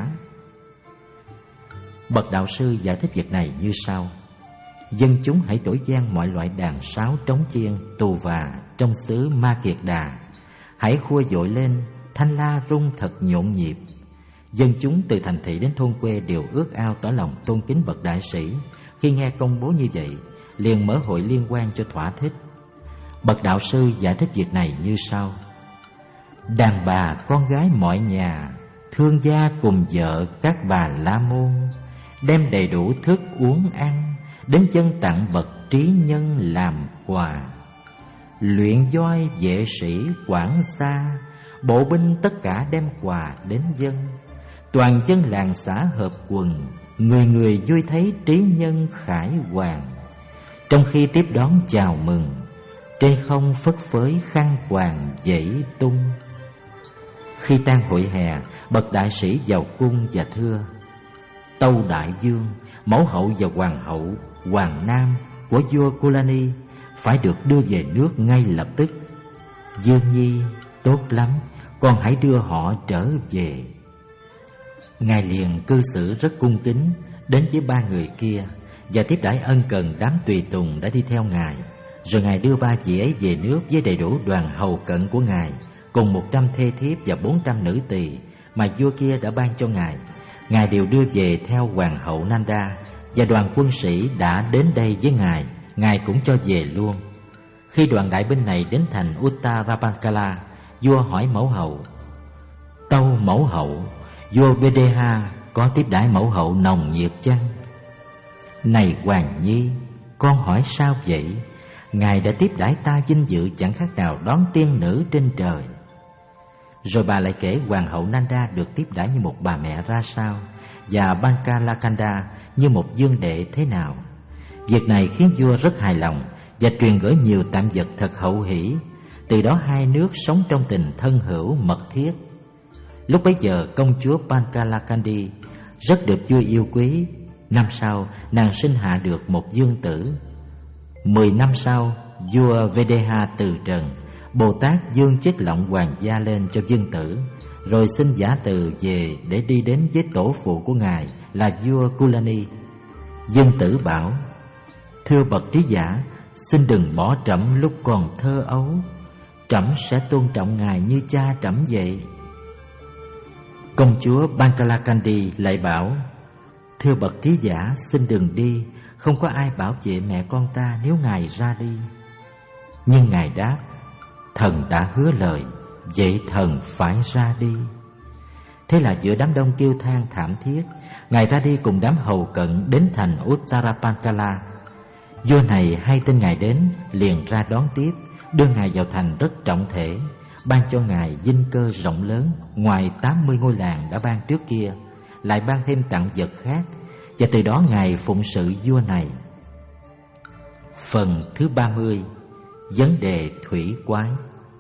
Bậc đạo sư giải thích việc này như sau: dân chúng hãy đổi vang mọi loại đàn sáo, trống chiên, tù và trong xứ Ma Kiệt Đà. Hãy khua dội lên, thanh la rung thật nhộn nhịp. Dân chúng từ thành thị đến thôn quê đều ước ao tỏ lòng tôn kính bậc đại sĩ. Khi nghe công bố như vậy, liền mở hội liên quan cho thỏa thích. Bậc đạo sư giải thích việc này như sau: đàn bà con gái mọi nhà, thương gia cùng vợ các bà la môn, đem đầy đủ thức uống ăn đến dân tặng bậc trí nhân làm quà. Luyện voi vệ sĩ quản xa, bộ binh tất cả đem quà đến dân. Toàn dân làng xã hợp quần, người người vui thấy trí nhân khải hoàn. Trong khi tiếp đón chào mừng, trên không phất phới khăn quàng dãy tung. Khi tan hội hè, bậc đại sĩ vào cung và thưa: tâu đại vương, mẫu hậu và hoàng hậu, hoàng nam của vua Kulani phải được đưa về nước ngay lập tức. Dương nhi, tốt lắm, con hãy đưa họ trở về. Ngài liền cư xử rất cung kính đến với ba người kia và tiếp đãi ân cần đám tùy tùng đã đi theo ngài. Rồi ngài đưa ba chị ấy về nước với đầy đủ đoàn hầu cận của ngài, cùng một trăm thê thiếp và bốn trăm nữ tỳ mà vua kia đã ban cho ngài. Ngài đều đưa về theo hoàng hậu Nanda, và đoàn quân sĩ đã đến đây với ngài, ngài cũng cho về luôn. Khi đoàn đại binh này đến thành Uttarapankala, vua hỏi mẫu hậu: tâu mẫu hậu, vua Videha có tiếp đãi mẫu hậu nồng nhiệt chăng? Này hoàng nhi, con hỏi sao vậy? Ngài đã tiếp đãi ta vinh dự chẳng khác nào đón tiên nữ trên trời. Rồi bà lại kể hoàng hậu Nanda được tiếp đãi như một bà mẹ ra sao, và Bankalakanda như một dương đệ thế nào. Việc này khiến vua rất hài lòng và truyền gửi nhiều tạm vật thật hậu hỷ. Từ đó hai nước sống trong tình thân hữu mật thiết. Lúc bấy giờ công chúa Bankalakandi rất được vua yêu quý. Năm sau nàng sinh hạ được một dương tử. Mười năm sau vua Videha từ trần, Bồ Tát dương chức lọng hoàng gia lên cho dương tử, rồi xin giả từ về để đi đến với tổ phụ của ngài là vua Kulani. Dương tử bảo: thưa bậc trí giả, xin đừng bỏ trẫm lúc còn thơ ấu, trẫm sẽ tôn trọng ngài như cha trẫm vậy. Công chúa Bankalakandi lại bảo: thưa bậc trí giả, xin đừng đi, không có ai bảo vệ mẹ con ta nếu ngài ra đi. Nhưng ngài đáp: thần đã hứa lời, vậy thần phải ra đi. Thế là giữa đám đông kêu than thảm thiết, ngài ra đi cùng đám hầu cận đến thành Uttarapankala. Vua này hay tin ngài đến, liền ra đón tiếp, đưa ngài vào thành rất trọng thể. ban cho ngài dinh cơ rộng lớn, ngoài tám mươi ngôi làng đã ban trước kia, lại ban thêm tặng vật khác, và từ đó ngài phụng sự vua này. Phần thứ ba mươi. Vấn đề thủy quái.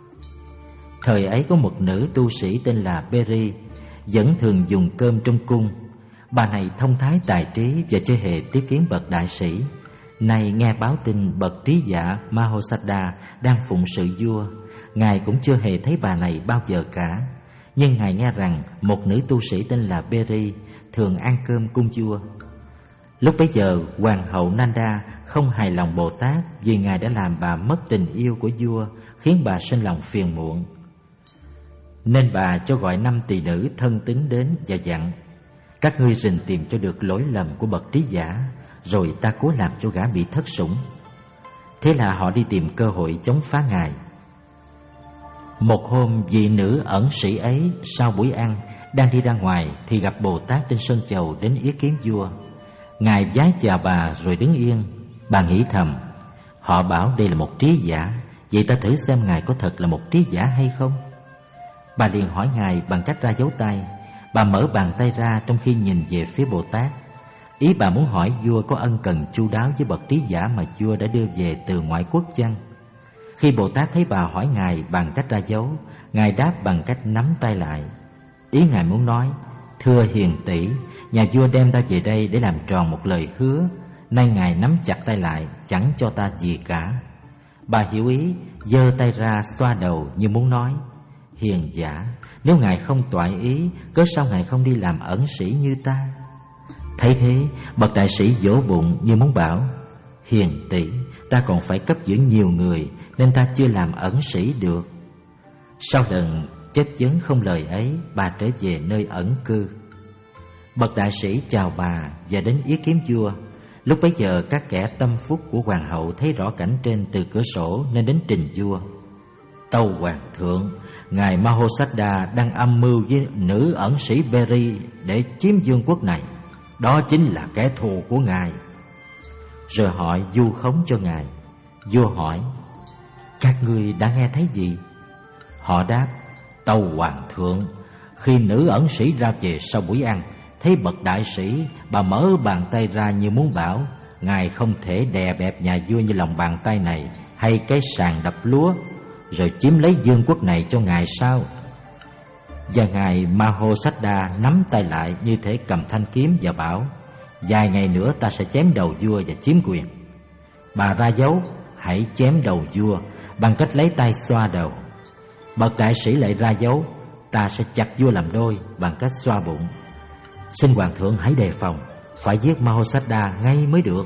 Thời ấy có một nữ tu sĩ tên là Beri, vẫn thường dùng cơm trong cung. Bà này thông thái tài trí và chưa hề tiếp kiến bậc đại sĩ. Nay nghe báo tin bậc trí giả Mahosada đang phụng sự vua, ngài cũng chưa hề thấy bà này bao giờ cả. Nhưng ngài nghe rằng một nữ tu sĩ tên là Beri thường ăn cơm cung vua. Lúc bấy giờ hoàng hậu Nanda không hài lòng Bồ Tát vì ngài đã làm bà mất tình yêu của vua, khiến bà sinh lòng phiền muộn. Nên bà cho gọi năm tỳ nữ thân tín đến và dặn: các ngươi rình tìm cho được lỗi lầm của bậc trí giả, rồi ta cố làm cho gã bị thất sủng. Thế là họ đi tìm cơ hội chống phá ngài. Một hôm, vị nữ ẩn sĩ ấy sau buổi ăn đang đi ra ngoài thì gặp Bồ Tát trên sân chầu đến ý kiến vua. Ngài vái chào bà rồi đứng yên. Bà nghĩ thầm: họ bảo đây là một trí giả, vậy ta thử xem ngài có thật là một trí giả hay không. Bà liền hỏi ngài bằng cách ra dấu tay. Bà mở bàn tay ra trong khi nhìn về phía Bồ Tát. Ý bà muốn hỏi vua có ân cần chu đáo với bậc trí giả mà vua đã đưa về từ ngoại quốc chăng. Khi Bồ Tát thấy bà hỏi ngài bằng cách ra dấu, ngài đáp bằng cách nắm tay lại. Ý ngài muốn nói: thưa hiền tỷ, nhà vua đem ta về đây để làm tròn một lời hứa, nay ngài nắm chặt tay lại, chẳng cho ta gì cả. Bà hiểu ý, giơ tay ra xoa đầu như muốn nói: hiền giả, nếu ngài không toại ý, cớ sao ngài không đi làm ẩn sĩ như ta? Thấy thế, bậc đại sĩ vỗ bụng như muốn bảo: hiền tỷ, ta còn phải cấp dưỡng nhiều người, nên ta chưa làm ẩn sĩ được. Sau lần chất vấn không lời ấy, bà trở về nơi ẩn cư. Bậc đại sĩ chào bà và đến ý kiến vua. Lúc bấy giờ các kẻ tâm phúc của hoàng hậu thấy rõ cảnh trên từ cửa sổ nên đến trình vua. Tâu hoàng thượng, ngài Mahosada đang âm mưu với nữ ẩn sĩ Beri để chiếm vương quốc này. Đó chính là kẻ thù của ngài. Rồi họ vu khống cho ngài. Vua hỏi: các ngươi đã nghe thấy gì? Họ đáp: tâu hoàng thượng, khi nữ ẩn sĩ ra về sau buổi ăn, thấy bậc đại sĩ, bà mở bàn tay ra như muốn bảo: ngài không thể đè bẹp nhà vua như lòng bàn tay này hay cái sàn đập lúa, rồi chiếm lấy vương quốc này cho ngài sao? Và ngài Mahosada nắm tay lại như thể cầm thanh kiếm và bảo: vài ngày nữa ta sẽ chém đầu vua và chiếm quyền. Bà ra dấu: hãy chém đầu vua bằng cách lấy tay xoa đầu. Bậc đại sĩ lại ra dấu: ta sẽ chặt vua làm đôi bằng cách xoa bụng. Xin hoàng thượng hãy đề phòng, phải giết Mahosada ngay mới được.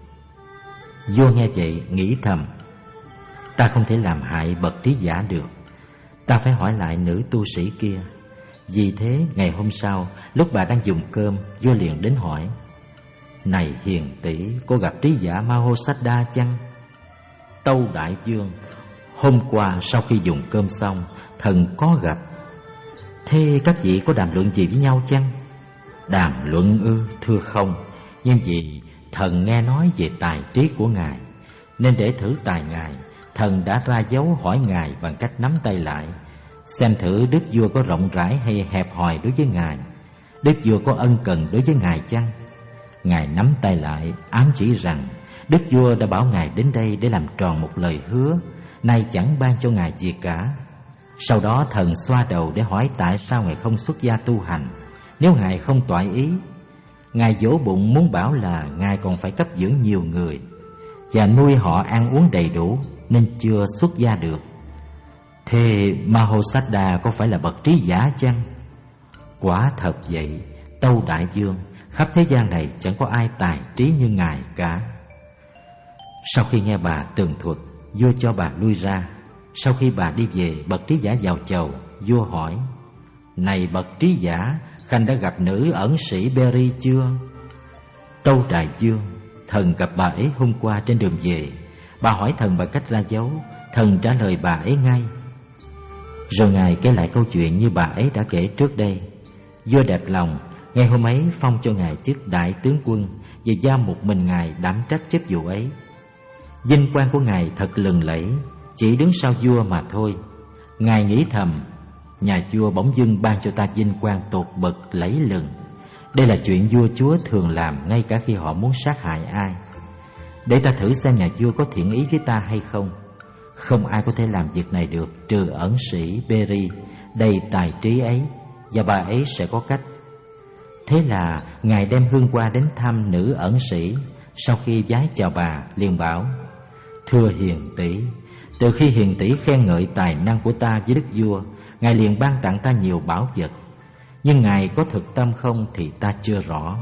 Vua nghe vậy nghĩ thầm: ta không thể làm hại bậc trí giả được, ta phải hỏi lại nữ tu sĩ kia. Vì thế ngày hôm sau, lúc bà đang dùng cơm, vua liền đến hỏi: này hiền tỷ, cô gặp trí giả Mahosada chăng? Tâu đại vương, hôm qua sau khi dùng cơm xong, thần có gặp. Thế các vị có đàm luận gì với nhau chăng? Đàm luận ư? Thưa không, nhưng vì thần nghe nói về tài trí của ngài, nên để thử tài ngài, thần đã ra dấu hỏi ngài bằng cách nắm tay lại, xem thử đức vua có rộng rãi hay hẹp hòi đối với ngài. Đức vua có ân cần đối với ngài chăng? Ngài nắm tay lại, ám chỉ rằng đức vua đã bảo ngài đến đây để làm tròn một lời hứa, nay chẳng ban cho ngài gì cả. Sau đó thần xoa đầu để hỏi tại sao ngài không xuất gia tu hành, nếu ngài không toại ý. Ngài vỗ bụng muốn bảo là ngài còn phải cấp dưỡng nhiều người và nuôi họ ăn uống đầy đủ, nên chưa xuất gia được. Thế Mahosada có phải là bậc trí giả chăng? Quả thật vậy, tâu đại vương, khắp thế gian này chẳng có ai tài trí như ngài cả. Sau khi nghe bà tường thuật, vua cho bà lui ra. Sau khi bà đi về, bậc trí giả vào chầu. Vua hỏi: này bậc trí giả, khanh đã gặp nữ ẩn sĩ Beri chưa? Tâu đại vương, thần gặp bà ấy hôm qua trên đường về. Bà hỏi thần bằng cách ra dấu, thần trả lời bà ấy ngay. Rồi ngài kể lại câu chuyện như bà ấy đã kể trước đây. Vua đẹp lòng, ngày hôm ấy phong cho ngài chức đại tướng quân và giao một mình ngài đảm trách chức vụ ấy. Vinh quang của ngài thật lừng lẫy, chỉ đứng sau vua mà thôi. Ngài nghĩ thầm, nhà vua bỗng dưng ban cho ta vinh quang tột bậc lẫy lừng. Đây là chuyện vua chúa thường làm ngay cả khi họ muốn sát hại ai. Để ta thử xem nhà vua có thiện ý với ta hay không. Không ai có thể làm việc này được trừ ẩn sĩ Beri đầy tài trí ấy, và bà ấy sẽ có cách. Thế là ngài đem hương hoa đến thăm nữ ẩn sĩ. Sau khi vái chào bà, liền bảo: thưa hiền tỷ, từ khi hiền tỷ khen ngợi tài năng của ta với đức vua, ngài liền ban tặng ta nhiều bảo vật. Nhưng ngài có thực tâm không thì ta chưa rõ.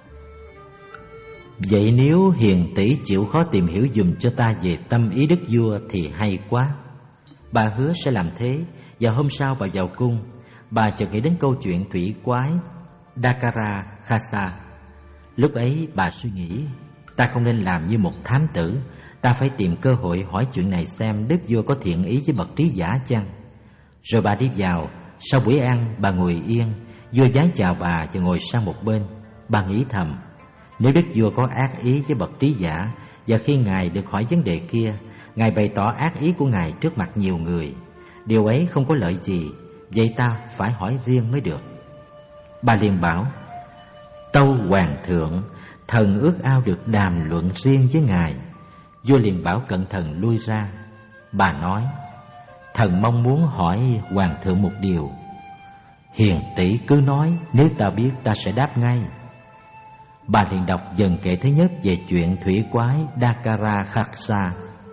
Vậy nếu hiền tỷ chịu khó tìm hiểu dùm cho ta về tâm ý đức vua thì hay quá. Bà hứa sẽ làm thế. Và hôm sau bà vào cung, bà chợt nghĩ đến câu chuyện thủy quái Dakara Khasa. Lúc ấy bà suy nghĩ, ta không nên làm như một thám tử. Ta phải tìm cơ hội hỏi chuyện này xem đức vua có thiện ý với bậc trí giả chăng. Rồi bà đi vào. Sau buổi ăn, bà ngồi yên. Vua vái chào bà và ngồi sang một bên. Bà nghĩ thầm, nếu đức vua có ác ý với bậc trí giả, và khi ngài được hỏi vấn đề kia, ngài bày tỏ ác ý của ngài trước mặt nhiều người, điều ấy không có lợi gì. Vậy ta phải hỏi riêng mới được. Bà liền bảo: tâu hoàng thượng, thần ước ao được đàm luận riêng với ngài. Vua liền bảo cận thần lui ra. Bà nói: thần mong muốn hỏi hoàng thượng một điều. Hiền tỷ cứ nói, nếu ta biết ta sẽ đáp ngay. Bà liền đọc dần kệ thứ nhất về chuyện thủy quái Dakara Khaksa.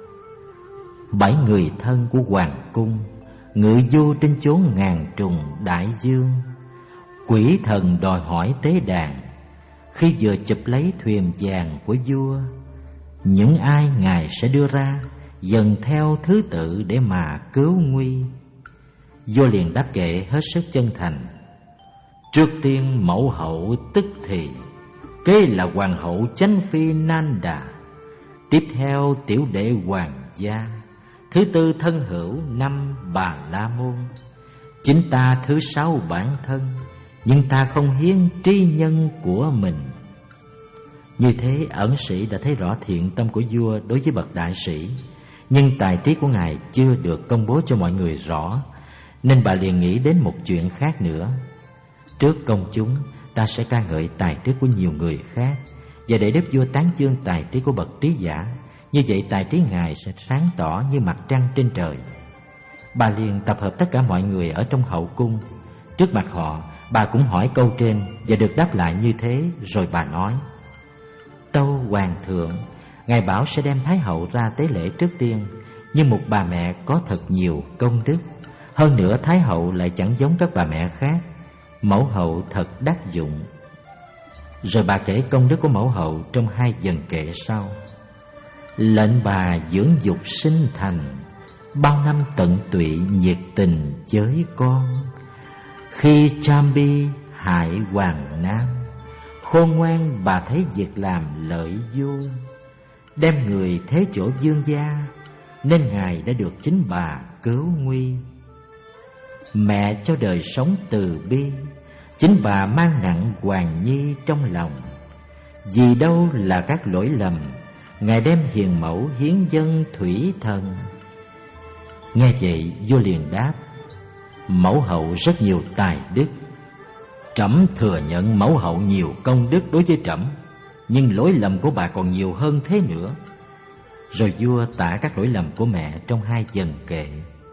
Bảy người thân của hoàng cung ngự vô trên chốn ngàn trùng đại dương. Quỷ thần đòi hỏi tế đàn. Khi vừa chụp lấy thuyền vàng của vua, những ai ngài sẽ đưa ra dần theo thứ tự để mà cứu nguy. Vua liền đáp kệ hết sức chân thành: trước tiên mẫu hậu tức thì, kế là hoàng hậu chánh phi Nanda, tiếp theo tiểu đệ hoàng gia, thứ tư thân hữu, năm Bà La Môn. Chính ta thứ sáu bản thân, nhưng ta không hiến trí nhân của mình. Như thế ẩn sĩ đã thấy rõ thiện tâm của vua đối với bậc đại sĩ, nhưng tài trí của ngài chưa được công bố cho mọi người rõ, nên bà liền nghĩ đến một chuyện khác nữa. Trước công chúng, ta sẽ ca ngợi tài trí của nhiều người khác, và để đức vua tán dương tài trí của bậc trí giả, như vậy tài trí ngài sẽ sáng tỏ như mặt trăng trên trời. Bà liền tập hợp tất cả mọi người ở trong hậu cung. Trước mặt họ, bà cũng hỏi câu trên và được đáp lại như thế. Rồi bà nói: tâu hoàng thượng, ngài bảo sẽ đem thái hậu ra tế lễ trước tiên, nhưng một bà mẹ có thật nhiều công đức. Hơn nữa thái hậu lại chẳng giống các bà mẹ khác. Mẫu hậu thật đắc dụng. Rồi bà kể công đức của mẫu hậu trong hai dần kệ sau: lệnh bà dưỡng dục sinh thành, bao năm tận tụy nhiệt tình với con. Khi Chambi hại hoàng nam, khôn ngoan bà thấy việc làm lợi vua, đem người thế chỗ vương gia, nên ngài đã được chính bà cứu nguy. Mẹ cho đời sống từ bi, chính bà mang nặng hoàng nhi trong lòng. Vì đâu là các lỗi lầm, ngài đem hiền mẫu hiến dân thủy thần. Nghe vậy vua liền đáp: mẫu hậu rất nhiều tài đức. Trẫm thừa nhận mẫu hậu nhiều công đức đối với trẫm, nhưng lỗi lầm của bà còn nhiều hơn thế nữa. Rồi vua tả các lỗi lầm của mẹ trong hai dần kệ.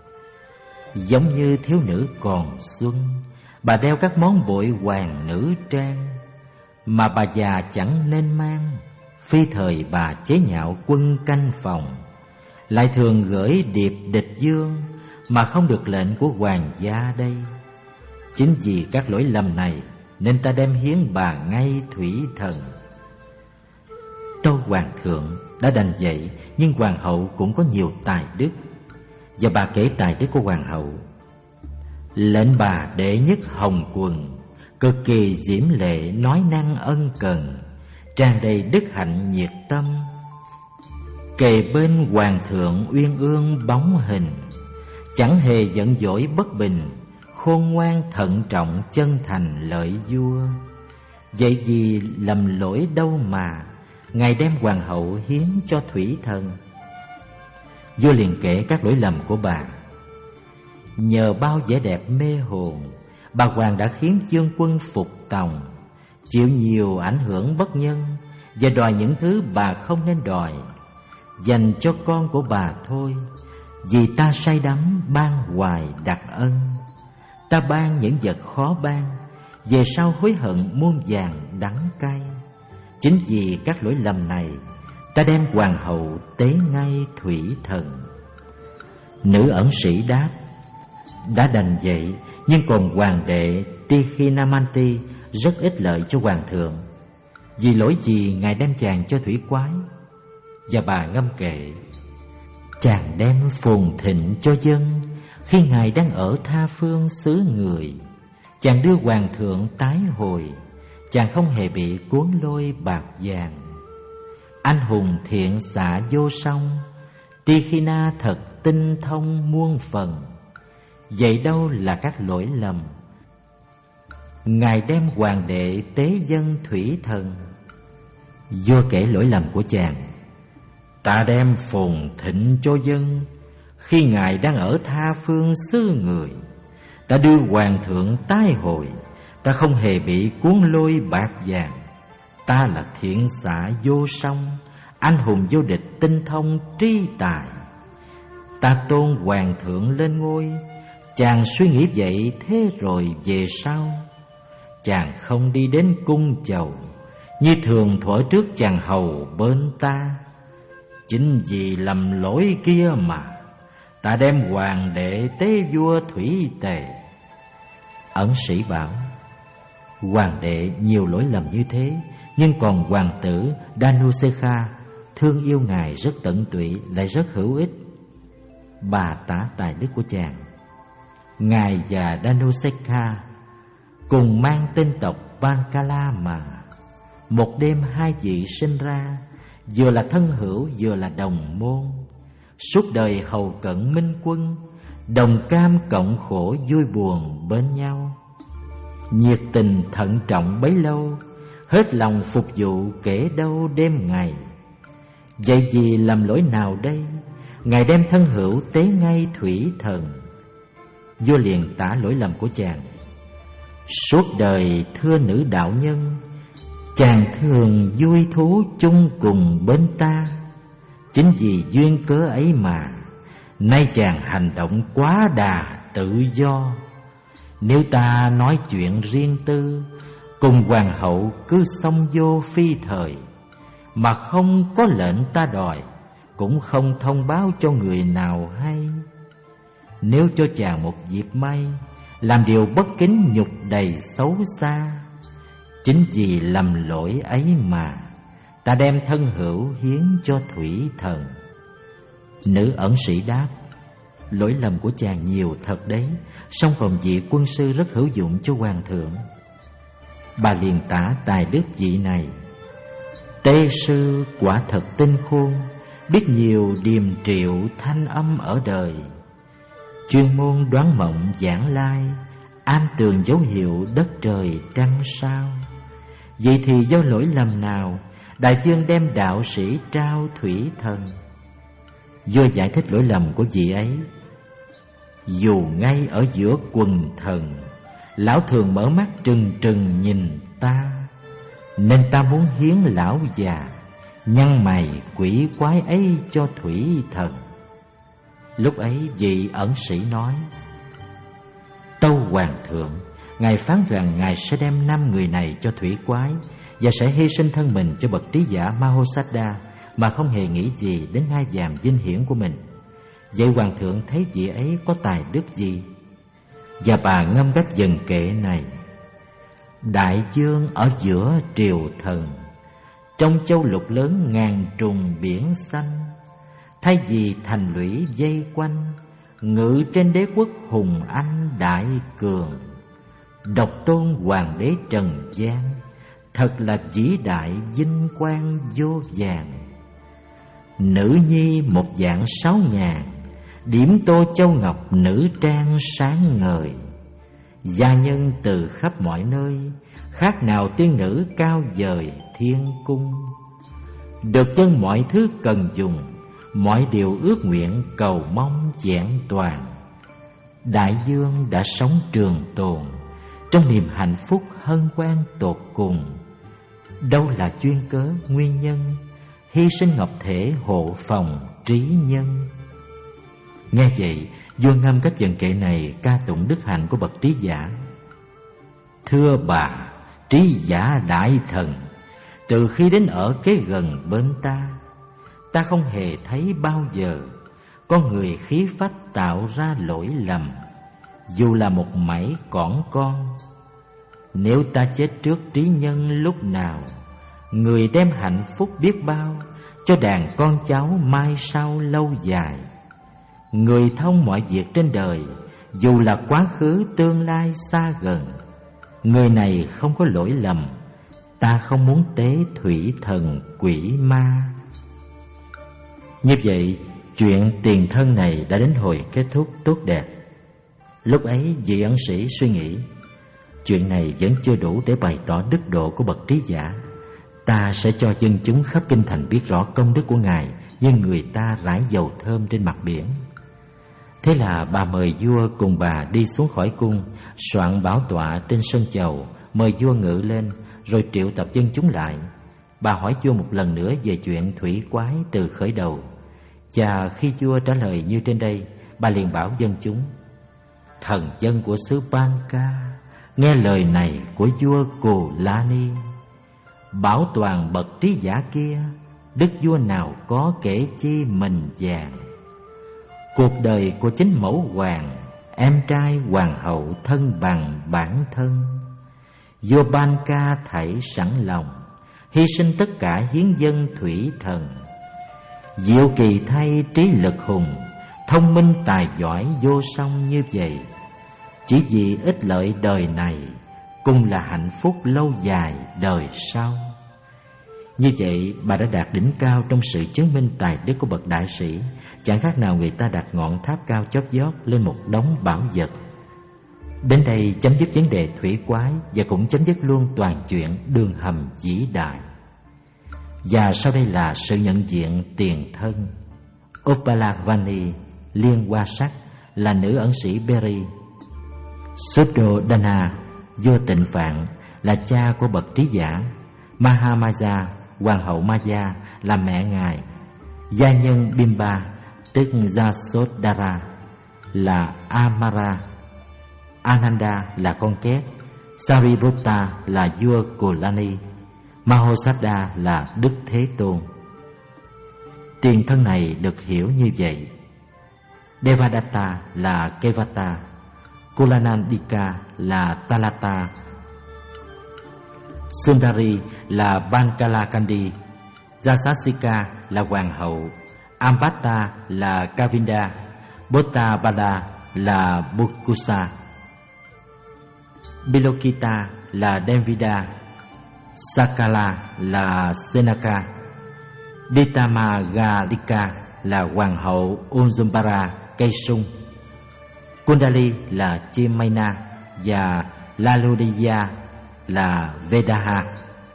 Giống như thiếu nữ còn xuân, bà đeo các món bội hoàng nữ trang, mà bà già chẳng nên mang. Phi thời bà chế nhạo quân canh phòng, lại thường gửi điệp địch dương, mà không được lệnh của hoàng gia đây. Chính vì các lỗi lầm này, nên ta đem hiến bà ngay thủy thần. Tâu hoàng thượng đã đành vậy, nhưng hoàng hậu cũng có nhiều tài đức. Và bà kể tài đức của hoàng hậu: lệnh bà đệ nhất hồng quần, cực kỳ diễm lệ, nói năng ân cần, tràn đầy đức hạnh nhiệt tâm. Kề bên hoàng thượng uyên ương bóng hình, chẳng hề giận dỗi bất bình, khôn ngoan thận trọng chân thành lợi vua. Vậy vì lầm lỗi đâu mà ngài đem hoàng hậu hiến cho thủy thần. Vua liền kể các lỗi lầm của bà. Nhờ bao vẻ đẹp mê hồn, bà Hoàng đã khiến dương quân phục tòng, chịu nhiều ảnh hưởng bất nhân và đòi những thứ bà không nên đòi, dành cho con của bà thôi. Vì ta say đắm ban hoài đặc ân, ta ban những vật khó ban, về sau hối hận muôn vàn đắng cay. Chính vì các lỗi lầm này, ta đem hoàng hậu tế ngay thủy thần. Nữ ẩn sĩ đáp: đã đành vậy, nhưng còn hoàng đệ Tikhinamanti rất ích lợi cho hoàng thượng. Vì lỗi gì ngài đem chàng cho thủy quái? Và bà ngâm kệ: chàng đem phồn thịnh cho dân, khi ngài đang ở tha phương xứ người. Chàng đưa hoàng thượng tái hồi, chàng không hề bị cuốn lôi bạc vàng. Anh hùng thiện xạ vô song, Tikhina thật tinh thông muôn phần. Vậy đâu là các lỗi lầm? Ngài đem hoàng đệ tế dân thủy thần. Vua kể lỗi lầm của chàng: ta đem phồn thịnh cho dân, khi ngài đang ở tha phương xứ người. Ta đưa hoàng thượng tái hồi, ta không hề bị cuốn lôi bạc vàng. Ta là thiện xạ vô song, anh hùng vô địch tinh thông trí tài. Ta tôn hoàng thượng lên ngôi, chàng suy nghĩ vậy thế rồi về sau. Chàng không đi đến cung chầu, như thường thuở trước chàng hầu bên ta. Chính vì lầm lỗi kia mà ta đem hoàng đệ tế vua thủy tề. Ẩn sĩ bảo: hoàng đệ nhiều lỗi lầm như thế, nhưng còn hoàng tử Dhanusekha thương yêu ngài rất tận tụy, lại rất hữu ích. Bà tả tài đức của chàng. Ngài và Dhanusekha cùng mang tên tộc Pankala mà. Một đêm hai vị sinh ra, vừa là thân hữu vừa là đồng môn. Suốt đời hầu cận minh quân, đồng cam cộng khổ vui buồn bên nhau. Nhiệt tình thận trọng bấy lâu, hết lòng phục vụ kể đâu đêm ngày. Vậy vì làm lỗi nào đây, ngài đem thân hữu tế ngay thủy thần. Vua liền tả lỗi lầm của chàng: suốt đời thưa nữ đạo nhân, chàng thường vui thú chung cùng bên ta. Chính vì duyên cớ ấy mà nay chàng hành động quá đà tự do. Nếu ta nói chuyện riêng tư, cùng hoàng hậu cứ xông vô phi thời, mà không có lệnh ta đòi, cũng không thông báo cho người nào hay. Nếu cho chàng một dịp may, làm điều bất kính nhục đầy xấu xa. Chính vì lầm lỗi ấy mà ta đem thân hữu hiến cho thủy thần. Nữ ẩn sĩ đáp: lỗi lầm của chàng nhiều thật đấy, song phòng vị quân sư rất hữu dụng cho hoàng thượng. Bà liền tả tài đức vị này: tế sư quả thật tinh khôn, biết nhiều điềm triệu thanh âm ở đời. Chuyên môn đoán mộng giảng lai, an tường dấu hiệu đất trời trăng sao. Vậy thì do lỗi lầm nào đại vương đem đạo sĩ trao thủy thần? Vua giải thích lỗi lầm của vị ấy: dù ngay ở giữa quần thần, lão thường mở mắt trừng trừng nhìn ta, nên ta muốn hiến lão già nhăn mày quỷ quái ấy cho thủy thần. Lúc ấy vị ẩn sĩ nói: tâu hoàng thượng, ngài phán rằng ngài sẽ đem năm người này cho thủy quái, và sẽ hy sinh thân mình cho bậc trí giả Mahosiddha, mà không hề nghĩ gì đến ngai vàng vinh hiển của mình. Vậy hoàng thượng thấy vị ấy có tài đức gì? Và bà ngâm đáp dần kệ này: đại vương ở giữa triều thần, trong châu lục lớn ngàn trùng biển xanh. Thay vì thành lũy vây quanh, ngự trên đế quốc hùng anh đại cường. Độc tôn hoàng đế trần gian, thật là vĩ đại vinh quang vô vàn. Nữ nhi một dạng sáu ngàn, điểm tô châu ngọc nữ trang sáng ngời. Gia nhân từ khắp mọi nơi, khác nào tiên nữ cao vời thiên cung. Được chân mọi thứ cần dùng, mọi điều ước nguyện cầu mong vẹn toàn. đại dương đã sống trường tồn trong niềm hạnh phúc hân hoan tột cùng. Đâu là chuyên cớ nguyên nhân hy sinh ngọc thể hộ phòng trí nhân. Nghe vậy, vua ngâm các dần kệ này ca tụng đức hạnh của bậc trí giả. Thưa bà, trí giả đại thần, từ khi đến ở kế gần bên ta, ta không hề thấy bao giờ có người khí phách tạo ra lỗi lầm, dù là một mảy cỏn con. Nếu ta chết trước trí nhân lúc nào, người đem hạnh phúc biết bao cho đàn con cháu mai sau lâu dài. Người thông mọi việc trên đời, dù là quá khứ tương lai xa gần. Người này không có lỗi lầm, ta không muốn tế thủy thần quỷ ma. Như vậy, chuyện tiền thân này đã đến hồi kết thúc tốt đẹp. Lúc ấy vị ẩn sĩ suy nghĩ, chuyện này vẫn chưa đủ để bày tỏ đức độ của bậc trí giả. Ta sẽ cho dân chúng khắp kinh thành biết rõ công đức của Ngài như người ta rải dầu thơm trên mặt biển. Thế là bà mời vua cùng bà đi xuống khỏi cung, soạn bảo tọa trên sân chầu, mời vua ngự lên, rồi triệu tập dân chúng lại. Bà hỏi vua một lần nữa về chuyện thủy quái từ khởi đầu. Và khi vua trả lời như trên đây, bà liền bảo dân chúng: thần dân của xứ Banka nghe lời này của vua Cù La Ni. Bảo toàn bậc trí giả kia, đức vua nào có kể chi mình vàng. Cuộc đời của chính mẫu hoàng, em trai hoàng hậu thân bằng bản thân. Vua Banka thảy sẵn lòng, hy sinh tất cả hiến dân thủy thần. Diệu kỳ thay trí lực hùng, thông minh tài giỏi vô song như vậy, chỉ vì ích lợi đời này, cùng là hạnh phúc lâu dài đời sau. Như vậy, bà đã đạt đỉnh cao trong sự chứng minh tài đức của bậc đại sĩ, chẳng khác nào người ta đặt ngọn tháp cao chót vót lên một đống bảo vật. Đến đây chấm dứt vấn đề thủy quái, và cũng chấm dứt luôn toàn chuyện đường hầm vĩ đại. Và sau đây là sự nhận diện tiền thân. Uppalavani Liên Hoa Sắc là nữ ẩn sĩ Beri. Suddhodana vua Tịnh Phạn là cha của bậc trí giả. Mahamaya hoàng hậu Maya là mẹ ngài. Gia nhân Bimba tức Jasodhara là Amara. Ananda là con két. Sariputta là vua Kulani. Mahosada là Đức Thế Tôn. Tiền thân này được hiểu như vậy. Devadatta là Kevata. Kulanandika là Talata. Sundari là Bankalakandi. Jasasika là hoàng hậu. Ambata là Kavinda. Bottabala là Bukkusa. Bilokita là Devida. Sakala là Senaka. Ditamagalika là hoàng hậu Unzumbara cây sung. Kundali là chim Maina và Lalodiya là Vedaha.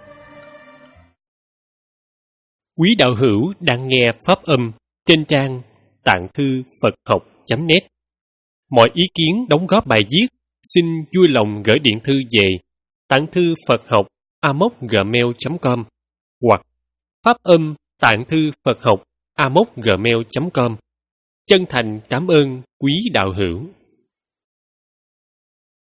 Quý đạo hữu đang nghe pháp âm trên trang tạng thư Phật học chấm net. Mọi ý kiến đóng góp bài viết xin vui lòng gửi điện thư về tạng thư Phật học a m o c gmail chấm com hoặc pháp âm tạng thư Phật học a m o c gmail chấm com. Chân thành cảm ơn quý đạo hữu.